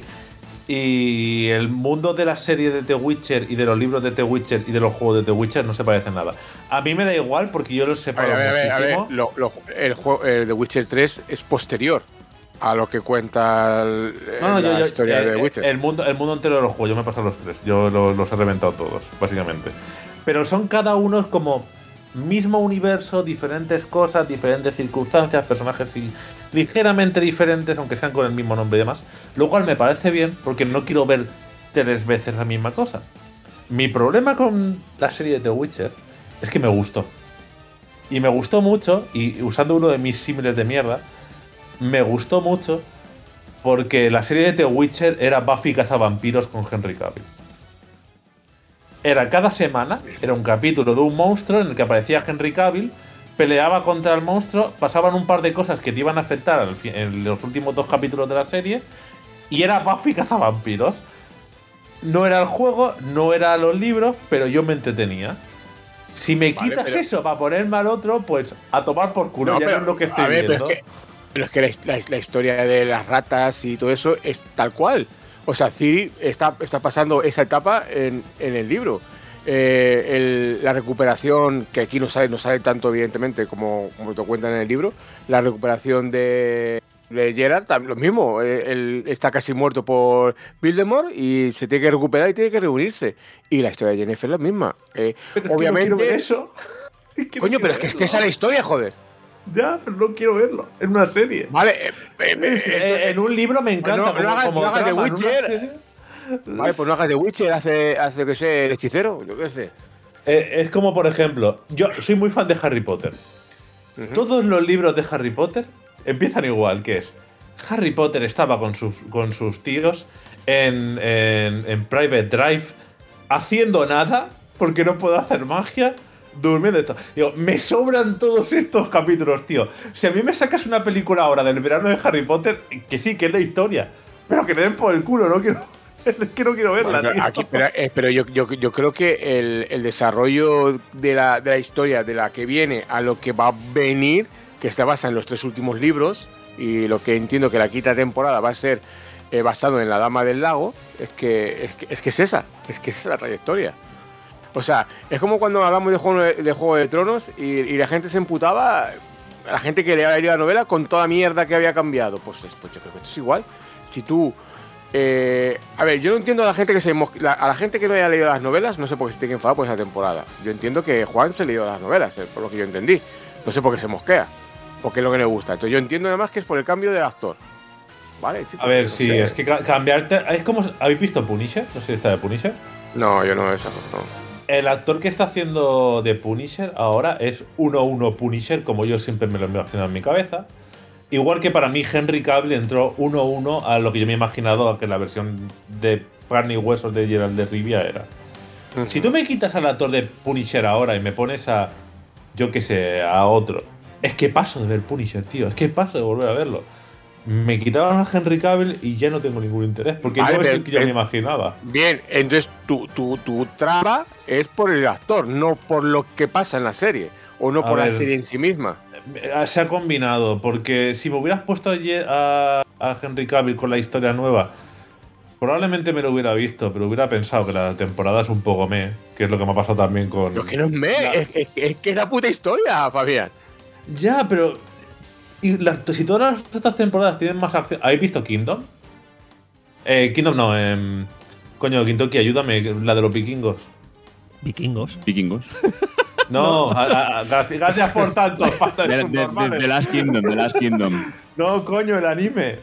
y el mundo de la serie de The Witcher y de los libros de The Witcher y de los juegos de The Witcher no se parecen nada. A mí me da igual porque yo los A separo ver, a ver, a ver, muchísimo. lo- lo- el juego el The Witcher tres es posterior a lo que cuenta el- No, no, la yo, yo- historia eh, de The Witcher. El mundo, el mundo entero de los juegos, yo me he pasado los tres. Yo lo- los he reventado todos, básicamente. Pero son cada uno como mismo universo, diferentes cosas, diferentes circunstancias, personajes y ligeramente diferentes, aunque sean con el mismo nombre y demás. Lo cual me parece bien, porque no quiero ver tres veces la misma cosa. Mi problema con la serie de The Witcher es que me gustó. Y me gustó mucho, y usando uno de mis símiles de mierda, me gustó mucho porque la serie de The Witcher era Buffy cazavampiros con Henry Cavill. Era cada semana, era un capítulo de un monstruo en el que aparecía Henry Cavill, peleaba contra el monstruo, pasaban un par de cosas que te iban a afectar al fi- en los últimos dos capítulos de la serie, y era Buffy cazavampiros. No era el juego, no era los libros, pero yo me entretenía. Si me Vale, quitas pero- eso para ponerme al otro, pues a tomar por culo, No, ya pero- no es lo que estoy a ver, viendo. Pero es que, pero es que la, la- la historia de las ratas y todo eso es tal cual. O sea, Ciri está, está pasando esa etapa en, en el libro. Eh, el- la recuperación, que aquí no sale, no sale tanto evidentemente como, como te cuentan en el libro, la recuperación de, de Geralt, tam- lo mismo. eh, Él está casi muerto por Voldemort y se tiene que recuperar y tiene que reunirse. Y la historia de Jennifer es la misma. Eh, Pero es que obviamente. no quiero ver eso. Es que no Coño, quiero pero es que, es que verlo. esa es la historia, joder. Ya, pero no quiero verlo. Es una serie. Vale, eh, eh, eh, Eh, en un libro me encanta. no- no como, hagas- como no hagas de trama, en una Witcher. serie- Vale, pues no hagas de Witcher, hace, hace que sea el hechicero, yo qué sé. Eh, es como, por ejemplo, yo soy muy fan de Harry Potter. Ujú. Todos los libros de Harry Potter empiezan igual, que es Harry Potter estaba con sus, con sus tíos en, en, en Private Drive haciendo nada porque no puedo hacer magia, durmiendo y todo. Digo, me sobran todos estos capítulos, tío. Si a mí me sacas una película ahora del verano de Harry Potter, que sí, que es la historia, pero que le den por el culo, no quiero, es que no quiero verla, Bueno, tío. aquí, pero eh, pero yo, yo, yo creo que el, el desarrollo de la, de la historia, de la que viene a lo que va a venir, que está basada en los tres últimos libros, y lo que entiendo que la quinta temporada va a ser eh, basado en la Dama del Lago, es que, es que es que es esa, es que esa es la trayectoria. O sea, es como cuando hablamos de Juego de, de, Juego de Tronos y, y la gente se emputaba, la gente que leía la novela con toda mierda que había cambiado. Pues, pues yo creo que esto es igual. Si tú... Eh, a ver, yo no entiendo a la gente que se mos- la, a la gente que no haya leído las novelas, no sé por qué se tiene que enfadar por esa temporada. Yo entiendo que Juan se leyó las novelas, eh, por lo que yo entendí. No sé por qué se mosquea, porque es lo que le gusta. Entonces yo entiendo además que es por el cambio del actor. Vale, chicos, A ver, no sí, sé. es que ca- cambiarte. Es como. ¿Habéis visto Punisher? No sé si está de Punisher. No, yo no, esa no. El actor que está haciendo de Punisher ahora es uno uno Punisher, como yo siempre me lo he imaginado en mi cabeza. Igual que para mí Henry Cavill entró uno uno a lo que yo me he imaginado que la versión de carne y huesos de Geralt de Rivia era. Ujú. Si tú me quitas al actor de Punisher ahora y me pones a, yo qué sé, a otro, es que paso de ver Punisher, tío, es que paso de volver a verlo. Me quitaron a Henry Cavill y ya no tengo ningún interés, porque Vale, no es pero- el que yo pero- me imaginaba. Bien, entonces tu, tu, tu trama es por el actor, no por lo que pasa en la serie, o no A por la ver. serie en sí misma. Eh, Se ha combinado, porque si me hubieras puesto ayer a, a Henry Cavill con la historia nueva, probablemente me lo hubiera visto, pero hubiera pensado que la temporada es un poco meh, que es lo que me ha pasado también con. Pero que no es me, La- es, es- es que es la puta historia, Fabián. Ya, pero. Y las- si todas las otras temporadas tienen más acción. ¿Habéis visto Kingdom? Eh, Kingdom no, eh, coño, Kintoki, ayúdame, la de los vikingos. Vikingos. Vikingos. No, a- a- a- gracias, gracias por tanto, pasta De, de de, de, subnormales. The Last Kingdom, The Last Kingdom. No, coño, el anime.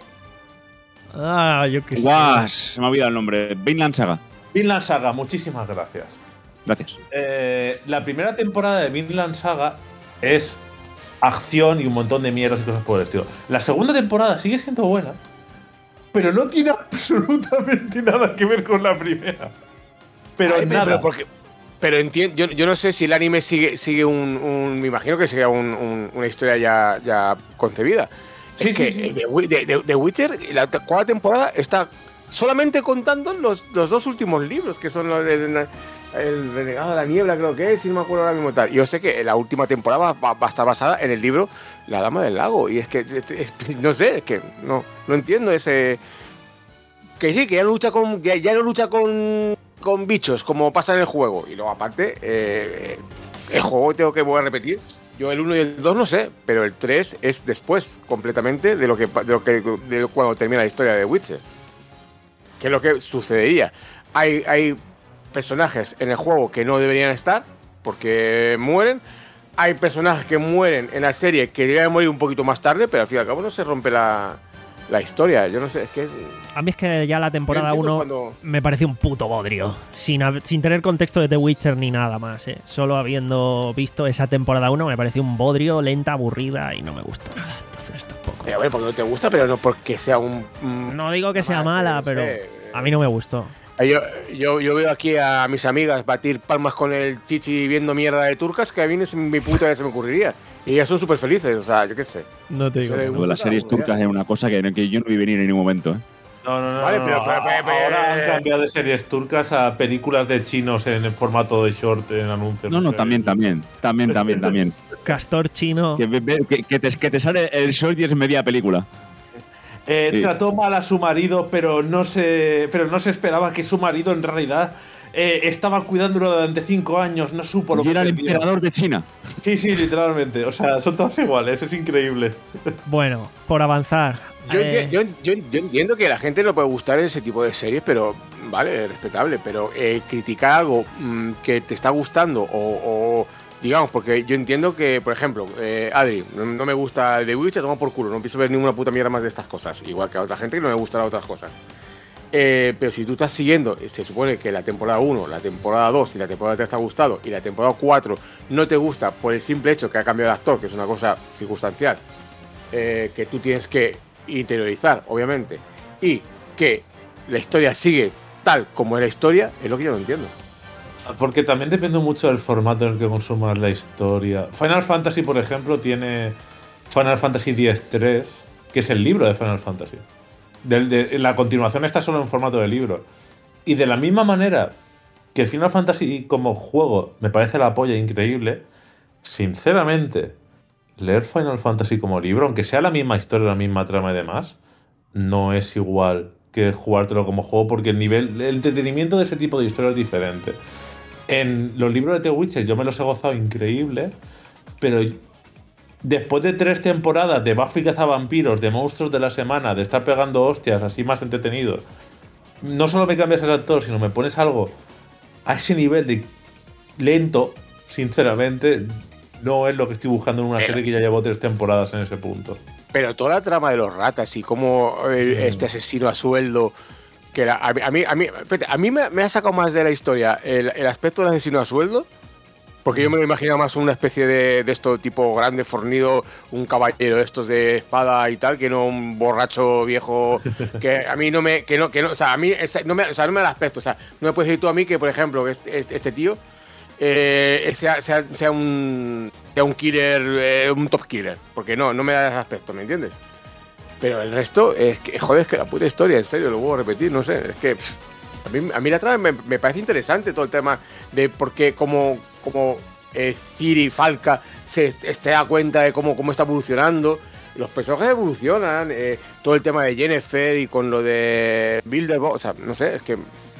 Ah, yo qué sé. Guau, se me ha olvidado el nombre. Vinland Saga. Vinland Saga, muchísimas gracias. Gracias. Eh, la primera temporada de Vinland Saga es acción y un montón de mierdas y cosas por el estilo. La segunda temporada sigue siendo buena, pero no tiene absolutamente nada que ver con la primera. Pero Ay, nada. Pero, porque- pero entiendo, yo, yo no sé si el anime sigue, sigue un, un- me imagino que sigue un- un- una historia ya, ya concebida. Sí, es sí, que sí. de, Wi- de, de- de Witcher, la te- cuarta temporada está solamente contando los, los dos últimos libros, que son los de, el Renegado de la Niebla, creo que es, si no me acuerdo ahora mismo tal. Yo sé que la última temporada va, va a estar basada en el libro La Dama del Lago, y es que, es- es- no sé, es que no, no entiendo ese... Que sí, que ya no lucha con, que ya no lucha con, con bichos, como pasa en el juego. Y luego, aparte, eh, el juego tengo que volver a repetir. Yo el uno y el dos no sé, pero el tres es después, completamente, de lo que de lo que de cuando termina la historia de Witcher. Que es lo que sucedería. Hay, hay personajes en el juego que no deberían estar, porque mueren. Hay personajes que mueren en la serie que deberían morir un poquito más tarde, pero al fin y al cabo no se rompe la, la historia. Yo no sé, es que... A mí es que ya la temporada Yo entiendo uno cuando- me pareció un puto bodrio. Sin, hab- sin tener contexto de The Witcher ni nada más, ¿eh? Solo habiendo visto esa temporada uno me pareció un bodrio, lenta, aburrida y no me gustó nada. Entonces tampoco. Eh, a ver, porque no te gusta, pero no porque sea un... un- No digo que sea más, mala, no pero sé. a mí no me gustó. Eh, Yo, yo, yo veo aquí a mis amigas batir palmas con el chichi viendo mierda de turcas, que a mí no es mi puta que se me ocurriría. Y ellas son súper felices, o sea, yo qué sé. No te digo digo. que Lo de las series turcas es una cosa que, que yo no vi venir en ningún momento. ¿eh? No, no, no. Vale, no, pero- no. pero- pero- pero- Ahora han cambiado de series turcas a películas de chinos en el formato de short en anuncios. No, no, sé. también, también. También, también, también. Castor chino. Que, ve- ve- que, que te, que te sale el short y es media película. Eh, Sí. Trató mal a su marido, pero no se, pero no se esperaba que su marido en realidad eh, estaba cuidándolo durante cinco años, no supo lo Y que era el perdía. emperador de China. Sí, sí, literalmente. O sea, son todas iguales, es increíble. Bueno, por avanzar. Yo, eh, enti- yo, yo- yo entiendo que a la gente no puede gustar ese tipo de series, pero vale, respetable. Pero eh, criticar algo mm, que te está gustando o, o, digamos, porque yo entiendo que, por ejemplo, eh, Adri, no, no me gusta The Witcher, toma por culo, no empiezo a ver ninguna puta mierda más de estas cosas. Igual que a otra gente que no me gustan otras cosas. Eh, pero si tú estás siguiendo, se supone que la temporada uno, la temporada dos y la temporada tres te ha gustado y la temporada cuatro no te gusta por el simple hecho que ha cambiado el actor, que es una cosa circunstancial, eh, que tú tienes que interiorizar, obviamente, y que la historia sigue tal como es la historia, es lo que yo no entiendo. Porque también depende mucho del formato en el que consumas la historia. Final Fantasy, por ejemplo, tiene Final Fantasy diez tres, que es el libro de Final Fantasy. Del- de- la continuación está solo en formato de libro. Y de la misma manera que Final Fantasy como juego me parece la polla increíble, sinceramente, leer Final Fantasy como libro, aunque sea la misma historia, la misma trama y demás, no es igual que jugártelo como juego, porque el nivel, el entretenimiento de ese tipo de historia es diferente. En los libros de The Witcher yo me los he gozado increíble, pero después de tres temporadas de Buffy cazavampiros, de monstruos de la semana, de estar pegando hostias así más entretenido, no solo me cambias el actor, sino me pones algo a ese nivel de lento, sinceramente, no es lo que estoy buscando en una serie que ya llevo tres temporadas en ese punto. Pero toda la trama de los ratas y cómo eh, este asesino a sueldo, que era- a mí, a mí, a mí, espérate, a mí me, me ha sacado más de la historia el, el aspecto del asesino a sueldo, porque yo me lo imaginaba más una especie de, de esto tipo grande, fornido, un caballero de estos de espada y tal, que no un borracho viejo que a mí no me, que no, que no, o sea, a mí ese- no me, o sea, no me da el aspecto, o sea, no me puedes decir tú a mí que, por ejemplo, que este, este, este tío eh, sea, sea, sea un sea un killer, eh, un top killer, porque no, no me da ese aspecto, ¿me entiendes? Pero el resto, es que, joder, es que la puta historia, en serio, lo vuelvo a repetir, no sé, es que pff, a mí, a mí la trama me, me parece interesante todo el tema de por qué, cómo, cómo eh, Ciri Falca se, se da cuenta de cómo, cómo está evolucionando, los personajes evolucionan, eh, todo el tema de Yennefer y con lo de Bilderberg, o sea, no sé, es que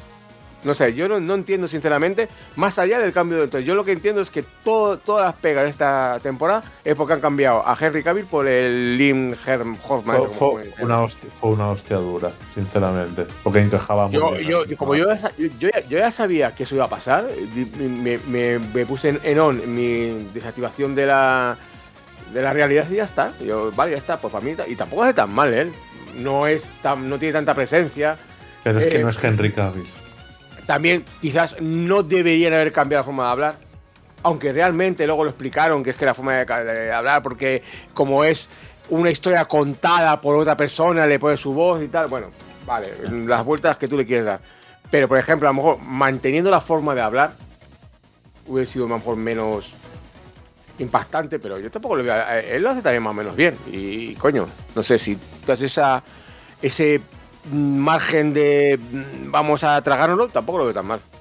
no sé, yo no, no entiendo sinceramente, más allá del cambio de entonces, yo lo que entiendo es que todo, todas las pegas de esta temporada es porque han cambiado a Henry Cavill por el Lim Herm Hoffman. Fue, como- fue como- una hostia, fue una hostia dura, sinceramente, porque encajaba muy yo, bien. yo, yo- como yo ya, sa- yo, ya, yo ya sabía que eso iba a pasar, di- me, me- me puse en, en on mi desactivación de la, de la realidad y ya está. Yo, vale, ya está, pues para mí, y tampoco hace tan mal, ¿eh? No, es tan, no tiene tanta presencia. Pero es que eh, no es Henry Cavill. También quizás no deberían haber cambiado la forma de hablar, aunque realmente luego lo explicaron que es que la forma de, ca- de hablar, porque como es una historia contada por otra persona, le pone su voz y tal, bueno, vale, las vueltas que tú le quieres dar. Pero, por ejemplo, a lo mejor manteniendo la forma de hablar, hubiera sido a lo mejor menos impactante, pero yo tampoco lo veo. a- Él lo hace también más o menos bien. Y, coño, no sé si tú haces esa, ese margen de mm, vamos a tragárnoslo, tampoco lo veo tan mal.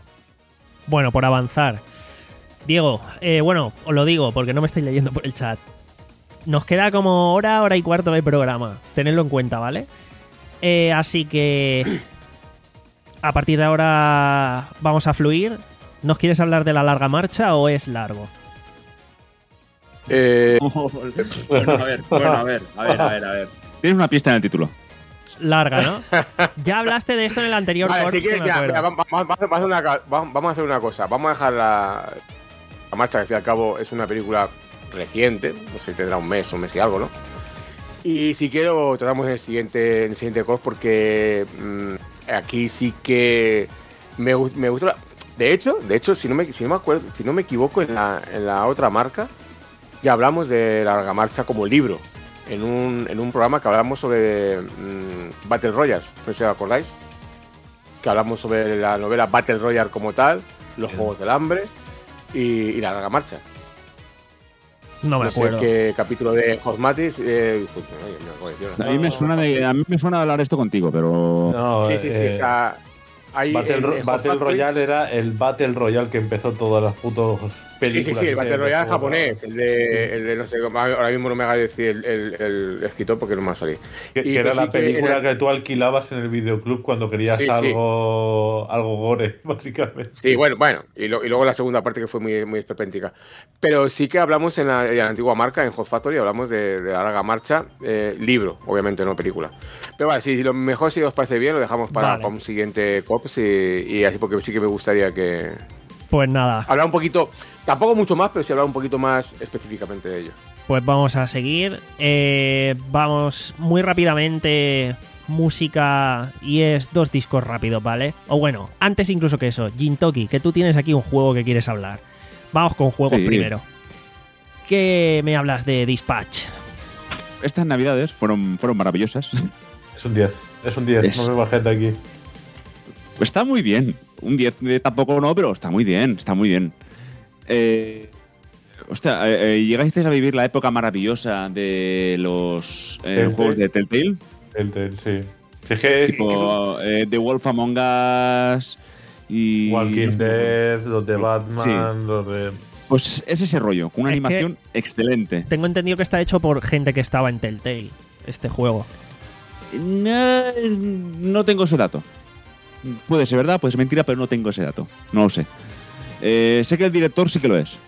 Bueno, por avanzar. Diego, eh, bueno, os lo digo porque no me estáis leyendo por el chat. Nos queda como hora, hora y cuarto de programa. Tenedlo en cuenta, ¿vale? Eh, así que a partir de ahora vamos a fluir. ¿Nos quieres hablar de la larga marcha o es largo? Eh, Bueno, a ver, bueno, a ver, a ver, a ver, a ver. Tienes una pista en el título. Larga, ¿no? Ya hablaste de esto en el anterior vale, corte, así que me mira, acuerdo. mira, vamos, vamos a hacer una, ca- vamos vamos a hacer una cosa. Vamos a dejar la, la marcha, que al fin y al cabo es una película reciente, no sé si tendrá un mes, un mes y algo, ¿no? Y si quiero, tratamos en el siguiente, en el siguiente course porque mmm, aquí sí que me, me gustó. La, de hecho, de hecho, si no me, si no me acuerdo, si no me equivoco, en la, en la otra marca ya hablamos de la larga marcha como libro. En un, en un programa que hablamos sobre mmm, Battle Royale, no sé si os acordáis. Que hablamos sobre la novela Battle Royale como tal, los sí. Juegos del Hambre y, y la larga marcha. No me no acuerdo. sé qué capítulo de Hosmatis. Eh, a, mí me suena de, a mí me suena de hablar esto contigo, pero. No, sí, sí, sí. Eh, o sea, hay, Battle, en, en Battle Royale era el Battle Royale que empezó todas las putos películas. Sí, sí, sí, el Battle Royale japonés. El de, el de, no sé, ahora mismo no me haga decir el, el, el escritor porque no me ha salido. Que, y, que era pues la sí película que, era... que tú alquilabas en el videoclub cuando querías sí, algo, sí. algo gore, básicamente. Sí, bueno, bueno. Y, lo, y luego la segunda parte que fue muy, muy esperpéntica. Pero sí que hablamos en la, en la antigua marca, en Hot Factory, hablamos de, de la larga marcha, eh, libro, obviamente, no película. Pero vale, sí, lo mejor si os parece bien, lo dejamos para, vale. para un siguiente Cops y, y así porque sí que me gustaría que... Pues nada. Hablar un poquito, tampoco mucho más, pero sí hablar un poquito más específicamente de ello. Pues vamos a seguir. Eh, vamos muy rápidamente... música y es dos discos rápidos, ¿vale? O bueno, antes incluso que eso, Gintoki, que tú tienes aquí un juego que quieres hablar. Vamos con juegos sí. primero. ¿Qué me hablas de Dispatch? Estas navidades fueron, fueron maravillosas. Es un diez, es un diez, es... no me bajé de aquí. Está muy bien. Un diez tampoco no, pero está muy bien, está muy bien. Eh... Hostia, eh, ¿llegasteis a vivir la época maravillosa de los, eh, los juegos de Telltale? Telltale, sí. Si es que, tipo eh, The Wolf Among Us y... Walking no sé Dead, los de Batman, sí. los de... Pues es ese rollo, con una es animación excelente. Tengo entendido que está hecho por gente que estaba en Telltale, este juego. No, no tengo ese dato. Puede ser verdad, puede ser mentira, pero no tengo ese dato. No lo sé. Eh, sé que el director sí que lo es.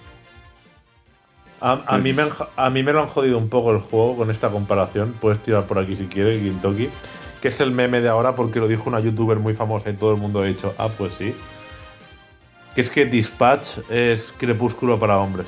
A, a, mí me han, a mí me lo han jodido un poco el juego con esta comparación. Puedes tirar por aquí si quieres, Gintoki. Que es el meme de ahora porque lo dijo una youtuber muy famosa y todo el mundo ha dicho, ah, pues sí. Que es que Dispatch es Crepúsculo para hombres.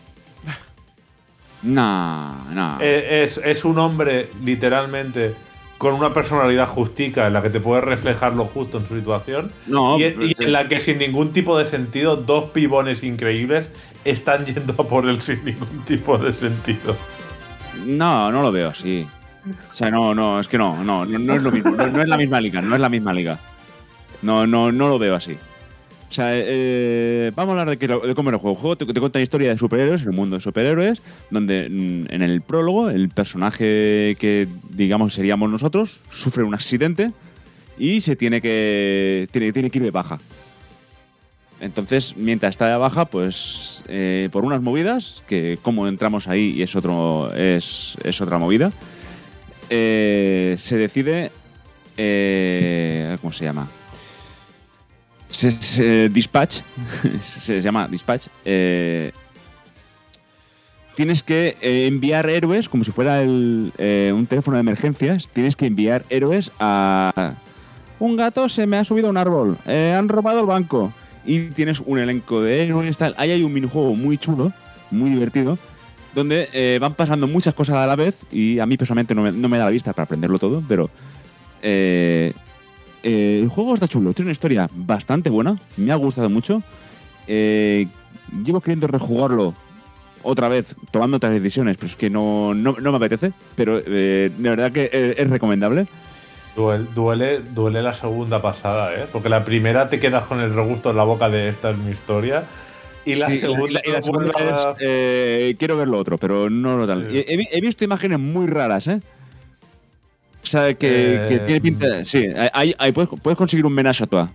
No, no. Es, es un hombre, literalmente, con una personalidad justica en la que te puedes reflejar lo justo en su situación. No, y, y en la que sin ningún tipo de sentido, dos pibones increíbles están yendo a por él sin ningún tipo de sentido. No, no lo veo así. O sea, no, no, es que no, no, no, no es lo mismo. No, no es la misma liga, no es la misma liga. No, no, no lo veo así. O sea, eh, vamos a hablar de, que, de cómo era el juego. El juego te, te cuenta la historia de superhéroes, en el mundo de superhéroes, donde en el prólogo el personaje que, digamos, seríamos nosotros, sufre un accidente y se tiene que, tiene, tiene que ir de baja. Entonces, mientras está de baja, pues eh, por unas movidas, que como entramos ahí y es, otro, es, es otra movida, eh, se decide... Eh, ¿Cómo se llama? Se, se, Dispatch, se llama Dispatch. Eh, tienes que eh, enviar héroes, como si fuera el, eh, un teléfono de emergencias. Tienes que enviar héroes a... Un gato se me ha subido a un árbol. Eh, han robado el banco. Y tienes un elenco de héroes, tal. Ahí hay un minijuego muy chulo, muy divertido, donde eh, van pasando muchas cosas a la vez. Y a mí personalmente no me, no me da la vista para aprenderlo todo, pero... Eh, Eh, el juego está chulo, tiene una historia bastante buena, me ha gustado mucho. Eh, llevo queriendo rejugarlo otra vez, tomando otras decisiones, pero es que no, no, no me apetece. Pero eh, de verdad que es, es recomendable. Duele, duele, duele la segunda pasada, ¿eh? Porque la primera te quedas con el regusto en la boca de esta es mi historia. Y la sí, segunda, y la, y la segunda es eh, quiero ver lo otro, pero no lo tal. Sí. He, he visto imágenes muy raras, ¿eh? O sea, que, eh, que tiene pinta... Sí, ahí, ahí puedes, puedes conseguir un menage a toi.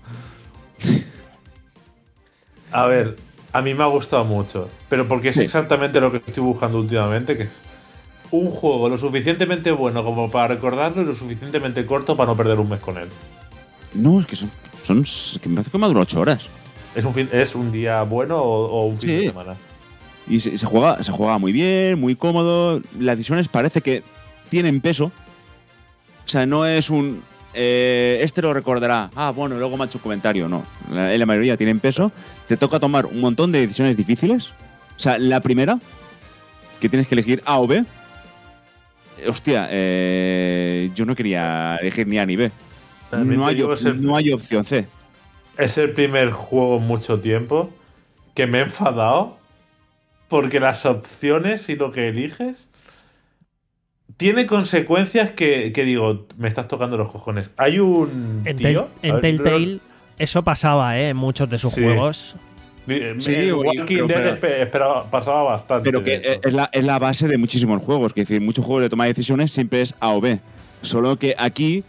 A ver, a mí me ha gustado mucho, pero porque es sí. exactamente lo que estoy buscando últimamente, que es un juego lo suficientemente bueno como para recordarlo y lo suficientemente corto para no perder un mes con él. No, es que son... son que me parece que me ha durado ocho horas. ¿Es un, fin, ¿Es un día bueno o, o un fin sí. de semana? Y se, se, juega, se juega muy bien, muy cómodo. Las decisiones parece que tienen peso. O sea, no es un... Eh, este lo recordará. Ah, bueno, luego me ha hecho un comentario. No, la, la mayoría tienen peso. Te toca tomar un montón de decisiones difíciles. O sea, la primera, que tienes que elegir A o B, hostia, eh, yo no quería elegir ni A ni B. También No te hay, digo, op- es el- no hay opción C. Es el primer juego en mucho tiempo que me he enfadado porque las opciones y lo que eliges tiene consecuencias que, que digo, me estás tocando los cojones. Hay un En, tío... Tel- en a ver, Telltale eso pasaba, ¿eh? En muchos de sus Sí. juegos. Sí, el oye, Walking pero- Dead pero- espe- esperaba- pasaba bastante. Pero que de eso. es la, es la base de muchísimos juegos. Que es decir, muchos juegos de toma de decisiones siempre es A o B. Solo que aquí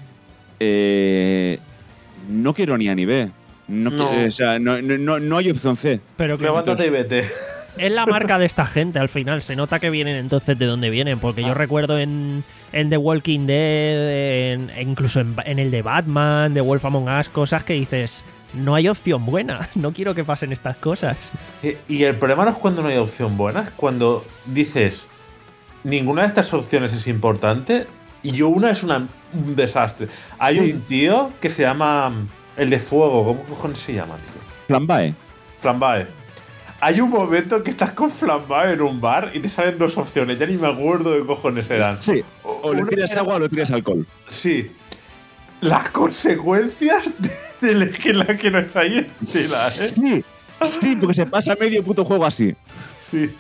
eh, no quiero ni A ni B. No, No. qui- o sea, no, no- no- no hay opción C. Pero que Levántate y vete. es la marca de esta gente al final. Se nota que vienen entonces de dónde vienen. Porque yo recuerdo en, en The Walking Dead, en- e incluso en, en el de Batman, de Wolf Among Us, cosas que dices, no hay opción buena. No quiero que pasen estas cosas. Y- Y el problema no es cuando no hay opción buena, es cuando dices ninguna de estas opciones es importante y una es una- un desastre. Hay Sí. un tío que se llama el de fuego, ¿cómo cojones se llama, tío? Flambae. Flambae. Hay un momento que estás con Flambae en un bar y te salen dos opciones, ya ni me acuerdo de qué cojones eran. Sí. O le Una tiras era- agua o le tiras alcohol. Sí. Las consecuencias de, de elegir la que no es ahí en tela, ¿eh? Sí. Sí, porque se pasa medio puto juego así. Sí.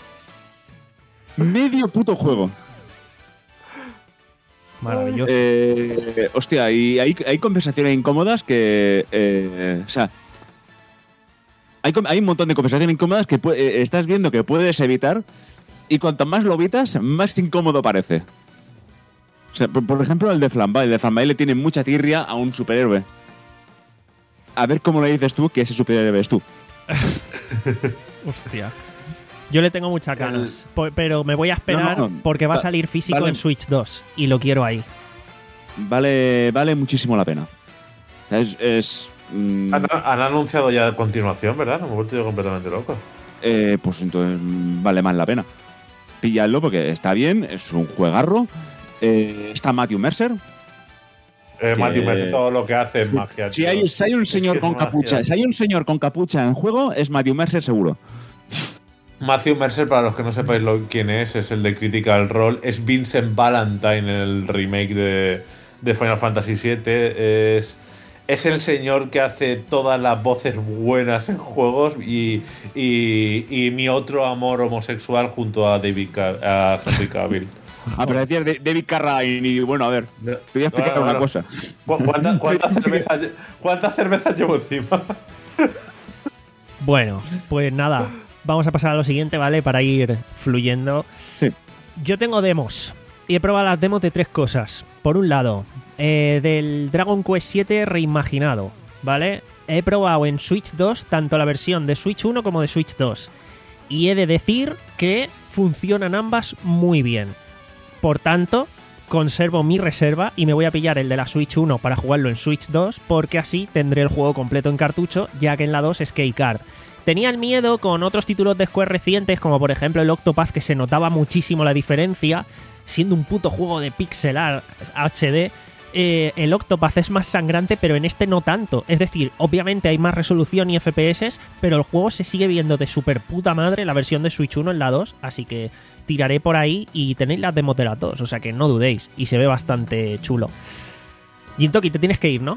Medio puto juego. Maravilloso. Eh, hostia, y hay, hay conversaciones incómodas que. eh, o sea. Hay, com- hay un montón de conversaciones incómodas que pu- eh, estás viendo que puedes evitar. Y cuanto más lo evitas, más incómodo parece. O sea, por, por ejemplo, el de Flambae. El de Flambae le tiene mucha tirria a un superhéroe. A ver cómo le dices tú que ese superhéroe es tú. Hostia. Yo le tengo muchas ganas. po- Pero me voy a esperar No, no, no. porque va a Va- salir físico vale. en Switch dos. Y lo quiero ahí. Vale, vale muchísimo la pena. O sea, es. es, mm, Han, han anunciado ya a continuación, ¿verdad? No me he vuelto yo completamente loco. eh, pues entonces mm, vale más la pena. Pilladlo porque está bien, es un juegarro. Eh, está Matthew Mercer. Eh, Que- Matthew Mercer todo lo que hace es magia. Si tío. hay, si hay un Es señor que es con magia. capucha, si hay un señor con capucha en juego, es Matthew Mercer seguro. Matthew Mercer, para los que no sepáis lo, quién es, es el de Critical Role. Es Vincent Valentine en el remake de, de Final Fantasy siete. Es, es el señor que hace todas las voces buenas en juegos y, y, y mi otro amor homosexual junto a David Car- a Henry Cavill. Ah, pero decías de- David Carradine y bueno, a ver, te voy a explicar Bueno, una bueno. cosa. ¿Cu- ¿Cuántas, cuántas cervezas, lle- ¿Cuántas cervezas llevo encima? Bueno, pues nada. Vamos a pasar a lo siguiente, ¿vale? Para ir fluyendo. Sí. Yo tengo demos. Y he probado las demos de tres cosas. Por un lado, eh, del Dragon Quest siete reimaginado, ¿vale? He probado en Switch dos tanto la versión de Switch uno como de Switch dos. Y he de decir que funcionan ambas muy bien. Por tanto, conservo mi reserva y me voy a pillar el de la Switch uno para jugarlo en Switch dos porque así tendré el juego completo en cartucho, ya que en la dos es keycard. Tenía el miedo con otros títulos de Square recientes, como por ejemplo el Octopath, que se notaba muchísimo la diferencia, siendo un puto juego de pixel art H D. Eh, el Octopath es más sangrante, pero en este no tanto. Es decir, obviamente hay más resolución y F P S, pero el juego se sigue viendo de super puta madre la versión de Switch uno en la dos, así que tiraré por ahí y tenéis las demos de las dos, o sea que no dudéis, y se ve bastante chulo. Gintoki, te tienes que ir, ¿no?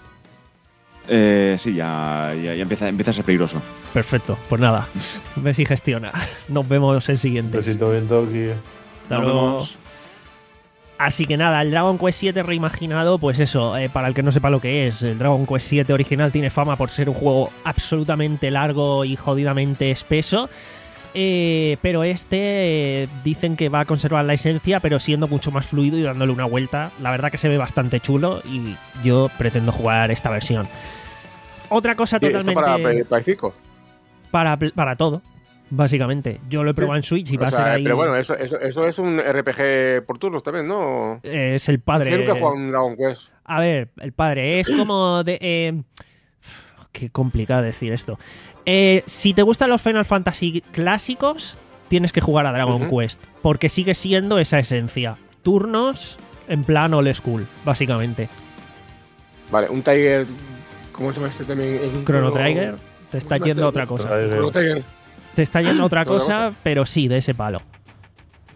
Eh, sí, ya, ya, ya empieza, empieza a ser peligroso. Perfecto, pues nada, ve si gestiona. Nos vemos en siguientes. Besito bien, Toki. Hasta Nos luego. vemos. Así que nada, el Dragon Quest siete reimaginado, pues eso, eh, para el que no sepa lo que es, el Dragon Quest siete original tiene fama por ser un juego absolutamente largo y jodidamente espeso. Eh, pero este eh, dicen que va a conservar la esencia, pero siendo mucho más fluido y dándole una vuelta. La verdad que se ve bastante chulo y yo pretendo jugar esta versión. Otra cosa Sí, esto totalmente para Play- Play cinco. para, para todo, básicamente. Yo lo he probado en Switch y O va sea, a ser ahí. Pero bueno, eso, eso, eso es un R P G por turnos también, ¿no? eh, es el padre. Yo nunca he jugado un Dragon Quest. A ver, el padre es como de... eh, qué complicado decir esto. Eh, si te gustan los Final Fantasy clásicos, tienes que jugar a Dragon Ujú. Quest, porque sigue siendo esa esencia. Turnos en plan old school, básicamente. Vale, un Tiger. ¿Cómo se llama este también? Un Chrono Trigger te está ¿cómo yendo a este? otra cosa. Trigger. Chrono Trigger. Te está yendo a otra Otra cosa, cosa. pero sí, de ese palo.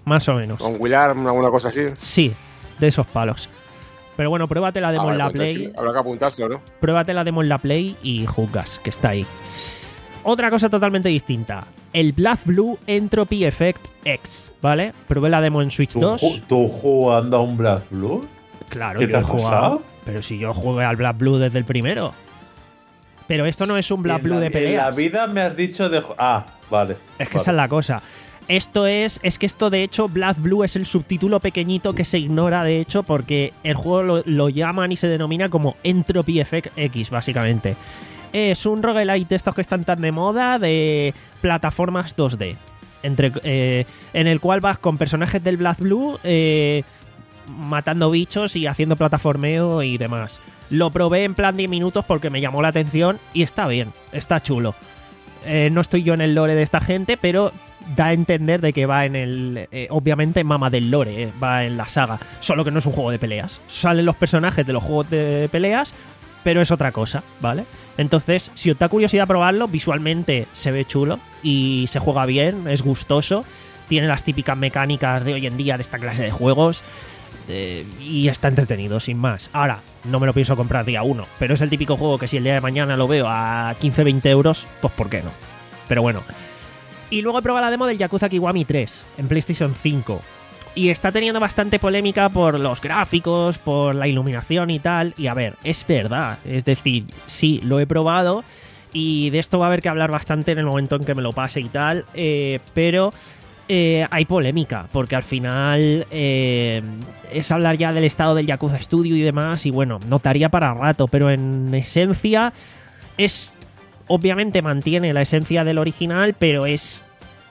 más o menos. ¿Con Willarm, alguna cosa así? Sí, de esos palos. Pero bueno, pruébate la demo Ah, en la vale, pues Play. entonces sí, habrá que apuntárselo, ¿no? Pruébate la demo en la Play y juzgas, que está ahí. Otra cosa totalmente distinta. El BlazBlue Entropy Effect X, ¿vale? Probé la demo en Switch ¿Tú, dos. ju- ¿Tú jugando a un BlazBlue? Claro, ¿Qué yo te he has jugado. pasado? Pero si yo jugué al BlazBlue desde el primero. Pero esto no es un En BlazBlue la- de peleas. En la vida me has dicho de. ju- Ah, vale. Es que vale. esa es la cosa. Esto es. Es que esto, de hecho, BlazBlue es el subtítulo pequeñito que se ignora, de hecho, porque el juego lo, lo llaman y se denomina como Entropy Effect X, básicamente. Es un roguelite de estos que están tan de moda, de plataformas dos D. Entre, eh, en el cual vas con personajes del BlazBlue eh, matando bichos y haciendo plataformeo y demás. Lo probé en plan diez minutos porque me llamó la atención y está bien, está chulo. Eh, no estoy yo en el lore de esta gente, pero da a entender de que va en el... Eh, obviamente mama del lore, eh, va en la saga. Solo que no es un juego de peleas. Salen los personajes de los juegos de peleas, pero es otra cosa, ¿vale? Entonces, si os da curiosidad probarlo, visualmente se ve chulo y se juega bien, es gustoso. Tiene las típicas mecánicas de hoy en día de esta clase de juegos. Eh, y está entretenido, sin más. Ahora, no me lo pienso comprar día uno, pero es el típico juego que si el día de mañana lo veo a quince a veinte euros, pues ¿por qué no? Pero bueno. Y luego he probado la demo del Yakuza Kiwami tres en PlayStation cinco. Y está teniendo bastante polémica por los gráficos, por la iluminación y tal. Y a ver, es verdad. Es decir, sí, lo he probado. Y de esto va a haber que hablar bastante en el momento en que me lo pase y tal. Eh, pero... Eh, hay polémica, porque al final eh, es hablar ya del estado del Yakuza Studio y demás, y bueno, notaría para rato, pero en esencia es, obviamente mantiene la esencia del original, pero es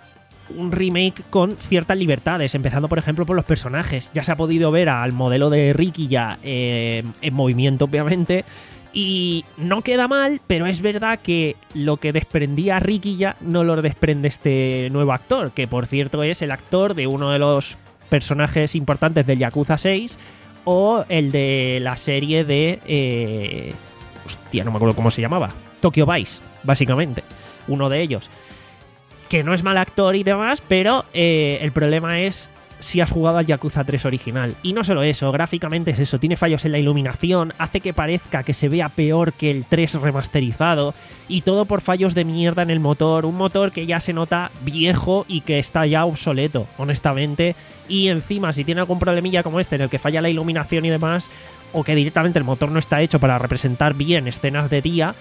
un remake con ciertas libertades, empezando por ejemplo por los personajes. Ya se ha podido ver al modelo de Ricky ya eh, en movimiento, obviamente, y no queda mal, pero es verdad que lo que desprendía Ricky ya no lo desprende este nuevo actor, que por cierto es el actor de uno de los personajes importantes del Yakuza seis o el de la serie de... Eh, hostia, no me acuerdo cómo se llamaba. Tokyo Vice, básicamente. Uno de ellos. Que no es mal actor y demás, pero eh, el problema es... si has jugado al Yakuza tres original. Y no solo eso, gráficamente es eso, tiene fallos en la iluminación, hace que parezca que se vea peor que el tres remasterizado, y todo por fallos de mierda en el motor, un motor que ya se nota viejo y que está ya obsoleto, honestamente, y encima si tiene algún problemilla como este en el que falla la iluminación y demás, o que directamente el motor no está hecho para representar bien escenas de día,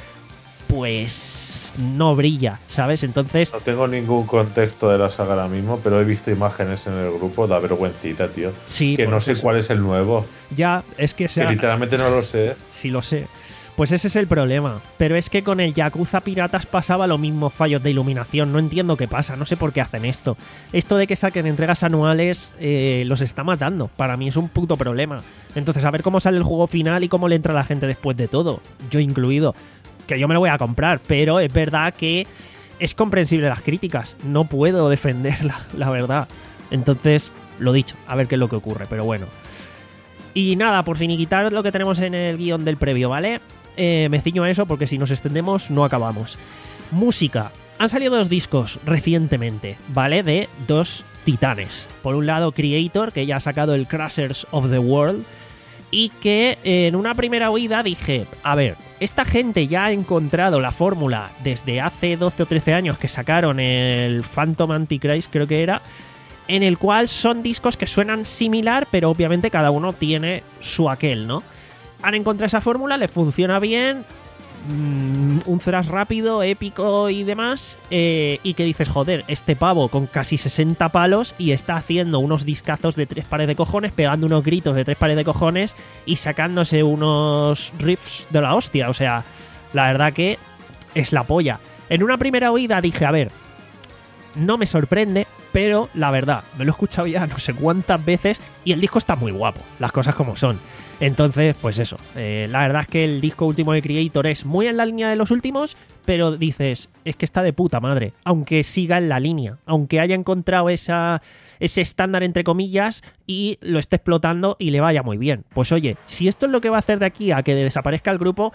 pues no brilla, ¿sabes? Entonces... No tengo ningún contexto de la saga ahora mismo, pero he visto imágenes en el grupo, da vergüencita, tío. Sí, que no pues sé eso. cuál es el nuevo. Ya, es que Que sea... literalmente no lo sé. Sí, lo sé. Pues ese es el problema. Pero es que con el Yakuza Piratas pasaba lo mismo, fallos de iluminación. No entiendo qué pasa, no sé por qué hacen esto. Esto de que saquen entregas anuales eh, los está matando. Para mí es un puto problema. Entonces, a ver cómo sale el juego final y cómo le entra a la gente después de todo. Yo incluido. Que yo me lo voy a comprar, pero es verdad que es comprensible las críticas. No puedo defenderla, la verdad. Entonces, lo dicho, a ver qué es lo que ocurre, pero bueno. Y nada, por finiquitar lo que tenemos en el guión del previo, ¿vale? Eh, me ciño a eso porque si nos extendemos no acabamos. Música. Han salido dos discos recientemente, ¿vale? De dos titanes. Por un lado, Creator, que ya ha sacado el Crushers of the World, y que en una primera oída dije, a ver, esta gente ya ha encontrado la fórmula desde hace doce o trece años que sacaron el Phantom Antichrist, creo que era, en el cual son discos que suenan similar, pero obviamente cada uno tiene su aquel, ¿no? Han encontrado esa fórmula, les funciona bien, mmm, un thrash rápido, épico y demás, eh, y que dices, joder, este pavo con casi sesenta palos y está haciendo unos discazos de tres pares de cojones, pegando unos gritos de tres pares de cojones y sacándose unos riffs de la hostia. O sea, la verdad que es la polla. En una primera oída dije, a ver, no me sorprende, pero la verdad, me lo he escuchado ya no sé cuántas veces y el disco está muy guapo, las cosas como son. Entonces, pues eso, eh, la verdad es que el disco último de Creator es muy en la línea de los últimos, pero dices, es que está de puta madre, aunque siga en la línea, aunque haya encontrado esa, ese estándar entre comillas y lo esté explotando y le vaya muy bien. Pues oye, si esto es lo que va a hacer de aquí a que desaparezca el grupo,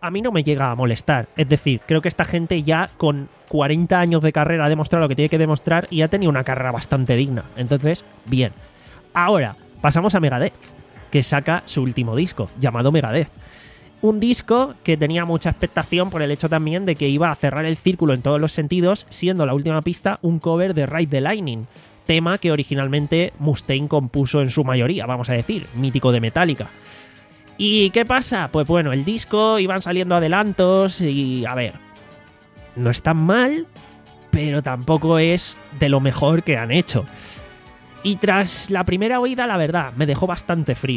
a mí no me llega a molestar. Es decir, creo que esta gente ya con cuarenta años de carrera ha demostrado lo que tiene que demostrar y ha tenido una carrera bastante digna. Entonces, bien. Ahora, pasamos a Megadeth, que saca su último disco, llamado Megadeth. Un disco que tenía mucha expectación por el hecho también de que iba a cerrar el círculo en todos los sentidos, siendo la última pista un cover de Ride the Lightning, tema que originalmente Mustaine compuso en su mayoría, vamos a decir, mítico de Metallica. ¿Y qué pasa? Pues bueno, el disco iban saliendo adelantos y, a ver, no es tan mal, pero tampoco es de lo mejor que han hecho. Y tras la primera oída, la verdad, me dejó bastante frío.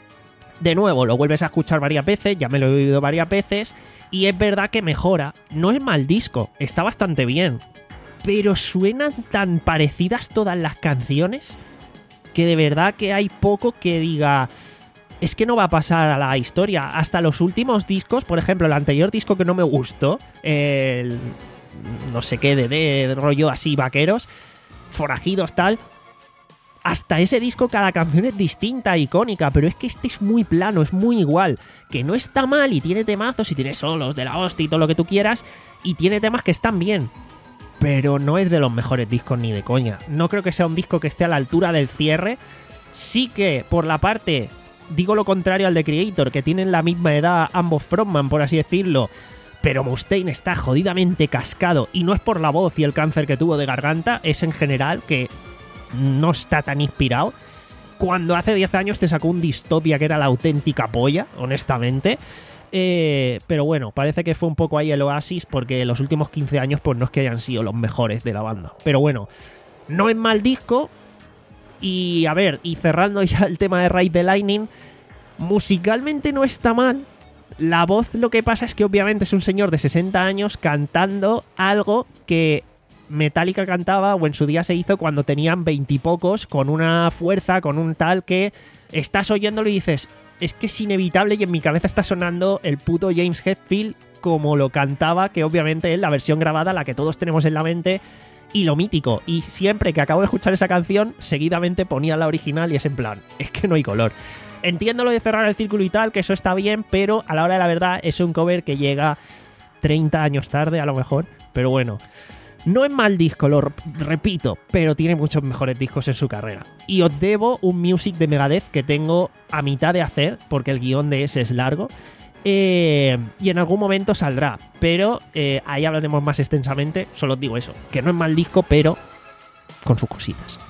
De nuevo, lo vuelves a escuchar varias veces, ya me lo he oído varias veces, y es verdad que mejora. No es mal disco, está bastante bien, pero suenan tan parecidas todas las canciones que de verdad que hay poco que diga... Es que no va a pasar a la historia. Hasta los últimos discos, por ejemplo, el anterior disco que no me gustó, el... no sé qué, de, de rollo así, vaqueros, forajidos, tal... Hasta ese disco cada canción es distinta, icónica, pero es que este es muy plano, es muy igual. Que no está mal y tiene temazos y tiene solos de la hostia y todo lo que tú quieras, y tiene temas que están bien. Pero no es de los mejores discos ni de coña. No creo que sea un disco que esté a la altura del cierre. Sí que, por la parte, digo lo contrario al de Creator, que tienen la misma edad ambos frontman, por así decirlo, pero Mustaine está jodidamente cascado, y no es por la voz y el cáncer que tuvo de garganta, es en general que no está tan inspirado. Cuando hace diez años te sacó un Dystopia que era la auténtica polla, honestamente. Eh, pero bueno, parece que fue un poco ahí el oasis, porque los últimos quince años pues no es que hayan sido los mejores de la banda. Pero bueno, no es mal disco. Y a ver, y cerrando ya el tema de Ride the Lightning, musicalmente no está mal. La voz, lo que pasa es que obviamente es un señor de sesenta años cantando algo que Metallica cantaba, o en su día se hizo cuando tenían veintipocos, con una fuerza, con un tal que estás oyéndolo y dices, es que es inevitable, y en mi cabeza está sonando el puto James Hetfield como lo cantaba, que obviamente es la versión grabada, la que todos tenemos en la mente, y lo mítico. Y siempre que acabo de escuchar esa canción, seguidamente ponía la original y es en plan, es que no hay color. Entiendo lo de cerrar el círculo y tal, que eso está bien, pero a la hora de la verdad es un cover que llega treinta años tarde a lo mejor, pero bueno. No es mal disco, lo repito, pero tiene muchos mejores discos en su carrera. Y os debo un music de Megadeth que tengo a mitad de hacer, porque el guión de ese es largo, eh, y en algún momento saldrá, pero eh, ahí hablaremos más extensamente. Solo os digo eso, que no es mal disco, pero con sus cositas.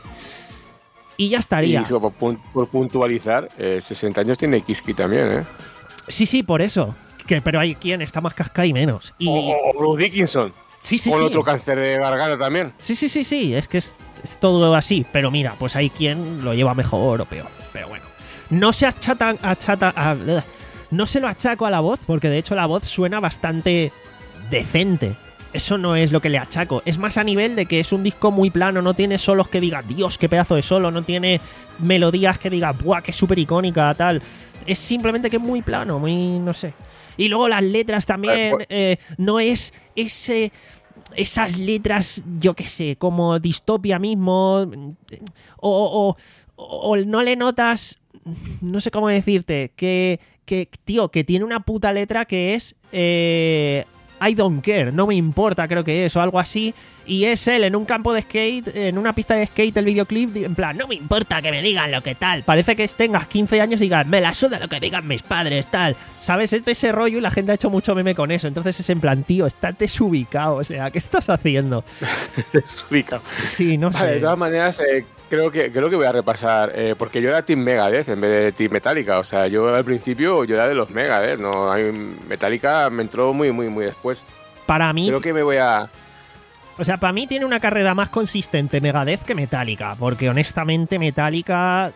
Y ya estaría. Y eso, por, por puntualizar, eh, sesenta años tiene Kiski también, ¿eh? Sí, sí, por eso. Que, pero hay quien está más cascada y menos. Y, o, o Bruce Dickinson. Sí, sí, Con sí. otro cáncer de garganta también. Sí, sí, sí, sí. Es que es, es todo así. Pero mira, pues hay quien lo lleva mejor o peor. Pero bueno. No se achata, achata a, no se lo achaco a la voz, porque de hecho la voz suena bastante decente. Eso no es lo que le achaco. Es más a nivel de que es un disco muy plano. No tiene solos que diga, Dios, qué pedazo de solo. No tiene melodías que diga, buah, qué súper icónica, tal. Es simplemente que es muy plano, muy, no sé. Y luego las letras también, eh, no es ese, esas letras, yo qué sé, como Dystopia mismo, o, o, o no le notas, no sé cómo decirte, que, que tío, que tiene una puta letra que es eh, I don't care, no me importa, creo que es, o algo así, y es él en un campo de skate, en una pista de skate, el videoclip, en plan, no me importa que me digan lo que tal. Parece que tengas quince años y digas, me la suda lo que digan mis padres, tal. ¿Sabes? Es de ese rollo y la gente ha hecho mucho meme con eso. Entonces es en plan, tío, estás desubicado, o sea, ¿qué estás haciendo? Desubicado. Sí, no sé. Vale, de todas maneras, eh, creo, que, creo que voy a repasar, eh, porque yo era Team Megadeth en vez de Team Metallica. O sea, yo al principio yo era de los Megadeth, ¿no? A mí Metallica me entró muy, muy, muy después. Para mí... Creo que me voy a... O sea, para mí tiene una carrera más consistente Megadeth que Metallica, porque honestamente Metallica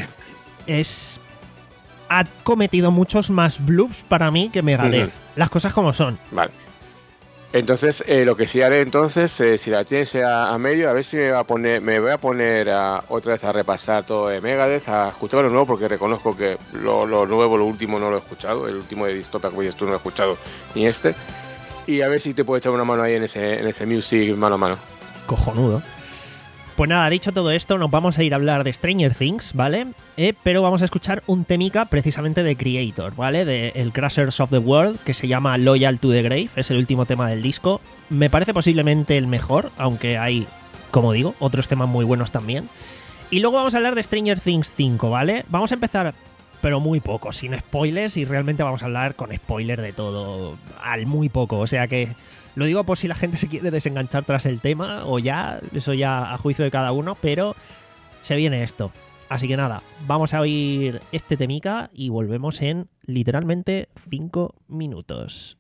es ha cometido muchos más bloops para mí que Megadeth. Uh-huh. Las cosas como son. Vale. Entonces, eh, lo que sí haré entonces, eh, si la tienes a, a medio, a ver si me va a poner, me voy a poner a, otra vez a repasar todo de Megadeth, a escuchar lo nuevo, porque reconozco que lo, lo nuevo, lo último no lo he escuchado, el último de Dystopia, como dices tú, no lo he escuchado, ni este. Y a ver si te puedo echar una mano ahí en ese, en ese music mano a mano. Cojonudo. Pues nada, dicho todo esto, nos vamos a ir a hablar de Stranger Things, ¿vale? Eh, pero vamos a escuchar un temica precisamente de Creator, ¿vale? De el Crushers of the World, que se llama Loyal to the Grave, es el último tema del disco. Me parece posiblemente el mejor, aunque hay, como digo, otros temas muy buenos también. Y luego vamos a hablar de Stranger Things cinco, ¿vale? Vamos a empezar, pero muy poco, sin spoilers, y realmente vamos a hablar con spoiler de todo, al muy poco, o sea que... Lo digo por si la gente se quiere desenganchar tras el tema o ya, eso ya a juicio de cada uno, pero se viene esto. Así que nada, vamos a oír este temica y volvemos en literalmente cinco minutos.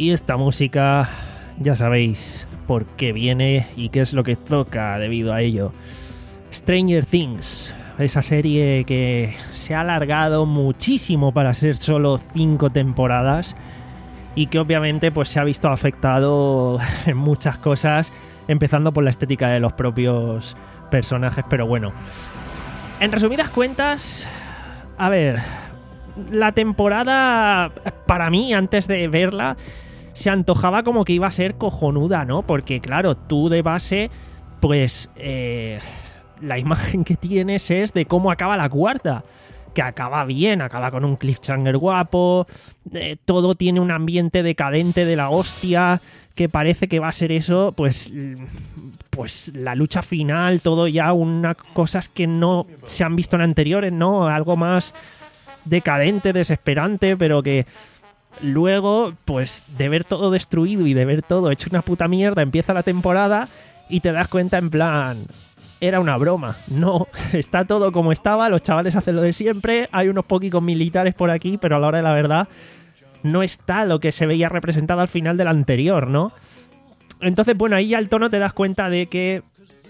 Y esta música, ya sabéis por qué viene y qué es lo que toca debido a ello. Stranger Things, esa serie que se ha alargado muchísimo para ser solo cinco temporadas y que obviamente pues se ha visto afectado en muchas cosas, empezando por la estética de los propios personajes, pero bueno. En resumidas cuentas, a ver, la temporada para mí antes de verla se antojaba como que iba a ser cojonuda, ¿no? Porque claro, tú de base pues eh, la imagen que tienes es de cómo acaba la cuarta, que acaba bien, acaba con un cliffhanger guapo, eh, todo tiene un ambiente decadente de la hostia, que parece que va a ser eso, pues, pues la lucha final, todo ya unas cosas que no se han visto en anteriores, ¿no? Algo más decadente, desesperante, pero que luego, pues, de ver todo destruido y de ver todo hecho una puta mierda, empieza la temporada y te das cuenta en plan... Era una broma. No, está todo como estaba, los chavales hacen lo de siempre, hay unos poquitos militares por aquí, pero a la hora de la verdad no está lo que se veía representado al final del anterior, ¿no? Entonces, bueno, ahí al tono te das cuenta de que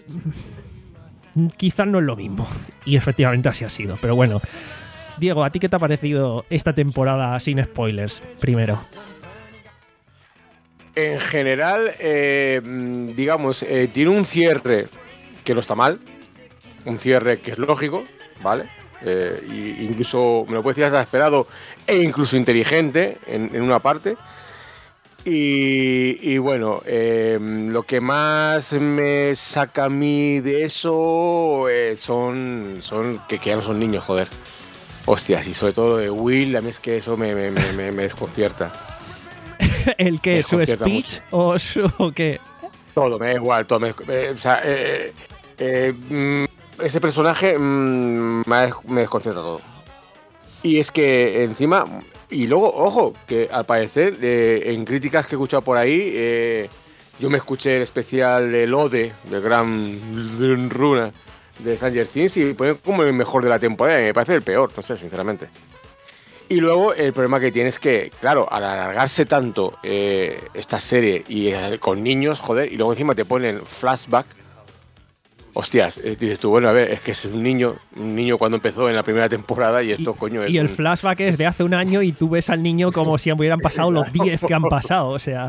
quizás no es lo mismo. Y efectivamente así ha sido. Pero bueno, Diego, ¿a ti qué te ha parecido esta temporada sin spoilers? Primero. En general, eh, digamos, eh, tiene un cierre que no está mal, un cierre que es lógico, ¿vale? Eh, y incluso, me lo puedes decir, hasta esperado e incluso inteligente en, en una parte. Y, y bueno, eh, lo que más me saca a mí de eso eh, son, son que, que ya no son niños, joder. Hostias, y sobre todo de Will, a mí es que eso me, me, me, me, me desconcierta. ¿El qué? Me ¿Su speech o su o qué? Todo, me da igual, todo. Me, eh, o sea, eh, eh, mm, ese personaje mm, me, me desconcierta todo. Y es que encima, y luego, ojo, que al parecer, eh, en críticas que he escuchado por ahí, eh, yo me escuché el especial del Ode, del Gran Runa de Stranger Things, y pone como el mejor de la temporada, y me parece el peor, no sé, sinceramente. Y luego el problema que tiene es que, claro, al alargarse tanto eh, esta serie y eh, con niños, joder, y luego encima te ponen flashback, hostias, eh, dices tú, bueno, a ver, es que es un niño, un niño cuando empezó en la primera temporada y esto, y, coño, es Y el un... flashback es de hace un año y tú ves al niño como si hubieran pasado los diez que han pasado, o sea...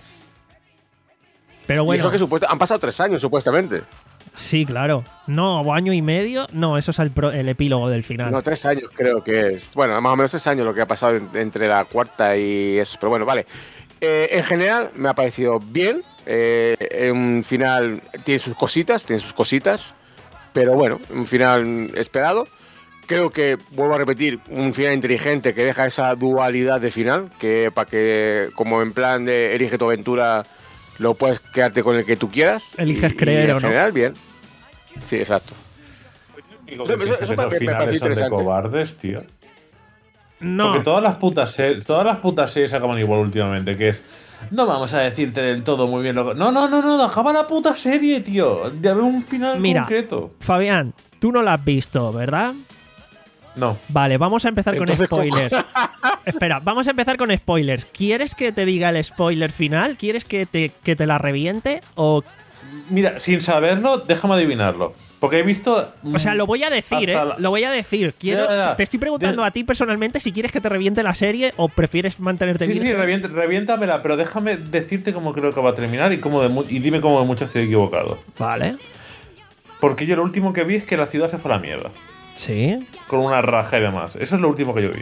Pero bueno... Y eso que supuesto, han pasado tres años, supuestamente. Sí, claro. No, o año y medio. No, eso es el, pro, el epílogo del final. No, tres años creo que es. Bueno, más o menos tres años lo que ha pasado en, entre la cuarta y eso. Pero bueno, vale. Eh, en general me ha parecido bien. Eh, un final tiene sus cositas, tiene sus cositas. Pero bueno, un final esperado. Creo que, vuelvo a repetir, un final inteligente que deja esa dualidad de final. Que para que, como en plan de elige tu aventura, lo puedes quedarte con el que tú quieras. Eliges y, creer y en o no. En general, bien. Sí, exacto. Eso, eso, eso me, me parece interesante. De cobardes, tío. No. Porque todas las putas series, todas las putas series acaban igual últimamente, que es no vamos a decirte del todo muy bien lo que... No, no, no, no, acaba la puta serie, tío. Ya veo un final Mira, concreto. Fabián, tú no la has visto, ¿verdad? No. Vale, vamos a empezar Entonces, con spoilers. Espera, vamos a empezar con spoilers. ¿Quieres que te diga el spoiler final? ¿Quieres que te, que te la reviente? O... Mira, sin saberlo, déjame adivinarlo. Porque he visto... O sea, lo voy a decir, ¿eh? la... Lo voy a decir. Quiero... Ya, ya. Te estoy preguntando de... a ti personalmente si quieres que te reviente la serie o prefieres mantenerte sí, bien. Sí, sí, revient, reviéntamela, pero déjame decirte cómo creo que va a terminar y, cómo de mu y dime cómo de mucho estoy equivocado. Vale. Porque yo lo último que vi es que la ciudad se fue a la mierda. Sí. Con una raja y demás. Eso es lo último que yo vi.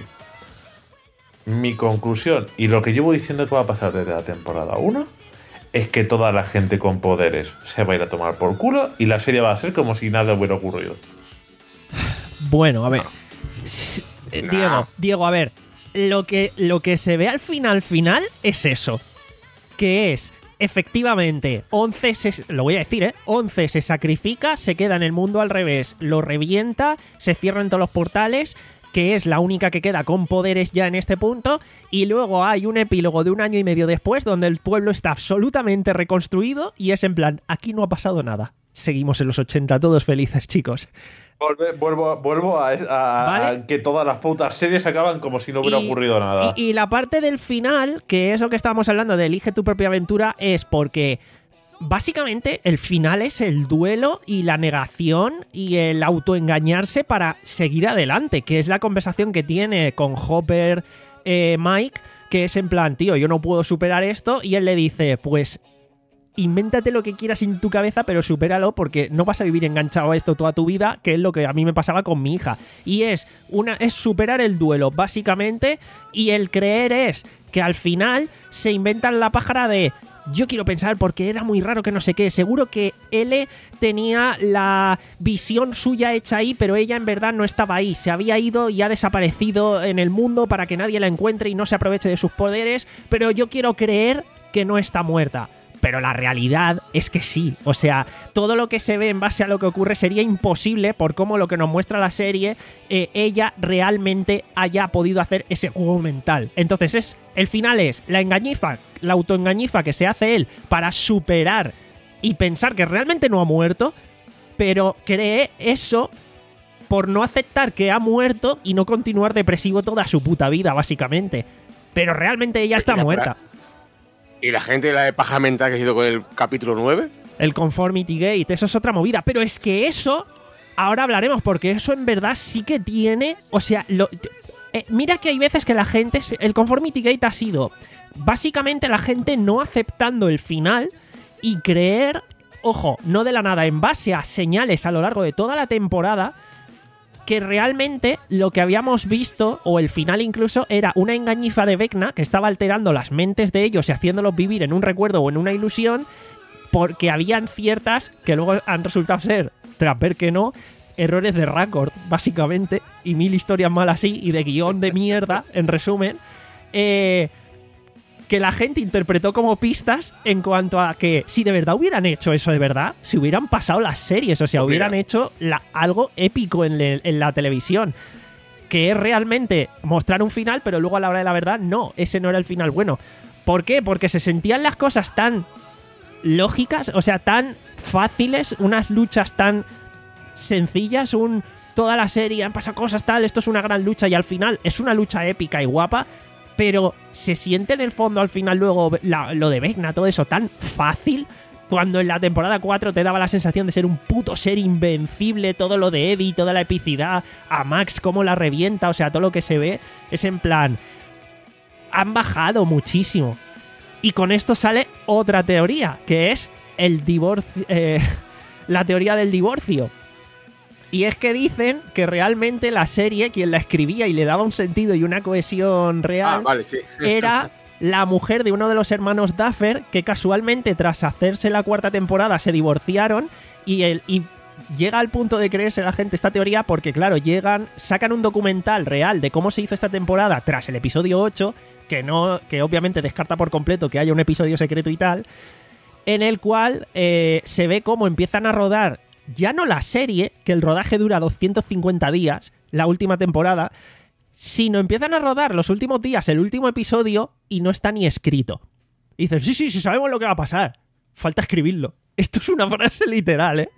Mi conclusión, y lo que llevo diciendo que va a pasar desde la temporada uno, es que toda la gente con poderes se va a ir a tomar por culo y la serie va a ser como si nada hubiera ocurrido. Bueno, a ver. No. Diego, Diego, a ver. Lo que, lo que se ve al final final es eso. Que es, efectivamente, once se, lo voy a decir, ¿eh? once se sacrifica, se queda en el mundo al revés, lo revienta, se cierran todos los portales, que es la única que queda con poderes ya en este punto, y luego hay un epílogo de un año y medio después donde el pueblo está absolutamente reconstruido y es en plan, aquí no ha pasado nada. seguimos en los ochenta, todos felices, chicos. Volve, vuelvo vuelvo a, a, ¿Vale? a que todas las putas series acaban como si no hubiera Y- ocurrido nada. Y, y la parte del final, que es lo que estábamos hablando de elige tu propia aventura, es porque básicamente el final es el duelo y la negación y el autoengañarse para seguir adelante, que es la conversación que tiene con Hopper eh, Mike, que es en plan, tío, yo no puedo superar esto, y él le dice, pues invéntate lo que quieras en tu cabeza, pero supéralo porque no vas a vivir enganchado a esto toda tu vida, que es lo que a mí me pasaba con mi hija. Y es, una, es superar el duelo, básicamente, y el creer es que al final se inventan la pájara de yo quiero pensar porque era muy raro que no sé qué. Seguro que L tenía la visión suya hecha ahí, pero ella en verdad no estaba ahí. Se había ido y ha desaparecido en el mundo para que nadie la encuentre y no se aproveche de sus poderes, pero yo quiero creer que no está muerta. Pero la realidad es que sí. O sea, todo lo que se ve en base a lo que ocurre sería imposible por cómo lo que nos muestra la serie, eh, ella realmente haya podido hacer ese juego mental. Entonces, es el final es la engañifa, la autoengañifa que se hace él para superar y pensar que realmente no ha muerto, pero cree eso por no aceptar que ha muerto y no continuar depresivo toda su puta vida, básicamente. Pero realmente ella está Mira, muerta. ¿Y la gente la de paja mental que ha sido con el capítulo nueve? El Conformity Gate, eso es otra movida. Pero es que eso, ahora hablaremos, porque eso en verdad sí que tiene. O sea, lo, eh, mira que hay veces que la gente. El Conformity Gate ha sido básicamente la gente no aceptando el final y creer, ojo, no de la nada, en base a señales a lo largo de toda la temporada, que realmente lo que habíamos visto, o el final incluso, era una engañifa de Vecna que estaba alterando las mentes de ellos y haciéndolos vivir en un recuerdo o en una ilusión, porque habían ciertas que luego han resultado ser, tras ver que no, errores de Racord, básicamente, y mil historias mal así, y de guión de mierda, en resumen, eh, que la gente interpretó como pistas en cuanto a que si de verdad hubieran hecho eso de verdad, si hubieran pasado las series, o sea, Pues hubieran mira. hecho la- algo épico en, le- en la televisión, que es realmente mostrar un final, pero luego a la hora de la verdad, no, ese no era el final bueno. ¿Por qué? Porque se sentían las cosas tan lógicas, o sea, tan fáciles, unas luchas tan sencillas, un toda la serie han pasado cosas tal, esto es una gran lucha y al final es una lucha épica y guapa, pero se siente en el fondo al final luego la- lo de Vecna, todo eso tan fácil, cuando en la temporada cuatro te daba la sensación de ser un puto ser invencible, todo lo de Eddie, toda la epicidad, a Max cómo la revienta, o sea, todo lo que se ve es en plan, han bajado muchísimo. Y con esto sale otra teoría, que es el divorcio, eh, la teoría del divorcio. Y es que dicen que realmente la serie, quien la escribía y le daba un sentido y una cohesión Ah, real, vale, sí. era la mujer de uno de los hermanos Duffer, que casualmente tras hacerse la cuarta temporada se divorciaron y, el, y llega al punto de creerse la gente esta teoría porque, claro, llegan, sacan un documental real de cómo se hizo esta temporada tras el episodio ocho, que, no, que obviamente descarta por completo que haya un episodio secreto y tal, en el cual eh, se ve cómo empiezan a rodar ya no la serie, que el rodaje dura doscientos cincuenta días, la última temporada, sino empiezan a rodar los últimos días el último episodio y no está ni escrito. Y dicen, sí, sí, sí, sabemos lo que va a pasar. Falta escribirlo. Esto es una frase literal, ¿eh?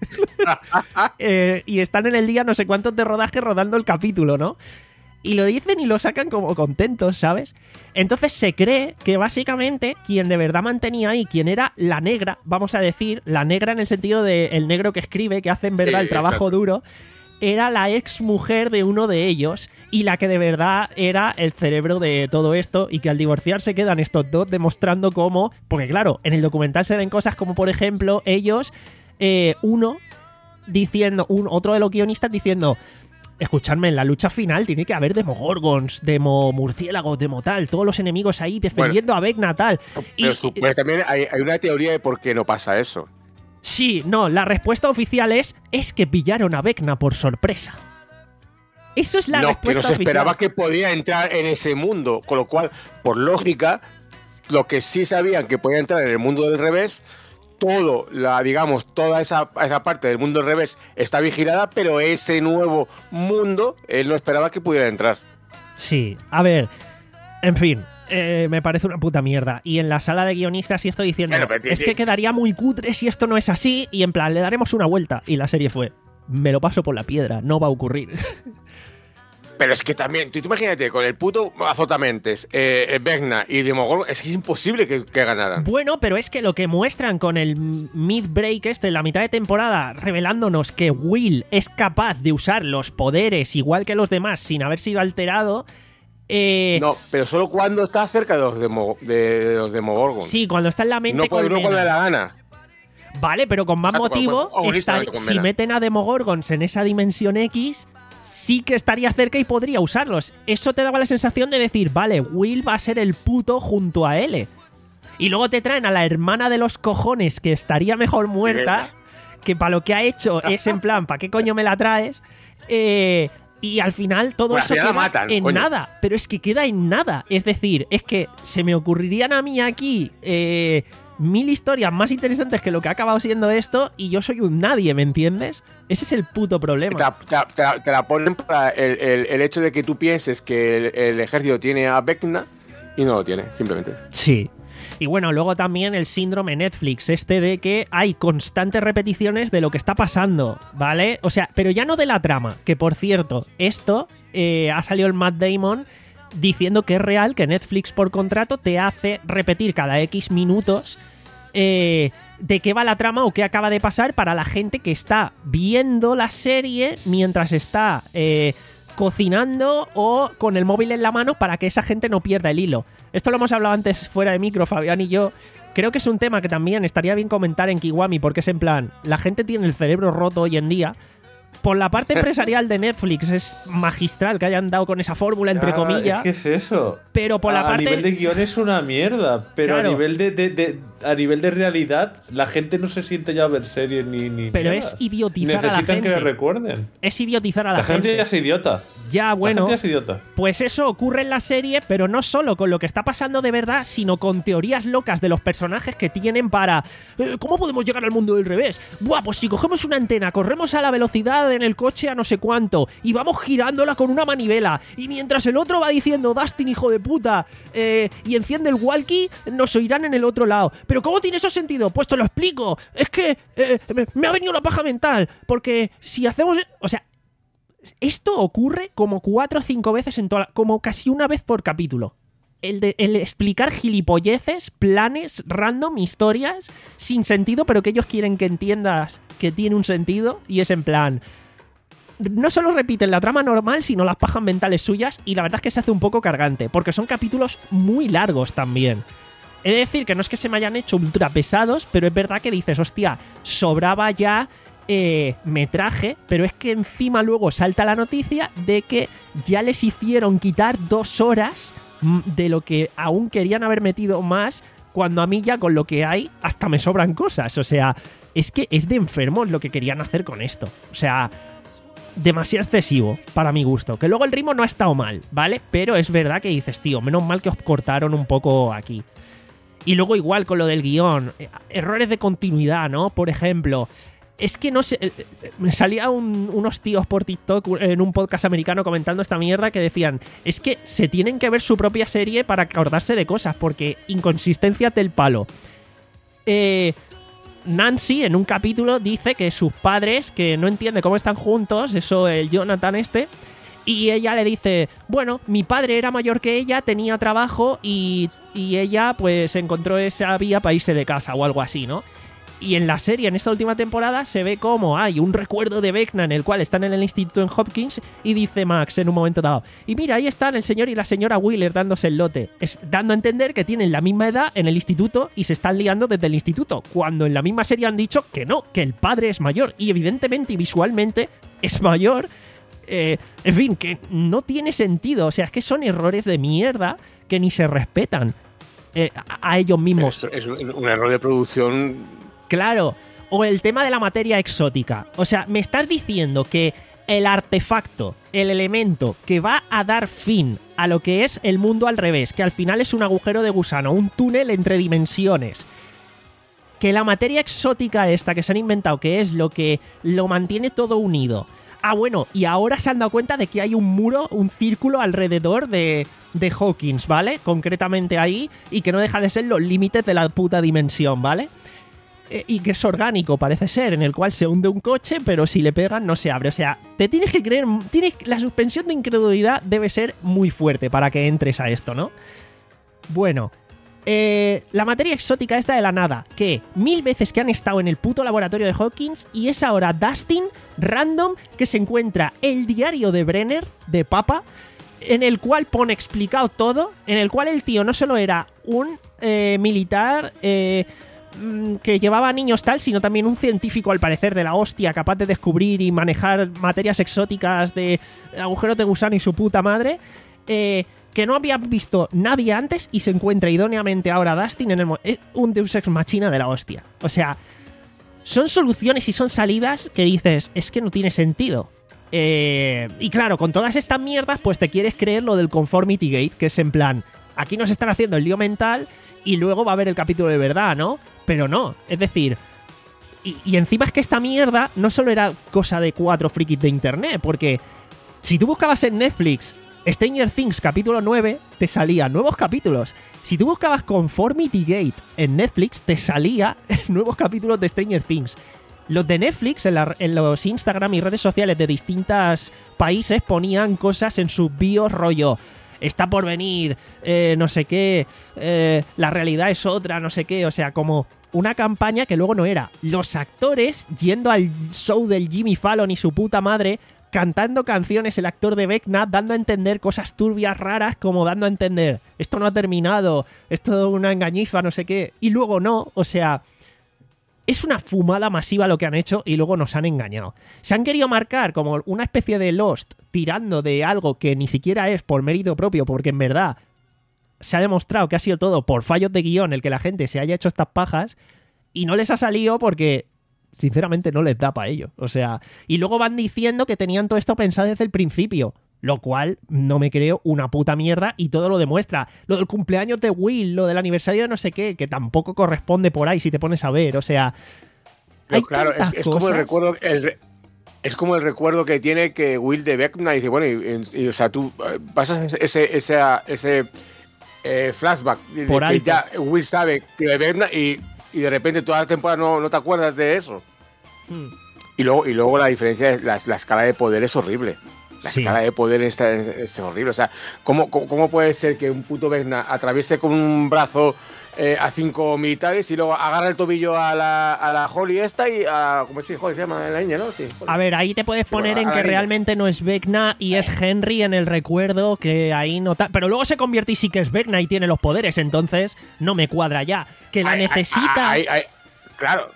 eh y están en el día no sé cuántos de rodaje rodando el capítulo, ¿no? Y lo dicen y lo sacan como contentos, ¿sabes? Entonces se cree que básicamente quien de verdad mantenía ahí, quien era la negra, vamos a decir, la negra en el sentido de el negro que escribe, que hace en verdad Sí, el trabajo exacto. duro, era la ex mujer de uno de ellos y la que de verdad era el cerebro de todo esto, y que al divorciarse quedan estos dos demostrando cómo, porque claro, en el documental se ven cosas como por ejemplo ellos, eh, uno diciendo, un otro de los guionistas diciendo, escuchadme, en la lucha final tiene que haber demogorgons, demo murciélagos, demo tal, todos los enemigos ahí defendiendo a Vecna tal. Pero Y- sup- pues también hay, hay una teoría de por qué no pasa eso. Sí, no, la respuesta oficial es es que pillaron a Vecna por sorpresa. Eso es la no, que respuesta no se esperaba oficial. que podía entrar en ese mundo, con lo cual, por lógica, lo que sí sabían que podía entrar en el mundo del revés, todo, la, digamos, toda esa, esa parte del mundo del revés está vigilada, pero ese nuevo mundo, él no esperaba que pudiera entrar. Sí, a ver, en fin, eh, me parece una puta mierda. Y en la sala de guionistas sí estoy diciendo, Bueno, pero, es que quedaría muy cutre si esto no es así, y en plan, le daremos una vuelta. Y la serie fue, me lo paso por la piedra, no va a ocurrir. Pero es que también, tú, tú imagínate, con el puto Azotamentes, eh, Vecna y Demogorgon, es que es imposible que, que ganaran. Bueno, pero es que lo que muestran con el mid-break este, en la mitad de temporada, revelándonos que Will es capaz de usar los poderes igual que los demás sin haber sido alterado. Eh, No, pero solo cuando está cerca de los, Demo, de los Demogorgon. Sí, cuando está en la mente No puede no cuando le da la gana. Vale, pero con más Exacto, motivo, pues, pues, estar- con si Vena. meten a Demogorgons en esa dimensión X, sí que estaría cerca y podría usarlos. Eso te daba la sensación de decir, vale, Will va a ser el puto junto a L. Y luego te traen a la hermana de los cojones, que estaría mejor muerta, que para lo que ha hecho es en plan, ¿para qué coño me la traes? Eh, y al final todo Bueno, al eso final la queda matan, en coño. nada. Pero es que queda en nada. Es decir, es que se me ocurrirían a mí aquí eh, mil historias más interesantes que lo que ha acabado siendo esto, y yo soy un nadie, ¿me entiendes? Ese es el puto problema. Te, la- te la- te la- te la ponen para el, el- el hecho de que tú pienses que el, el ejército tiene a Vecna y no lo tiene, simplemente. Sí. Y bueno, luego también el síndrome Netflix, este de que hay constantes repeticiones de lo que está pasando, ¿vale? O sea, pero ya no de la trama, que por cierto, esto eh, ha salido el Matt Damon diciendo que es real, que Netflix por contrato te hace repetir cada X minutos eh, de qué va la trama o qué acaba de pasar para la gente que está viendo la serie mientras está eh, cocinando o con el móvil en la mano, para que esa gente no pierda el hilo. Esto lo hemos hablado antes fuera de micro, Fabián y yo. Creo que es un tema que también estaría bien comentar en Kiwami, porque es en plan, la gente tiene el cerebro roto hoy en día. Por la parte empresarial de Netflix es magistral que hayan dado con esa fórmula, entre Ya, comillas. ¿Qué es eso? Pero por la a, parte- a nivel de guión es una mierda, pero Claro. a nivel de, de- de- a nivel de realidad la gente no se siente ya a ver series ni ni Pero mierdas. es idiotizar a la Necesitan gente. que le recuerden. Es idiotizar a la, La, gente ya es idiota. Ya, bueno. La gente ya es idiota. Pues eso ocurre en la serie, pero no solo con lo que está pasando de verdad, sino con teorías locas de los personajes que tienen para... eh, ¿Cómo podemos llegar al mundo del revés? Buah, pues si cogemos una antena, corremos a la velocidad en el coche a no sé cuánto, y vamos girándola con una manivela, y mientras el otro va diciendo, Dustin, hijo de puta, eh, y enciende el walkie, nos oirán en el otro lado. ¿Pero cómo tiene eso sentido? Pues te lo explico. Es que eh, me, me ha venido la paja mental, porque si hacemos... O sea... Esto ocurre como cuatro o cinco veces en toda la- como casi una vez por capítulo. El de el explicar gilipolleces, planes, random, historias sin sentido, pero que ellos quieren que entiendas que tiene un sentido, y es en plan... No solo repiten la trama normal, sino las pajas mentales suyas, y la verdad es que se hace un poco cargante, porque son capítulos muy largos también. He de decir que no es que se me hayan hecho ultra pesados, pero es verdad que dices, hostia, sobraba ya eh, metraje, pero es que encima luego salta la noticia de que ya les hicieron quitar dos horas mm, de lo que aún querían haber metido más, cuando a mí ya con lo que hay hasta me sobran cosas. O sea, es que es de enfermos lo que querían hacer con esto. O sea... demasiado excesivo para mi gusto. Que luego el ritmo no ha estado mal, ¿vale? Pero es verdad que dices, tío, menos mal que os cortaron un poco aquí. Y luego igual con lo del guión, eh, errores de continuidad, ¿no? Por ejemplo, es que no sé... eh, eh, me salía un- unos tíos por TikTok en un podcast americano comentando esta mierda que decían, es que se tienen que ver su propia serie para acordarse de cosas, porque inconsistencias del palo. Eh... Nancy en un capítulo dice que sus padres, que no entiende cómo están juntos, eso el Jonathan este, y ella le dice, bueno, mi padre era mayor que ella, tenía trabajo y, y ella pues encontró esa vía para irse de casa o algo así, ¿no? Y en la serie, en esta última temporada, se ve como hay un recuerdo de Vecna en el cual están en el instituto en Hopkins y dice Max en un momento dado, y mira, ahí están el señor y la señora Wheeler dándose el lote. Es dando a entender que tienen la misma edad en el instituto y se están liando desde el instituto, cuando en la misma serie han dicho que no, que el padre es mayor. Y evidentemente y visualmente es mayor. Eh, en fin, que no tiene sentido. O sea, es que son errores de mierda que ni se respetan eh, a, a ellos mismos. Es, es un, un error de producción. Claro, o el tema de la materia exótica. O sea, me estás diciendo que el artefacto, el elemento que va a dar fin a lo que es el mundo al revés, que al final es un agujero de gusano, un túnel entre dimensiones, que la materia exótica esta que se han inventado, que es lo que lo mantiene todo unido, Ah, bueno, y ahora se han dado cuenta de que hay un muro, un círculo alrededor de, de Hawkins, ¿vale? Concretamente ahí, y que no deja de ser los límites de la puta dimensión, ¿vale? Eh, y que es orgánico, parece ser, en el cual se hunde un coche, pero si le pegan no se abre. O sea, te tienes que creer, tienes, la suspensión de incredulidad debe ser muy fuerte para que entres a esto, ¿no? Bueno, eh, la materia exótica esta de la nada, que mil veces que han estado en el puto laboratorio de Hawkins, y es ahora Dustin, random, que se encuentra el diario de Brenner, de Papa, en el cual pone explicado todo, en el cual el tío no solo era un eh, militar... Eh, que llevaba niños tal, sino también un científico al parecer de la hostia, capaz de descubrir y manejar materias exóticas de agujeros de gusano y su puta madre, eh, que no había visto nadie antes y se encuentra idóneamente ahora Dustin en el mo- es un Deus Ex Machina de la hostia. O sea, son soluciones y son salidas que dices, es que no tiene sentido. Eh, y claro, con todas estas mierdas, pues te quieres creer lo del Conformity Gate, que es en plan, aquí nos están haciendo el lío mental y luego va a haber el capítulo de verdad, ¿no? Pero no, es decir, y, y encima es que esta mierda no solo era cosa de cuatro frikis de internet, porque si tú buscabas en Netflix Stranger Things capítulo nueve, te salían nuevos capítulos. Si tú buscabas Conformity Gate en Netflix, te salía nuevos capítulos de Stranger Things. Los de Netflix, en, la, en los Instagram y redes sociales de distintos países, ponían cosas en sus bios rollo... Está por venir, eh, no sé qué, eh, la realidad es otra, no sé qué, o sea, como una campaña que luego no era. Los actores yendo al show del Jimmy Fallon y su puta madre, cantando canciones, el actor de Vecna dando a entender cosas turbias, raras, como dando a entender, esto no ha terminado, esto es una engañifa, no sé qué, y luego no, o sea... Es una fumada masiva lo que han hecho y luego nos han engañado. Se han querido marcar como una especie de Lost tirando de algo que ni siquiera es por mérito propio, porque en verdad se ha demostrado que ha sido todo por fallos de guión el que la gente se haya hecho estas pajas y no les ha salido porque sinceramente no les da para ello. O sea, y luego van diciendo que tenían todo esto pensado desde el principio. Lo cual no me creo una puta mierda y todo lo demuestra. Lo del cumpleaños de Will, lo del aniversario de no sé qué, que tampoco corresponde por ahí si te pones a ver. O sea, hay claro, es, es como el recuerdo, el, es como el recuerdo que tiene que Will de Vecna y dice, bueno, y, y, o sea, tú pasas ese, ese, ese eh, flashback de, por de que ya Will sabe que de Vecna y, y de repente toda la temporada no, no te acuerdas de eso. Hmm. Y luego, y luego la diferencia es la, la escala de poder es horrible. La sí. escala de poder es, es, es horrible. O sea, ¿cómo, cómo, ¿cómo puede ser que un puto Vecna atraviese con un brazo eh, a cinco militares y luego agarra el tobillo a la, a la Holly esta y a... ¿Cómo se, Holly, se llama la niña, no? Sí, a ver, ahí te puedes sí, poner bueno, en que realmente no es Vecna y es Henry en el recuerdo, que ahí no... Ta- pero luego se convierte y sí que es Vecna y tiene los poderes, entonces no me cuadra ya. Que la ay, necesita... Ay, ay, ay, claro...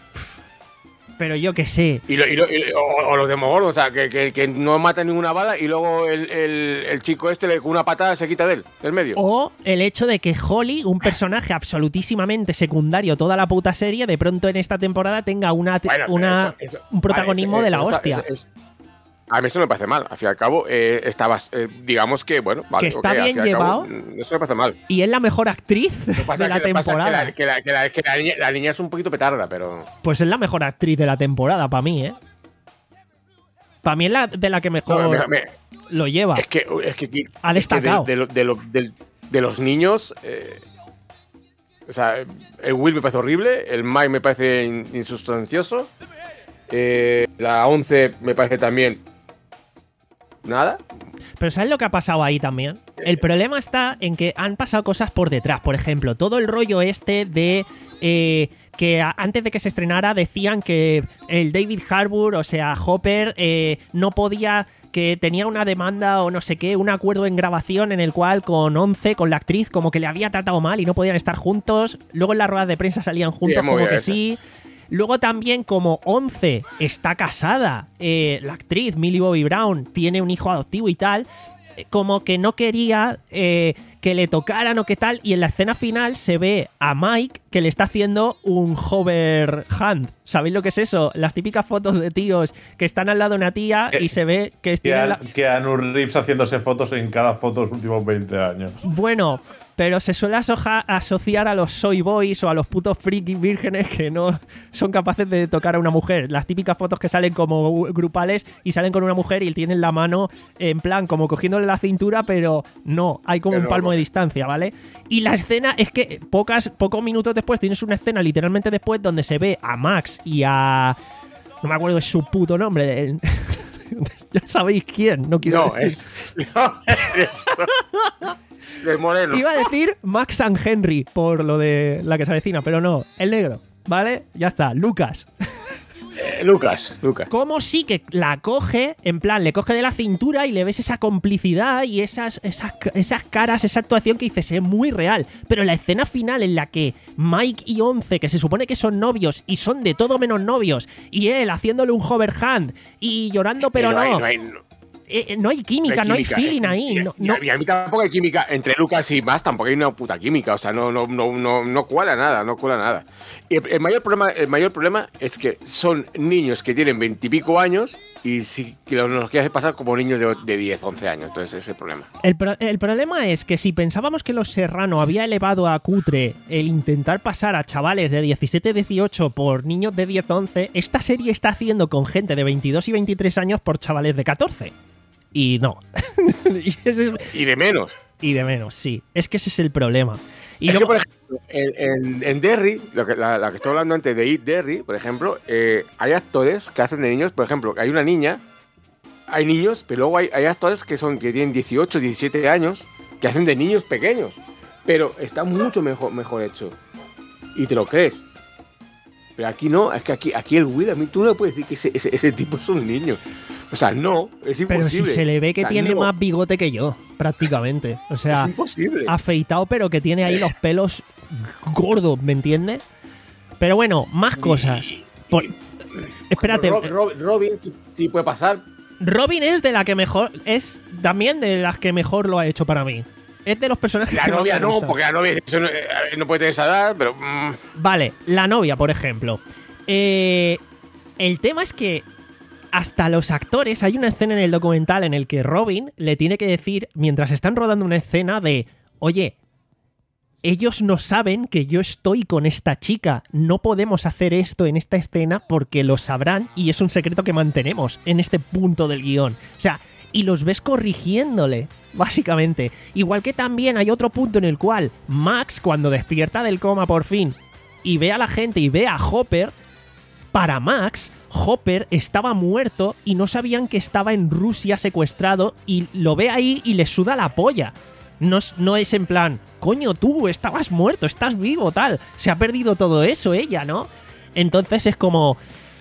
Pero yo qué sé. Y, lo, y, lo, y lo, o, o los Demogorgon, o sea, que, que, que no mata ninguna bala y luego el, el, el chico este le, con una patada se quita de él, del medio. O el hecho de que Holly, un personaje absolutísimamente secundario toda la puta serie, de pronto en esta temporada tenga una, bueno, una eso, eso, un protagonismo vale, eso, de la eso, hostia. Eso, eso, a mí eso no me parece mal. Al fin y al cabo, eh, estaba, eh, digamos que, bueno, vale, que está okay, bien llevado. Cabo, eso no me parece mal. Y es la mejor actriz de la que, temporada. Que, la, que, la, que, la, que la, niña, la niña es un poquito petarda, pero... Pues es la mejor actriz de la temporada, para mí, ¿eh? Para mí es la de la que mejor no, me, me, lo lleva. Es que, es que ha destacado. Es que de, de, de, de, de, de los niños... Eh, o sea, el Will me parece horrible, el Mike me parece insustancioso, eh, la once me parece también... Nada. Pero ¿sabes lo que ha pasado ahí también? El problema está en que han pasado cosas por detrás. Por ejemplo, todo el rollo este de eh, que a, antes de que se estrenara decían que el David Harbour, o sea, Hopper, eh, no podía... que tenía una demanda o no sé qué, un acuerdo en grabación en el cual con Once, con la actriz, como que le había tratado mal y no podían estar juntos. Luego en las ruedas de prensa salían juntos sí, como que esa. sí... Luego también, como Once está casada, eh, la actriz Millie Bobby Brown tiene un hijo adoptivo y tal, eh, como que no quería eh, que le tocaran o qué tal, y en la escena final se ve a Mike que le está haciendo un hover hand. ¿Sabéis lo que es eso? Las típicas fotos de tíos que están al lado de una tía que, y se ve que... Que, a, la... que Anu Reeves haciéndose fotos en cada foto los últimos veinte años. Bueno... pero se suele asoja- asociar a los soy boys o a los putos friki vírgenes que no son capaces de tocar a una mujer. Las típicas fotos que salen como grupales y salen con una mujer y tienen la mano en plan como cogiéndole la cintura, pero no, hay como Pero un no, palmo no. de distancia, ¿vale? Y la escena es que pocas, pocos minutos después tienes una escena literalmente después donde se ve a Max y a... no me acuerdo de su puto nombre. del- ya sabéis quién, no quiero No, decir. es. No, es eso. De Moreno. Iba a decir Max and Henry por lo de la que se avecina, pero no, el negro, ¿vale? Ya está, Lucas. Eh, Lucas, Lucas. Como sí que la coge, en plan, le coge de la cintura y le ves esa complicidad y esas, esas, esas caras, esa actuación que dices, es muy real. Pero la escena final en la que Mike y Once, que se supone que son novios y son de todo menos novios, y él haciéndole un hoverhand y llorando, pero no, hay- no, no hay- eh, no hay química, no hay, química, feeling eh, ahí. y- No, y, no- a- y a mí tampoco hay química. Entre Lucas y Max tampoco hay una puta química. O sea, no, no, no, no, no cuela nada, no cuela nada. Y el, el mayor problema, el mayor problema es que son niños que tienen veintipico años y sí que los, los quieres pasar como niños de, de diez, once años. Entonces ese es el problema. El, pro- el problema es que si pensábamos que Los Serrano había elevado a cutre el intentar pasar a chavales de diecisiete, dieciocho por niños de diez, once, esta serie está haciendo con gente de veintidós y veintitrés años por chavales de catorce. Y no. y, ese es- Y de menos. y de menos, sí. Es que ese es el problema. Y es luego- que, por ejemplo, en, en, en Derry, lo que, la, la que estoy hablando antes de Eat Derry, por ejemplo, eh, hay actores que hacen de niños. Por ejemplo, hay una niña, hay niños, pero luego hay, hay actores que, son, que tienen dieciocho, diecisiete años, que hacen de niños pequeños. Pero está mucho mejor, mejor hecho. Y te lo crees. Pero aquí no, es que aquí, aquí el Will, a mí tú no puedes decir que ese, ese, ese tipo es un niño. O sea, no, es imposible. pero si se le ve que O sea, tiene no, más bigote que yo, prácticamente. O sea, es imposible. afeitado, pero que tiene ahí los pelos gordos, ¿me entiendes? Pero bueno, más cosas. Por- Espérate, Ro- Ro- Robin sí, sí puede pasar. Robin es de la que mejor. Es también de las que mejor lo ha hecho para mí. Es de los personajes La que más novia me no, gustan. porque la novia eso no, eh, no puede tener esa edad, pero. mm, Vale, la novia, por ejemplo. Eh, el tema es que hasta los actores, hay una escena en el documental en el que Robin le tiene que decir, mientras están rodando una escena de, oye, ellos no saben que yo estoy con esta chica, no podemos hacer esto en esta escena porque lo sabrán y es un secreto que mantenemos en este punto del guión. O sea, y los ves corrigiéndole, básicamente. Igual que también hay otro punto en el cual Max, cuando despierta del coma por fin y ve a la gente y ve a Hopper, para Max, Hopper estaba muerto y no sabían que estaba en Rusia secuestrado y lo ve ahí y le suda la polla. No, es- no es en plan, coño, tú estabas muerto, estás vivo, tal. Se ha perdido todo eso ella, ¿no? Entonces es como...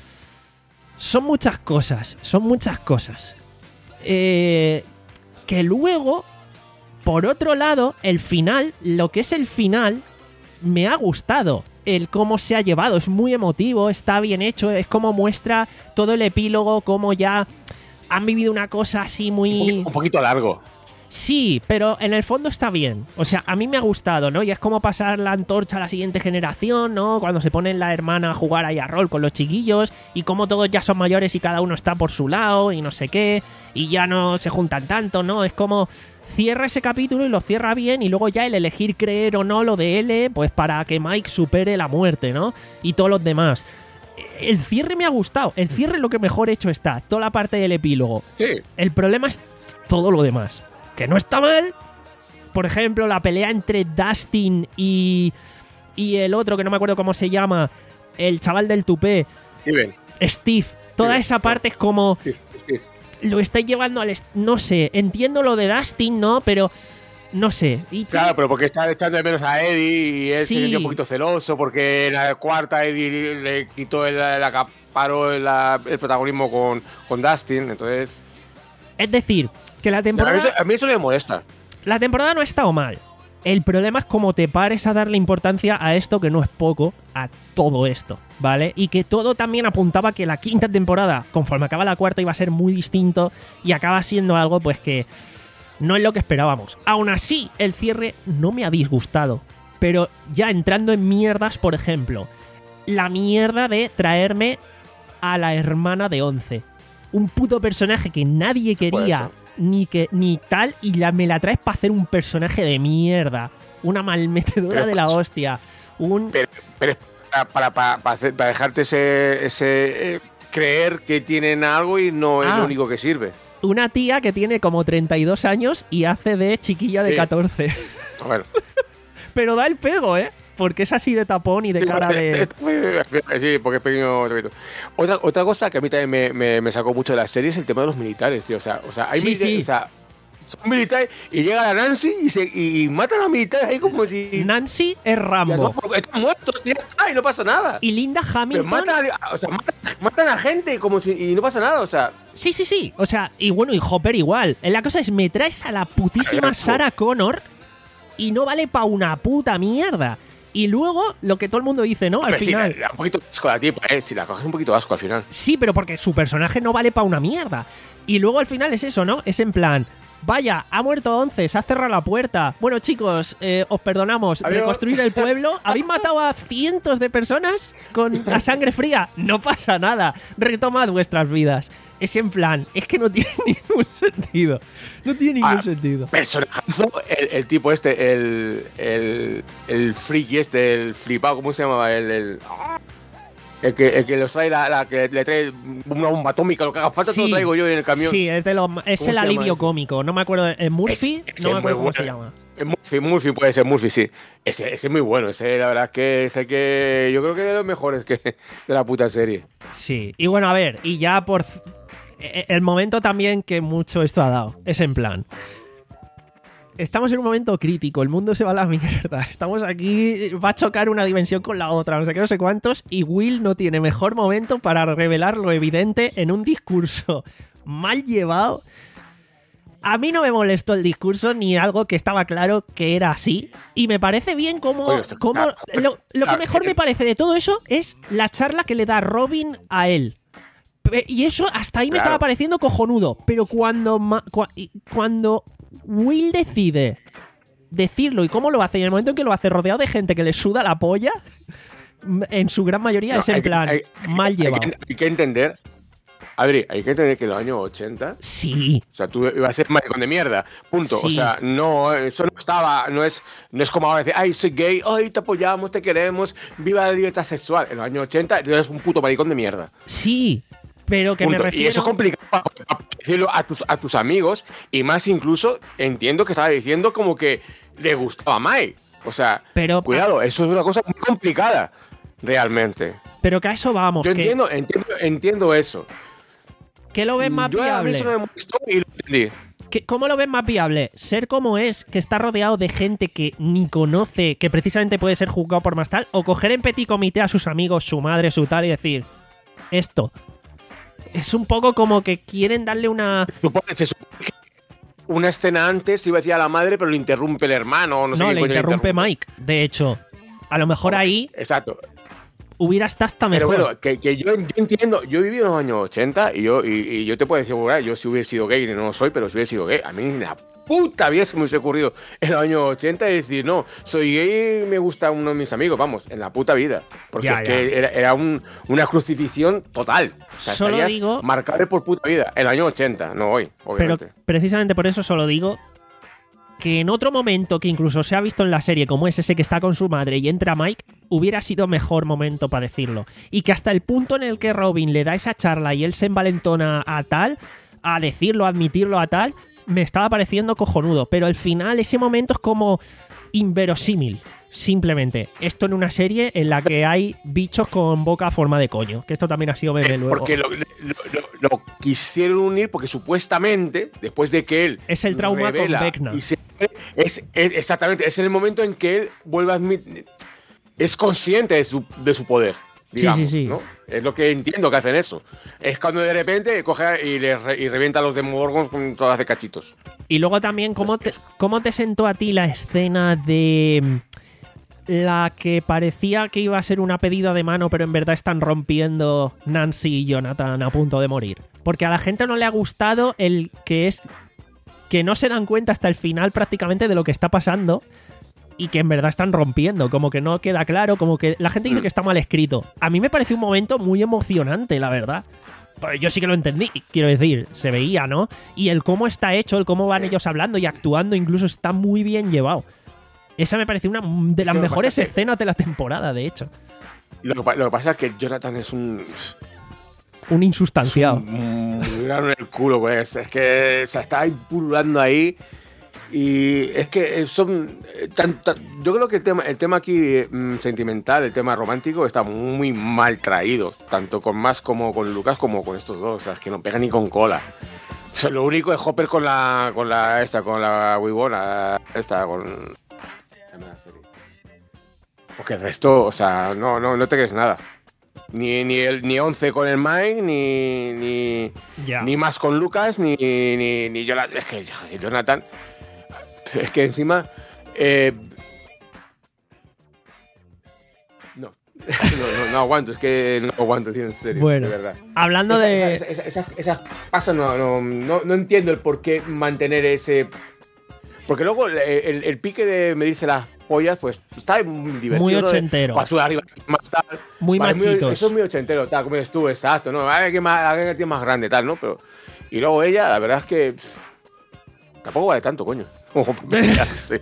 Son muchas cosas, son muchas cosas. Eh, que luego, por otro lado, el final, lo que es el final, me ha gustado. El cómo se ha llevado, es muy emotivo, está bien hecho, es como muestra todo el epílogo, cómo ya han vivido una cosa así un, muy... poquito, un poquito largo. Sí, pero en el fondo está bien. O sea, a mí me ha gustado, ¿no? Y es como pasar la antorcha a la siguiente generación, ¿no? Cuando se ponen la hermana a jugar ahí a rol con los chiquillos y como todos ya son mayores y cada uno está por su lado y no sé qué, y ya no se juntan tanto, ¿no? Es como cierra ese capítulo y lo cierra bien y luego ya el elegir creer o no lo de L, pues para que Mike supere la muerte, ¿no? Y todos los demás. El cierre me ha gustado, el cierre es lo que mejor hecho está, toda la parte del epílogo. Sí. El problema es todo lo demás. Que no está mal. Por ejemplo, la pelea entre Dustin y, y el otro, que no me acuerdo cómo se llama, el chaval del tupé, Steven. Steve. Toda Sí, esa sí. parte es como... Sí, sí, sí. Lo estáis llevando al... est- No sé, entiendo lo de Dustin, ¿no? Pero... No sé. Y Claro, pero porque está echando de menos a Eddie y él Sí. se sintió un poquito celoso porque en la cuarta Eddie le quitó el, el acaparó el, el protagonismo con, con Dustin, entonces... Es decir, que la A temporada... mí, eso, a mí eso me molesta. La temporada no ha estado mal. El problema es cómo te pares a darle importancia a esto, que no es poco, a todo esto, ¿vale? Y que todo también apuntaba que la quinta temporada, conforme acaba la cuarta, iba a ser muy distinto y acaba siendo algo, pues, que no es lo que esperábamos. Aún así, el cierre no me ha disgustado. Pero ya entrando en mierdas, por ejemplo, la mierda de traerme a la hermana de Once. Un puto personaje que nadie Puede quería ser. ni que ni tal y la, me la traes para hacer un personaje de mierda. una malmetedora Pero- de la hostia, un... Pero, pero para, para, para, para hacer- para dejarte ese, ese eh, creer que tienen algo y no es Ah. lo único que sirve. una tía que tiene como treinta y dos años y hace de chiquilla de Sí. catorce. Bueno, Pero da el pego, ¿eh? Porque es así de tapón y de cara de... sí, porque es pequeño. Otra, otra cosa que a mí también me, me, me sacó mucho de la serie es el tema de los militares, tío. O sea, o sea hay Sí, militares, sí. o sea, son militares y llega la Nancy y, se, y matan a los militares ahí como si. Nancy es Ya, Rambo. no, están muertos, ya está, y no pasa nada. Y Linda Pero Hamilton... matan a, o sea, matan, matan a gente como si y no pasa nada, o sea. Sí, sí, sí. O sea, y bueno, y Hopper igual. La cosa es, me traes a la putísima Eso. Sarah Connor y no vale pa' una puta mierda. Y luego, lo que todo el mundo dice, ¿no? Al Hombre, sí, final... da, da un poquito de asco a la tipa, eh. Si la coges un poquito de asco al final. Sí, pero porque su personaje no vale pa' una mierda. Y luego al final es eso, ¿no? Es en plan, vaya, ha muerto once, se ha cerrado la puerta. Bueno, chicos, eh, os perdonamos. Adiós. Reconstruir el pueblo. Habéis matado a cientos de personas con a sangre fría. No pasa nada. Retomad vuestras vidas. Es en plan, es que no tiene ningún sentido. No tiene ningún Ah, sentido. Personajazo, el, el tipo este, el, el, el friki este, el flipado, ¿cómo se llamaba? El, el, el que, el que los trae, la, la que le trae una bomba atómica, lo que haga falta, Sí. te lo traigo yo en el camión. Sí, es, de los- es ¿Cómo el se llama alivio ese? cómico. No me acuerdo. ¿Es Murphy? Ese- ese no me es acuerdo muy cómo se bueno. llama. Es Murphy, Murphy puede ser Murphy, sí. Ese, ese es muy bueno, ese la verdad es que es el que yo creo que es de los mejores que, de la puta serie. Sí, y bueno, a ver, y ya por c- e- el momento también que mucho esto ha dado, es en plan, estamos en un momento crítico, el mundo se va a la mierda, estamos aquí, va a chocar una dimensión con la otra, no sé qué, no sé cuántos, y Will no tiene mejor momento para revelar lo evidente en un discurso mal llevado. A mí no me molestó el discurso ni algo que estaba claro que era así. Y me parece bien como... Oye, o sea, como claro, lo, lo que claro, mejor eh, me parece de todo eso es la charla que le da Robin a él. Pe- Y eso hasta ahí me Claro. estaba pareciendo cojonudo. Pero cuando, ma- cua- y- cuando Will decide decirlo y cómo lo hace, y en el momento en que lo hace rodeado de gente que le suda la polla, m- en su gran mayoría No, es en hay que- plan hay- mal hay llevado. que, hay que entender, Adri, hay que entender que en los años ochenta, Sí, o sea, tú ibas a ser maricón de mierda, punto. Sí. O sea, no, eso no estaba, no es, no es como ahora decir, ay, soy gay, ay, te apoyamos, te queremos, viva la libertad sexual. En los años ochenta tú eres un puto maricón de mierda. sí. Pero que me Punto. refiero... Y eso es complicado para, para decirlo a tus, a tus amigos, y más incluso entiendo que estaba diciendo como que le gustaba a Mike. O sea, Pero- cuidado, eso es una cosa muy complicada, realmente. Pero que a eso vamos. Yo que, entiendo, entiendo, entiendo eso. ¿Qué lo ves más Yo a mí viable? eso no me molestó y lo entendí. ¿Qué- ¿Cómo lo ves más viable? Ser como es, que está rodeado de gente que ni conoce, que precisamente puede ser juzgado por más tal, o coger en petit comité a sus amigos, su madre, su tal, y decir, esto. Es un poco como que quieren darle una... Supone- se supone que una escena antes iba a decir a la madre, pero lo interrumpe el hermano. No, sé No, quién le coño interrumpe Mike, de hecho. A lo mejor ahí Exacto. hubiera estado hasta Pero mejor. bueno, que, que yo, yo entiendo, yo he vivido en los años ochenta y yo, y, y yo te puedo decir, bueno, yo si hubiese sido gay, no lo soy, pero si hubiese sido gay, a mí ni la puta vida se me hubiese ocurrido en los años ochenta y decir, no, soy gay y me gusta uno de mis amigos, vamos, en la puta vida. Porque Ya, es ya. que era, era un- una crucifixión total. O sea, Solo estarías digo- marcable por puta vida, en los años ochenta, no hoy, Pero obviamente. precisamente por eso solo digo que en otro momento que incluso se ha visto en la serie, como es ese que está con su madre y entra Mike, hubiera sido mejor momento para decirlo. Y que hasta el punto en el que Robin le da esa charla y él se envalentona a tal, a decirlo, a admitirlo a tal, me estaba pareciendo cojonudo. Pero al final ese momento es como inverosímil. Simplemente, esto en una serie en la que hay bichos con boca a forma de coño. Que esto también ha sido bebé Eh, luego. Porque lo, lo- lo- lo quisieron unir porque supuestamente, después de que él Es el trauma con revela Vecna. y se- es, es- exactamente, es el momento en que él vuelve a admitir, es consciente de su, de su poder. Digamos, sí, sí. ¿no? Es lo que entiendo que hacen eso. Es cuando de repente coge y, le re- y revienta a los Demogorgons con todas de cachitos. Y luego también, ¿cómo te, Es- ¿cómo te sentó a ti la escena de mm, la que parecía que iba a ser una pedida de mano, pero en verdad están rompiendo Nancy y Jonathan a punto de morir? Porque a la gente no le ha gustado el que es que no se dan cuenta hasta el final prácticamente de lo que está pasando y que en verdad están rompiendo, como que no queda claro, como que la gente dice que está mal escrito. A mí me pareció un momento muy emocionante, la verdad. Pues yo sí que lo entendí, quiero decir, se veía, ¿no? Y el cómo está hecho, el cómo van ellos hablando y actuando, incluso está muy bien llevado. Esa me pareció una de las Lo que mejores pasa es que- escenas de la temporada, de hecho. Lo que, pa- lo que pasa es que Jonathan es un. Un insustanciado. Muy grano en el culo, pues. Es que o sea, está ahí pululando ahí. Y es que son. eh, tan- tan- yo creo que el tema, el tema aquí mm, sentimental, el tema romántico, está muy mal traído. Tanto con Max como con Lucas, como con estos dos. O sea, es que no pega ni con cola. O sea, lo único es Hopper con la. con la. esta, con la Wibona. Esta, con. Dame la serie. Porque el resto, o sea, no, no, no te crees nada. Ni, ni, el, ni once con el Mike, ni. ni Ya. Ni más con Lucas, ni, ni, ni Jonathan. Es que Jonathan. Es que encima. eh, no. no, no, no aguanto, es que no aguanto, tío, en serio. Bueno, de verdad. Hablando Esa- de. esa- esa- Esas esas pasas, no, no, no, no entiendo el por qué mantener ese. Porque luego el, el- el pique de medirse las pollas, pues está muy divertido. Muy ¿no? De- ochentero. Para sudar arriba, más tal. Muy Vale, machitos. Eso es muy ochentero, tal, como dices tú, exacto, ¿no? A ver qué más, a ver qué tiene más grande, tal, ¿no? Pero. Y luego ella, la verdad es que. pff, tampoco vale tanto, coño. Como para pelearse.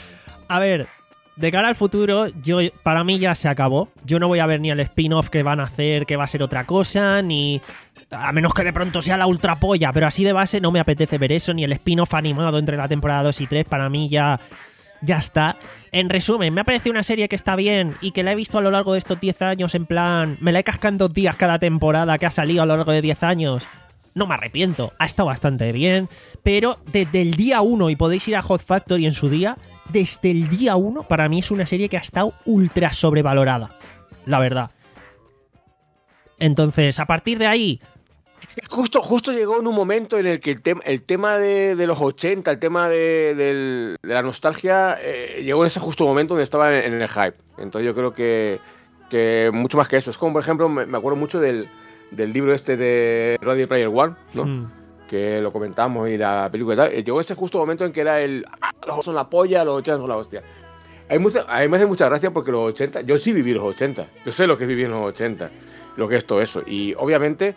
A ver, de cara al futuro, yo para mí ya se acabó. Yo no voy a ver ni el spin-off que van a hacer, que va a ser otra cosa, ni. A menos que de pronto sea la ultra polla, pero así de base no me apetece ver eso, ni el spin-off animado entre la temporada dos y tres. Para mí ya. Ya está. En resumen, me ha parecido una serie que está bien y que la he visto a lo largo de estos diez años. En plan, me la he cascado en dos días cada temporada que ha salido a lo largo de diez años. No me arrepiento, ha estado bastante bien, pero desde el día uno, y podéis ir a Hot Factory en su día, desde el día uno, para mí es una serie que ha estado ultra sobrevalorada, la verdad. Entonces, a partir de ahí, Justo, justo llegó en un momento en el que el, tema el tema de, de los ochenta, el tema de, del- de la nostalgia, eh, llegó en ese justo momento donde estaba en, en el hype. Entonces yo creo que, que mucho más que eso. Es como, por ejemplo, me, me acuerdo mucho del, del libro este de Ready Player One, ¿no? mm, Que lo comentamos y la película y tal. eh, Llegó ese justo momento en que era el. Ah, los son la polla, los ochenta son la hostia. Hay mucha, a mí me hace mucha gracia porque los ochenta. Yo sí viví los ochenta. Yo sé lo que viví en los ochenta. Lo que es todo eso. Y obviamente.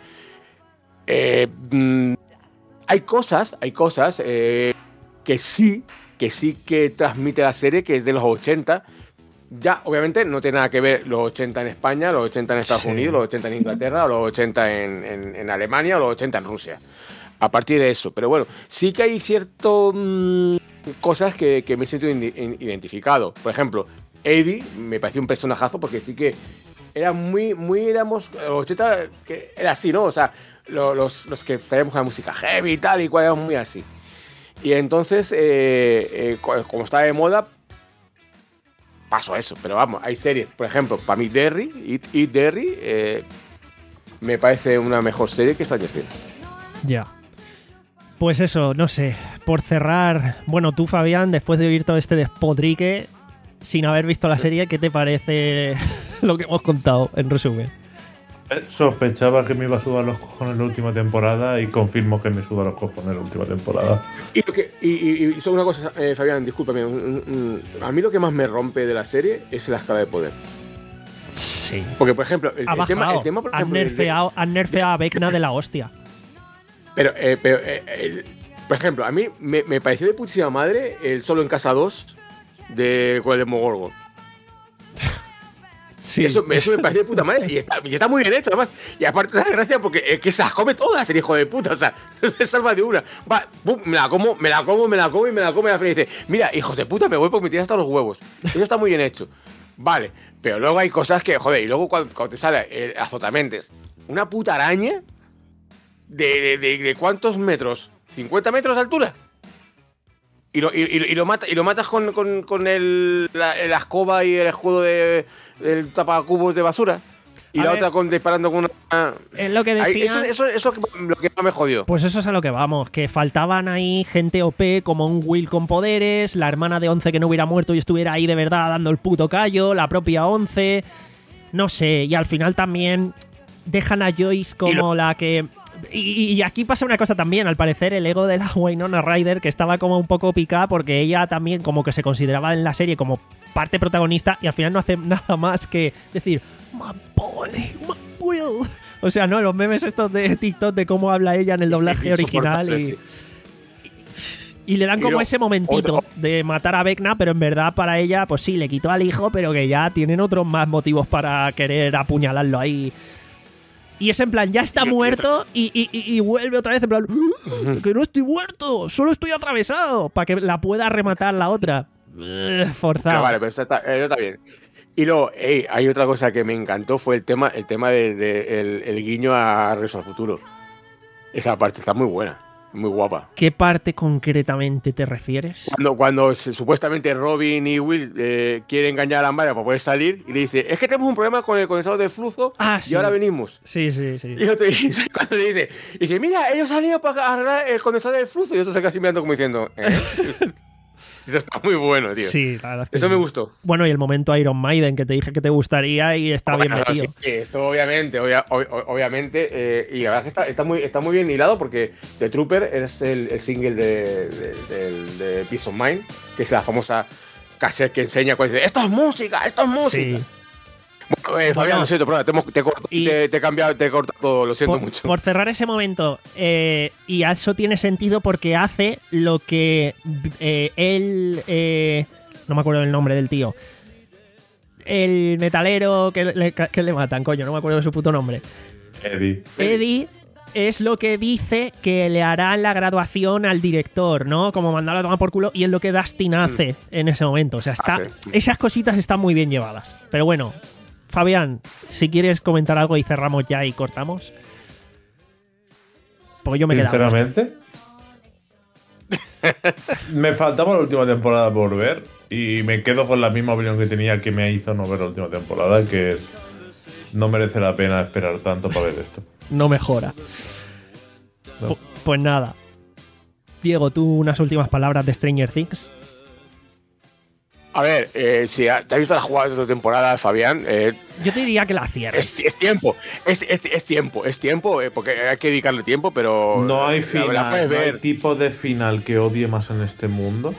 eh, mm, hay cosas, hay cosas eh, que sí, que sí que transmite la serie, que es de los ochenta. Ya, obviamente, no tiene nada que ver los ochenta en España, los ochenta en Estados Sí. Unidos, los ochenta en Inglaterra, o los ochenta en, en- en Alemania, o los ochenta en Rusia. A partir de eso. Pero bueno, sí que hay ciertas cosas que, que me he sentido indi- in- identificado. Por ejemplo, Eddie me pareció un personajazo porque sí que era muy, muy, éramos, los ochenta, que era así, ¿no? O sea, lo- los, los que sabíamos la música heavy y tal, y cual éramos muy así. Y entonces, eh, eh, co- como estaba de moda, pasó eso. Pero vamos, hay series, por ejemplo, para mí Derry, Eat, Eat Derry, eh, me parece una mejor serie que Stranger Things. ya. Pues eso, no sé. Por cerrar, bueno, tú, Fabián, después de oír todo este despodrique, sin haber visto la serie, ¿qué te parece lo que hemos contado, en resumen? Eh, Sospechaba que me iba a sudar los cojones la última temporada y confirmo que me suda los cojones la última temporada. Y, lo que, y, y, y solo una cosa, eh, Fabián, discúlpame. un- un- un- a mí lo que más me rompe de la serie es la escala de poder. Sí. Porque, por ejemplo, el, Ha el tema, bajado. el tema, por Han ejemplo, el de- nerfeado, han nerfeado a Vecna de la hostia. Pero, eh, pero eh, el- por ejemplo, a mí me, me pareció de putísima madre el Solo en Casa dos de, con el Demogorgon. Sí. Eso, eso me pareció de puta madre y está, y está muy bien hecho, además. Y aparte da gracia porque es que se las come todas, el hijo de puta. O sea, no se salva de una. Va, pum, me la como, me la como, me la como y me la come. Y al final dice, mira, hijos de puta, me voy porque me tiras hasta los huevos. Eso está muy bien hecho. Vale, pero luego hay cosas que, joder, y luego cuando, cuando te sale el azotamentes, una puta araña de, de, de, de cuántos metros, cincuenta metros de altura. Y lo, y, y- y lo, mata, y lo matas con, con, con el, la, la escoba y el escudo de el tapacubos de basura. Y A la ver. otra con, disparando con una. Es lo que Ahí, decía. eso, eso, eso es lo que, lo que más me jodió. Pues eso es a lo que vamos, que faltaban ahí gente O P como un Will con poderes, la hermana de Once que no hubiera muerto y estuviera ahí de verdad dando el puto callo, la propia Once, no sé, y al final también dejan a Joyce como la que... Y, y aquí pasa una cosa también, al parecer el ego de la Winona Ryder, que estaba como un poco picada porque ella también como que se consideraba en la serie como parte protagonista y al final no hace nada más que decir My boy, my Will. O sea, no, los memes estos de TikTok de cómo habla ella en el doblaje original y, Insoportable, sí. Y le dan Y como luego, ese momentito otro- de matar a Vecna, pero en verdad para ella, pues sí, le quitó al hijo, pero que ya tienen otros más motivos para querer apuñalarlo ahí. Y es en plan, ya está muerto y, y- y- y vuelve otra vez en plan, "Uh, que no estoy muerto, solo estoy atravesado", para que la pueda rematar la otra. Ugh, forzado. Pero vale, pero eso está, eso está bien. Y luego, ey, hay otra cosa que me encantó, fue el tema, el tema de, de- el, el guiño a Regreso al Futuro. Esa parte está muy buena, muy guapa. ¿Qué parte concretamente te refieres? Cuando, cuando se- supuestamente Robin y Will eh, quieren engañar a Mario para poder salir y le dice, es que tenemos un problema con el condensador de flujo Ah, y sí. ahora venimos. Sí, sí, sí. Y otro dice, cuando le dice, dice, mira, ellos han ido para arreglar el condensador del flujo y eso se queda así mirando como diciendo, ¿eh? Eso está muy bueno, tío. Sí, la verdad es que Eso sí. me gustó. Bueno, y el momento Iron Maiden que te dije que te gustaría y está bien Bueno, metido. sí, esto obviamente, obvia- ob- ob- obviamente, eh, y la verdad es que está, está muy, está muy bien hilado porque The Trooper es el, el single de, de, del- de Peace of Mind, que es la famosa cassette que enseña cuando dice, esto es música, esto es música. Sí. Bueno, eh, Fabián, Bueno, lo siento, perdona, te, hemos- te, he cortado- y- te- te he cambiado, te he cortado todo, lo siento Por, mucho. por cerrar ese momento, eh, y eso tiene sentido porque hace lo que eh, él. eh, no me acuerdo del nombre del tío. El metalero que le, que le matan, coño, no me acuerdo de su puto nombre. Eddie. Eddie es lo que dice que le hará en la graduación al director, ¿no? Como mandarlo a tomar por culo, y es lo que Dustin hace en ese momento. O sea, está, Hace. esas cositas están muy bien llevadas. Pero bueno, Fabián, si quieres comentar algo y cerramos ya y cortamos. Porque yo me he quedado. Sinceramente, me faltaba la última temporada por ver y me quedo con la misma opinión que tenía que me hizo no ver la última temporada, que es no merece la pena esperar tanto para ver esto. No mejora. No. Pu- Pues nada. Diego, tú unas últimas palabras de Stranger Things. A ver, eh, si ha- te has visto las jugadas de esta temporada, Fabián, eh, Yo te diría que la cierres. es, es tiempo, es, es, es tiempo, es tiempo, eh, porque hay que dedicarle tiempo, pero... No hay la- final, la puedes no hay ver. tipo de final que odie más en este mundo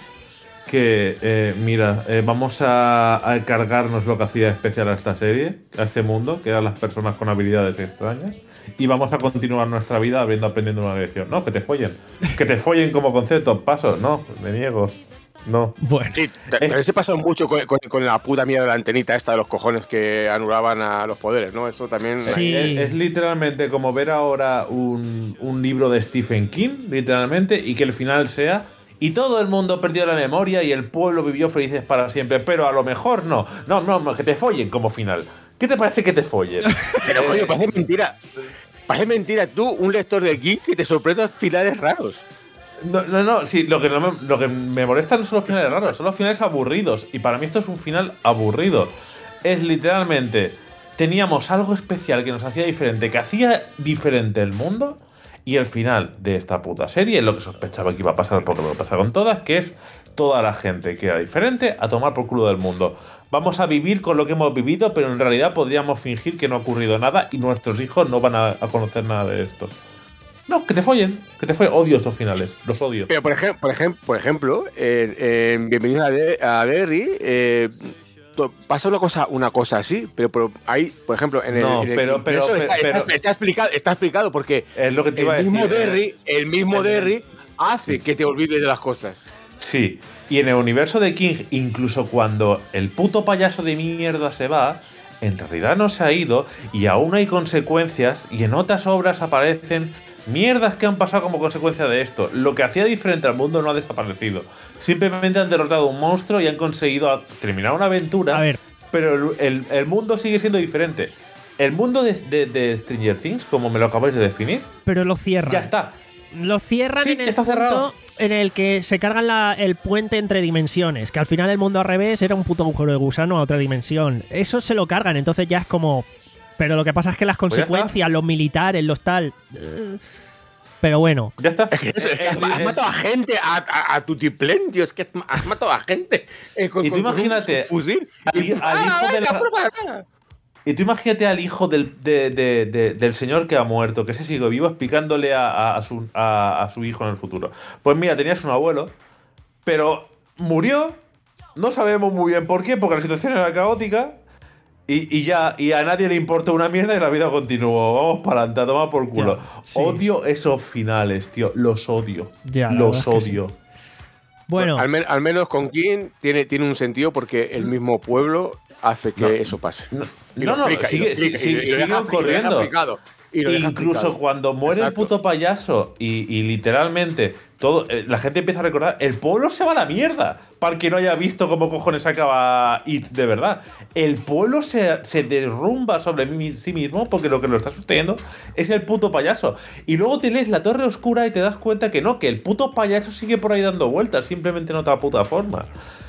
que, eh, mira, eh, vamos a, a cargarnos lo que hacía especial a esta serie, a este mundo, que eran las personas con habilidades extrañas, y vamos a continuar nuestra vida habiendo aprendiendo una lección. No, que te follen. Que te follen como concepto, paso. No, me niego. No. Bueno, Sí, ta- también se pasó mucho con, con- con la puta mierda de la antenita esta de los cojones que anulaban a los poderes, ¿no? Eso también... Sí. Es, es literalmente como ver ahora un, un libro de Stephen King, literalmente, y que el final sea. Y todo el mundo perdió la memoria y el pueblo vivió felices para siempre, pero a lo mejor no. No, no, no, que te follen como final. ¿Qué te parece que te follen? Pero coño, parece mentira. Parece mentira tú, un lector de geek, que te sorprendas finales raros. No, no, no, sí, lo que, no me, lo que me molesta no son los finales raros, son los finales aburridos. Y para mí esto es un final aburrido. Es literalmente, teníamos algo especial que nos hacía diferente, que hacía diferente el mundo. Y el final de esta puta serie es lo que sospechaba que iba a pasar, porque lo que pasa con todas, que es toda la gente que era diferente a tomar por culo del mundo. Vamos a vivir con lo que hemos vivido, pero en realidad podríamos fingir que no ha ocurrido nada y nuestros hijos no van a, a conocer nada de esto. No, que te follen, que te follen. Odio estos finales, los odio. Pero por, ejem- por, ejem- por ejemplo, en, en Bienvenidos a, De- a Derry, eh, to- pasa una cosa, una cosa así, pero, pero hay, por ejemplo, en el. No, en el- pero- pero- eso está, pero- está- está explicado, está explicado porque Es lo que te el iba a decir. mismo eh. Derry, el mismo el- Derry hace que te olvides de las cosas. Sí, y en el universo de King, incluso cuando el puto payaso de mierda se va, en realidad no se ha ido y aún hay consecuencias y en otras obras aparecen mierdas que han pasado como consecuencia de esto. Lo que hacía diferente al mundo no ha desaparecido. Simplemente han derrotado a un monstruo y han conseguido a- terminar una aventura, a ver, pero el, el- el mundo sigue siendo diferente. El mundo de, de- de Stranger Things, como me lo acabáis de definir, pero lo cierran. ya está. Lo cierran Sí, en el está punto cerrado. en el que se cargan la- el puente entre dimensiones. Que al final el mundo al revés era un puto agujero de gusano a otra dimensión. Eso se lo cargan, entonces ya es como. Pero lo que pasa es que las Pues ya consecuencias, los militares, los tal. eh, Pero bueno. Ya está. Es que has, Es- has es- matado a gente, a, a, a tutiplén, tío. Es que has matado a gente. eh, con- Y tú con- con un imagínate fusil. al- Y- al ¡Ah, hijo de venga, la- prueba, venga! Y tú imagínate al hijo del, de- de- de- del señor que ha muerto, que se sigue vivo, explicándole a, a- a su, a- a su hijo en el futuro. Pues mira, tenías un abuelo, pero murió, no sabemos muy bien por qué, porque la situación era caótica, y, y ya, y a nadie le importó una mierda y la vida continuó. Vamos para adelante, a tomar por culo. Ya, sí. Odio esos finales, tío, los odio. Ya, la los verdad es que odio. Bueno, al, men- al menos con King tiene, tiene un sentido porque el mismo pueblo hace que No. eso pase. No, Y no, lo no, explica, y lo sigue, explica, sigue, y lo- y lo sigue deja- y lo deja ocurriendo. explicado, y lo deja Incluso explicado. cuando muere Exacto. el puto payaso y, y literalmente todo, eh, la gente empieza a recordar, el pueblo se va a la mierda. Para el que no haya visto cómo cojones acaba It de verdad. El pueblo se, se derrumba sobre mí- sí mismo porque lo que lo está sosteniendo es el puto payaso. Y luego te lees La Torre Oscura y te das cuenta que no, que el puto payaso sigue por ahí dando vueltas, simplemente en otra puta forma.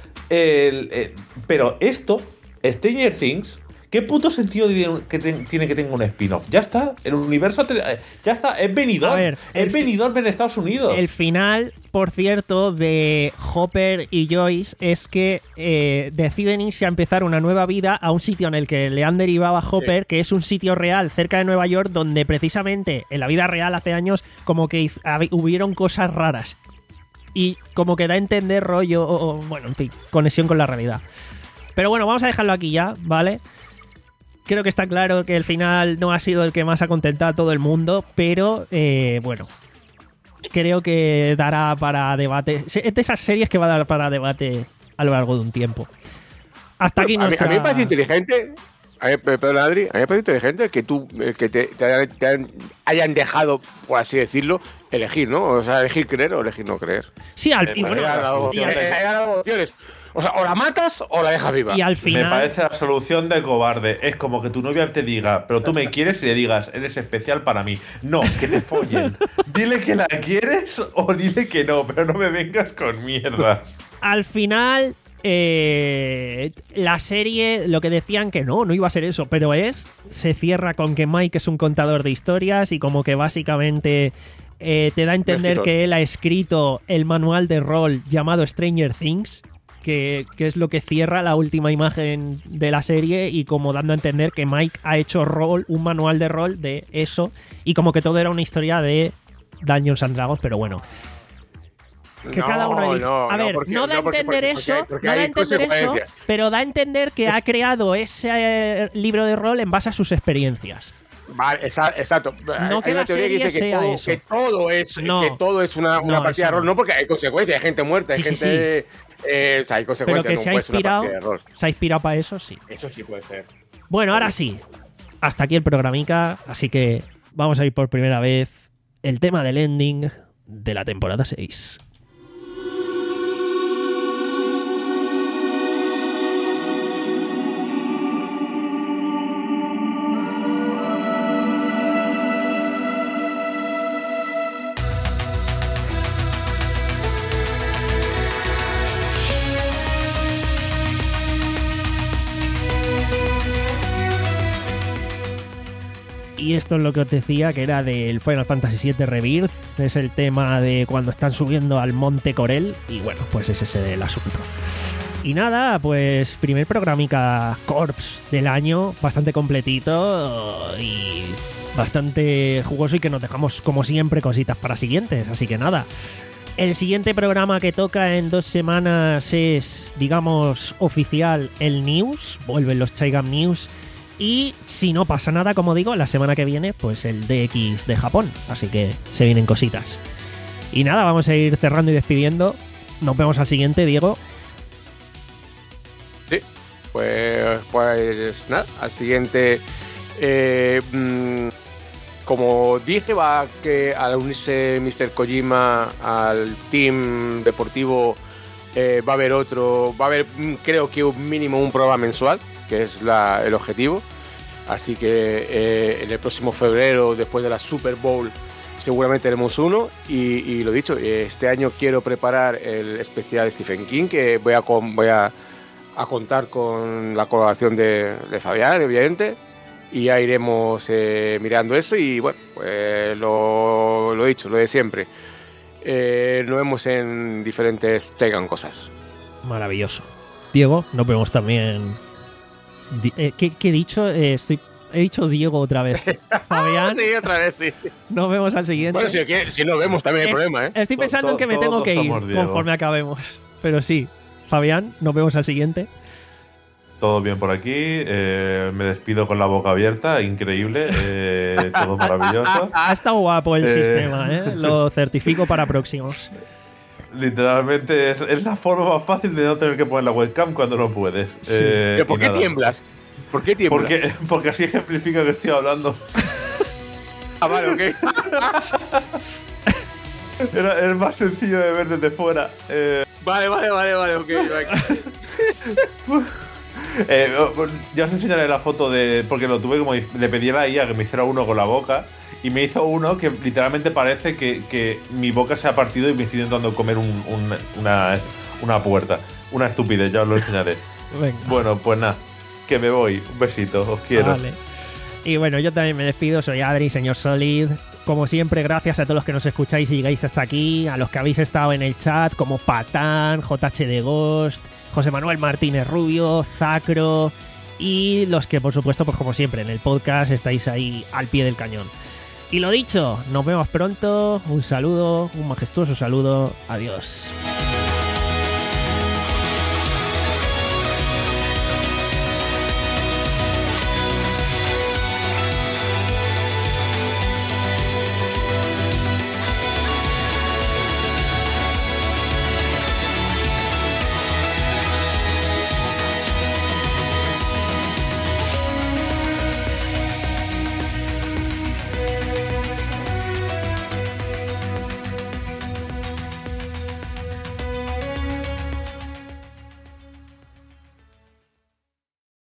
El- eh, pero esto, Stranger Things, ¿qué puto sentido tiene que, te- tiene que tenga un spin-off? Ya está, el universo te- eh, ya está, es A venidor. ver, el Es fi- venidor en Estados Unidos. el final, por cierto, de Hopper y Joyce es que eh, deciden irse a empezar una nueva vida a un sitio en el que le han derivado a Hopper, que es un sitio real cerca de Nueva York, donde precisamente en la vida real hace años como que hiz- hab- hubieron cosas raras. Y como que da a entender rollo, o, o, bueno, en fin, conexión con la realidad. Pero bueno, vamos a dejarlo aquí ya, ¿vale? Creo que está claro que el final no ha sido el que más ha contentado a todo el mundo, pero eh, bueno, creo que dará para debate. Es de esas series que va a dar para debate a lo largo de un tiempo. Hasta aquí a, mí, nuestra... a mí me parece inteligente. A mí, perdón, Adri, a mí me parece inteligente que tú eh, que te, te hayan- te hayan- hayan dejado, por así decirlo, elegir, ¿no? O sea, elegir creer o elegir no creer. Sí, al Eh, fin, bueno, te hayan dado y al- opciones, te hayan dado opciones. O sea, o la matas o la dejas viva. y al Me final... parece la solución de cobarde. Es como que tu novia te diga, pero tú me quieres y le digas, eres especial para mí. No, que te follen. Dile que la quieres o dile que no, pero no me vengas con mierdas. Al final, eh, la serie, lo que decían que no, no iba a ser eso, pero es, se cierra con que Mike es un contador de historias y como que básicamente eh, te da a entender escritor. que él ha escrito el manual de rol llamado Stranger Things, que, que es lo que cierra la última imagen de la serie y como dando a entender que Mike ha hecho rol, un manual de rol de eso y como que todo era una historia de Dungeons and Dragons, pero bueno. Que No, cada uno elige. no, a no, ver, porque- no da a no, porque- entender porque- eso, porque no da a hay entender eso, consecuencias. pero da a entender que Es- ha creado ese eh, libro de rol en base a sus experiencias. Vale, esa- exacto. No Hay que una la teoría que serie dice que sea todo, eso. que todo es, No. que todo es una, una No, partida de eso rol, no. no porque hay consecuencias, hay gente muerta, hay Sí, sí, gente. eh, o sea, hay Pero consecuencias, que no se ha puede ser una inspirado, partida de rol. se ha inspirado para eso, sí. Eso sí puede ser. Bueno, ahora sí. Hasta aquí el programica, así que vamos a ir por primera vez el tema del ending de la temporada seis. Y esto es lo que os decía, que era del Final Fantasy siete Rebirth. Es el tema de cuando están subiendo al Monte Corel. Y bueno, pues ese es el asunto. Y nada, pues primer programica Corps del año. Bastante completito y bastante jugoso. Y que nos dejamos, como siempre, cositas para siguientes. Así que nada. El siguiente programa que toca en dos semanas es, digamos, oficial el News. Vuelven los Chaigam News. Y si no pasa nada, como digo, la semana que viene, pues el D X de Japón. Así que se vienen cositas. Y nada, vamos a ir cerrando y despidiendo. Nos vemos al siguiente, Diego. Sí, pues, pues nada, al siguiente. eh, mm, como dije, va a que al unirse mister Kojima al team deportivo, eh, va a haber otro. Va a haber, mm, creo que un mínimo un programa mensual, que es la, el objetivo. Así que eh, en el próximo febrero, después de la Super Bowl, seguramente tenemos uno. Y, y lo dicho, este año quiero preparar el especial Stephen King, que voy a, con, voy a, a contar con la colaboración de, de Fabián, obviamente. Y ya iremos eh, mirando eso. Y bueno, pues lo, lo dicho, lo de siempre. Eh, nos vemos en diferentes Chaigan cosas. Maravilloso. Diego, nos vemos también. Di- eh, ¿qué, qué he dicho? Eh, estoy- he dicho Diego otra vez. Fabián, Sí, otra vez sí. nos vemos al siguiente. Bueno, si, que- si nos vemos también hay Es- problema, ¿eh? Estoy pensando en que me To- tengo todos que ir somos Diego. conforme acabemos. Pero sí, Fabián, nos vemos al siguiente. Todo bien por aquí. eh, me despido con la boca abierta. Increíble. eh, todo maravilloso. Ha estado guapo el Eh. sistema, ¿eh? Lo certifico para próximos. Literalmente es, es la forma más fácil de no tener que poner la webcam cuando no puedes. Sí. Eh, ¿Pero por y qué nada. tiemblas? ¿Por qué tiemblas? Porque, porque así ejemplifica que estoy hablando. Ah, vale, ok. Era, es más sencillo de ver desde fuera. Eh, Vale, vale, vale, vale, ok. eh, ya os enseñaré la foto de. Porque lo tuve como. Le pedí a la I A que me hiciera uno con la boca. Y me hizo uno que literalmente parece que, que mi boca se ha partido y me estoy intentando comer un, un, una, una puerta. Una estupidez, ya os lo enseñaré. Venga. Bueno, pues nada. Que me voy. Un besito, os quiero. Vale. Y bueno, yo también me despido. Soy Adri, señor Solid. Como siempre, gracias a todos los que nos escucháis y llegáis hasta aquí, a los que habéis estado en el chat, como Patán, J H de Ghost, José Manuel Martínez Rubio, Zacro, y los que, por supuesto, pues como siempre, en el podcast estáis ahí al pie del cañón. Y lo dicho, nos vemos pronto. Un saludo, un majestuoso saludo. Adiós.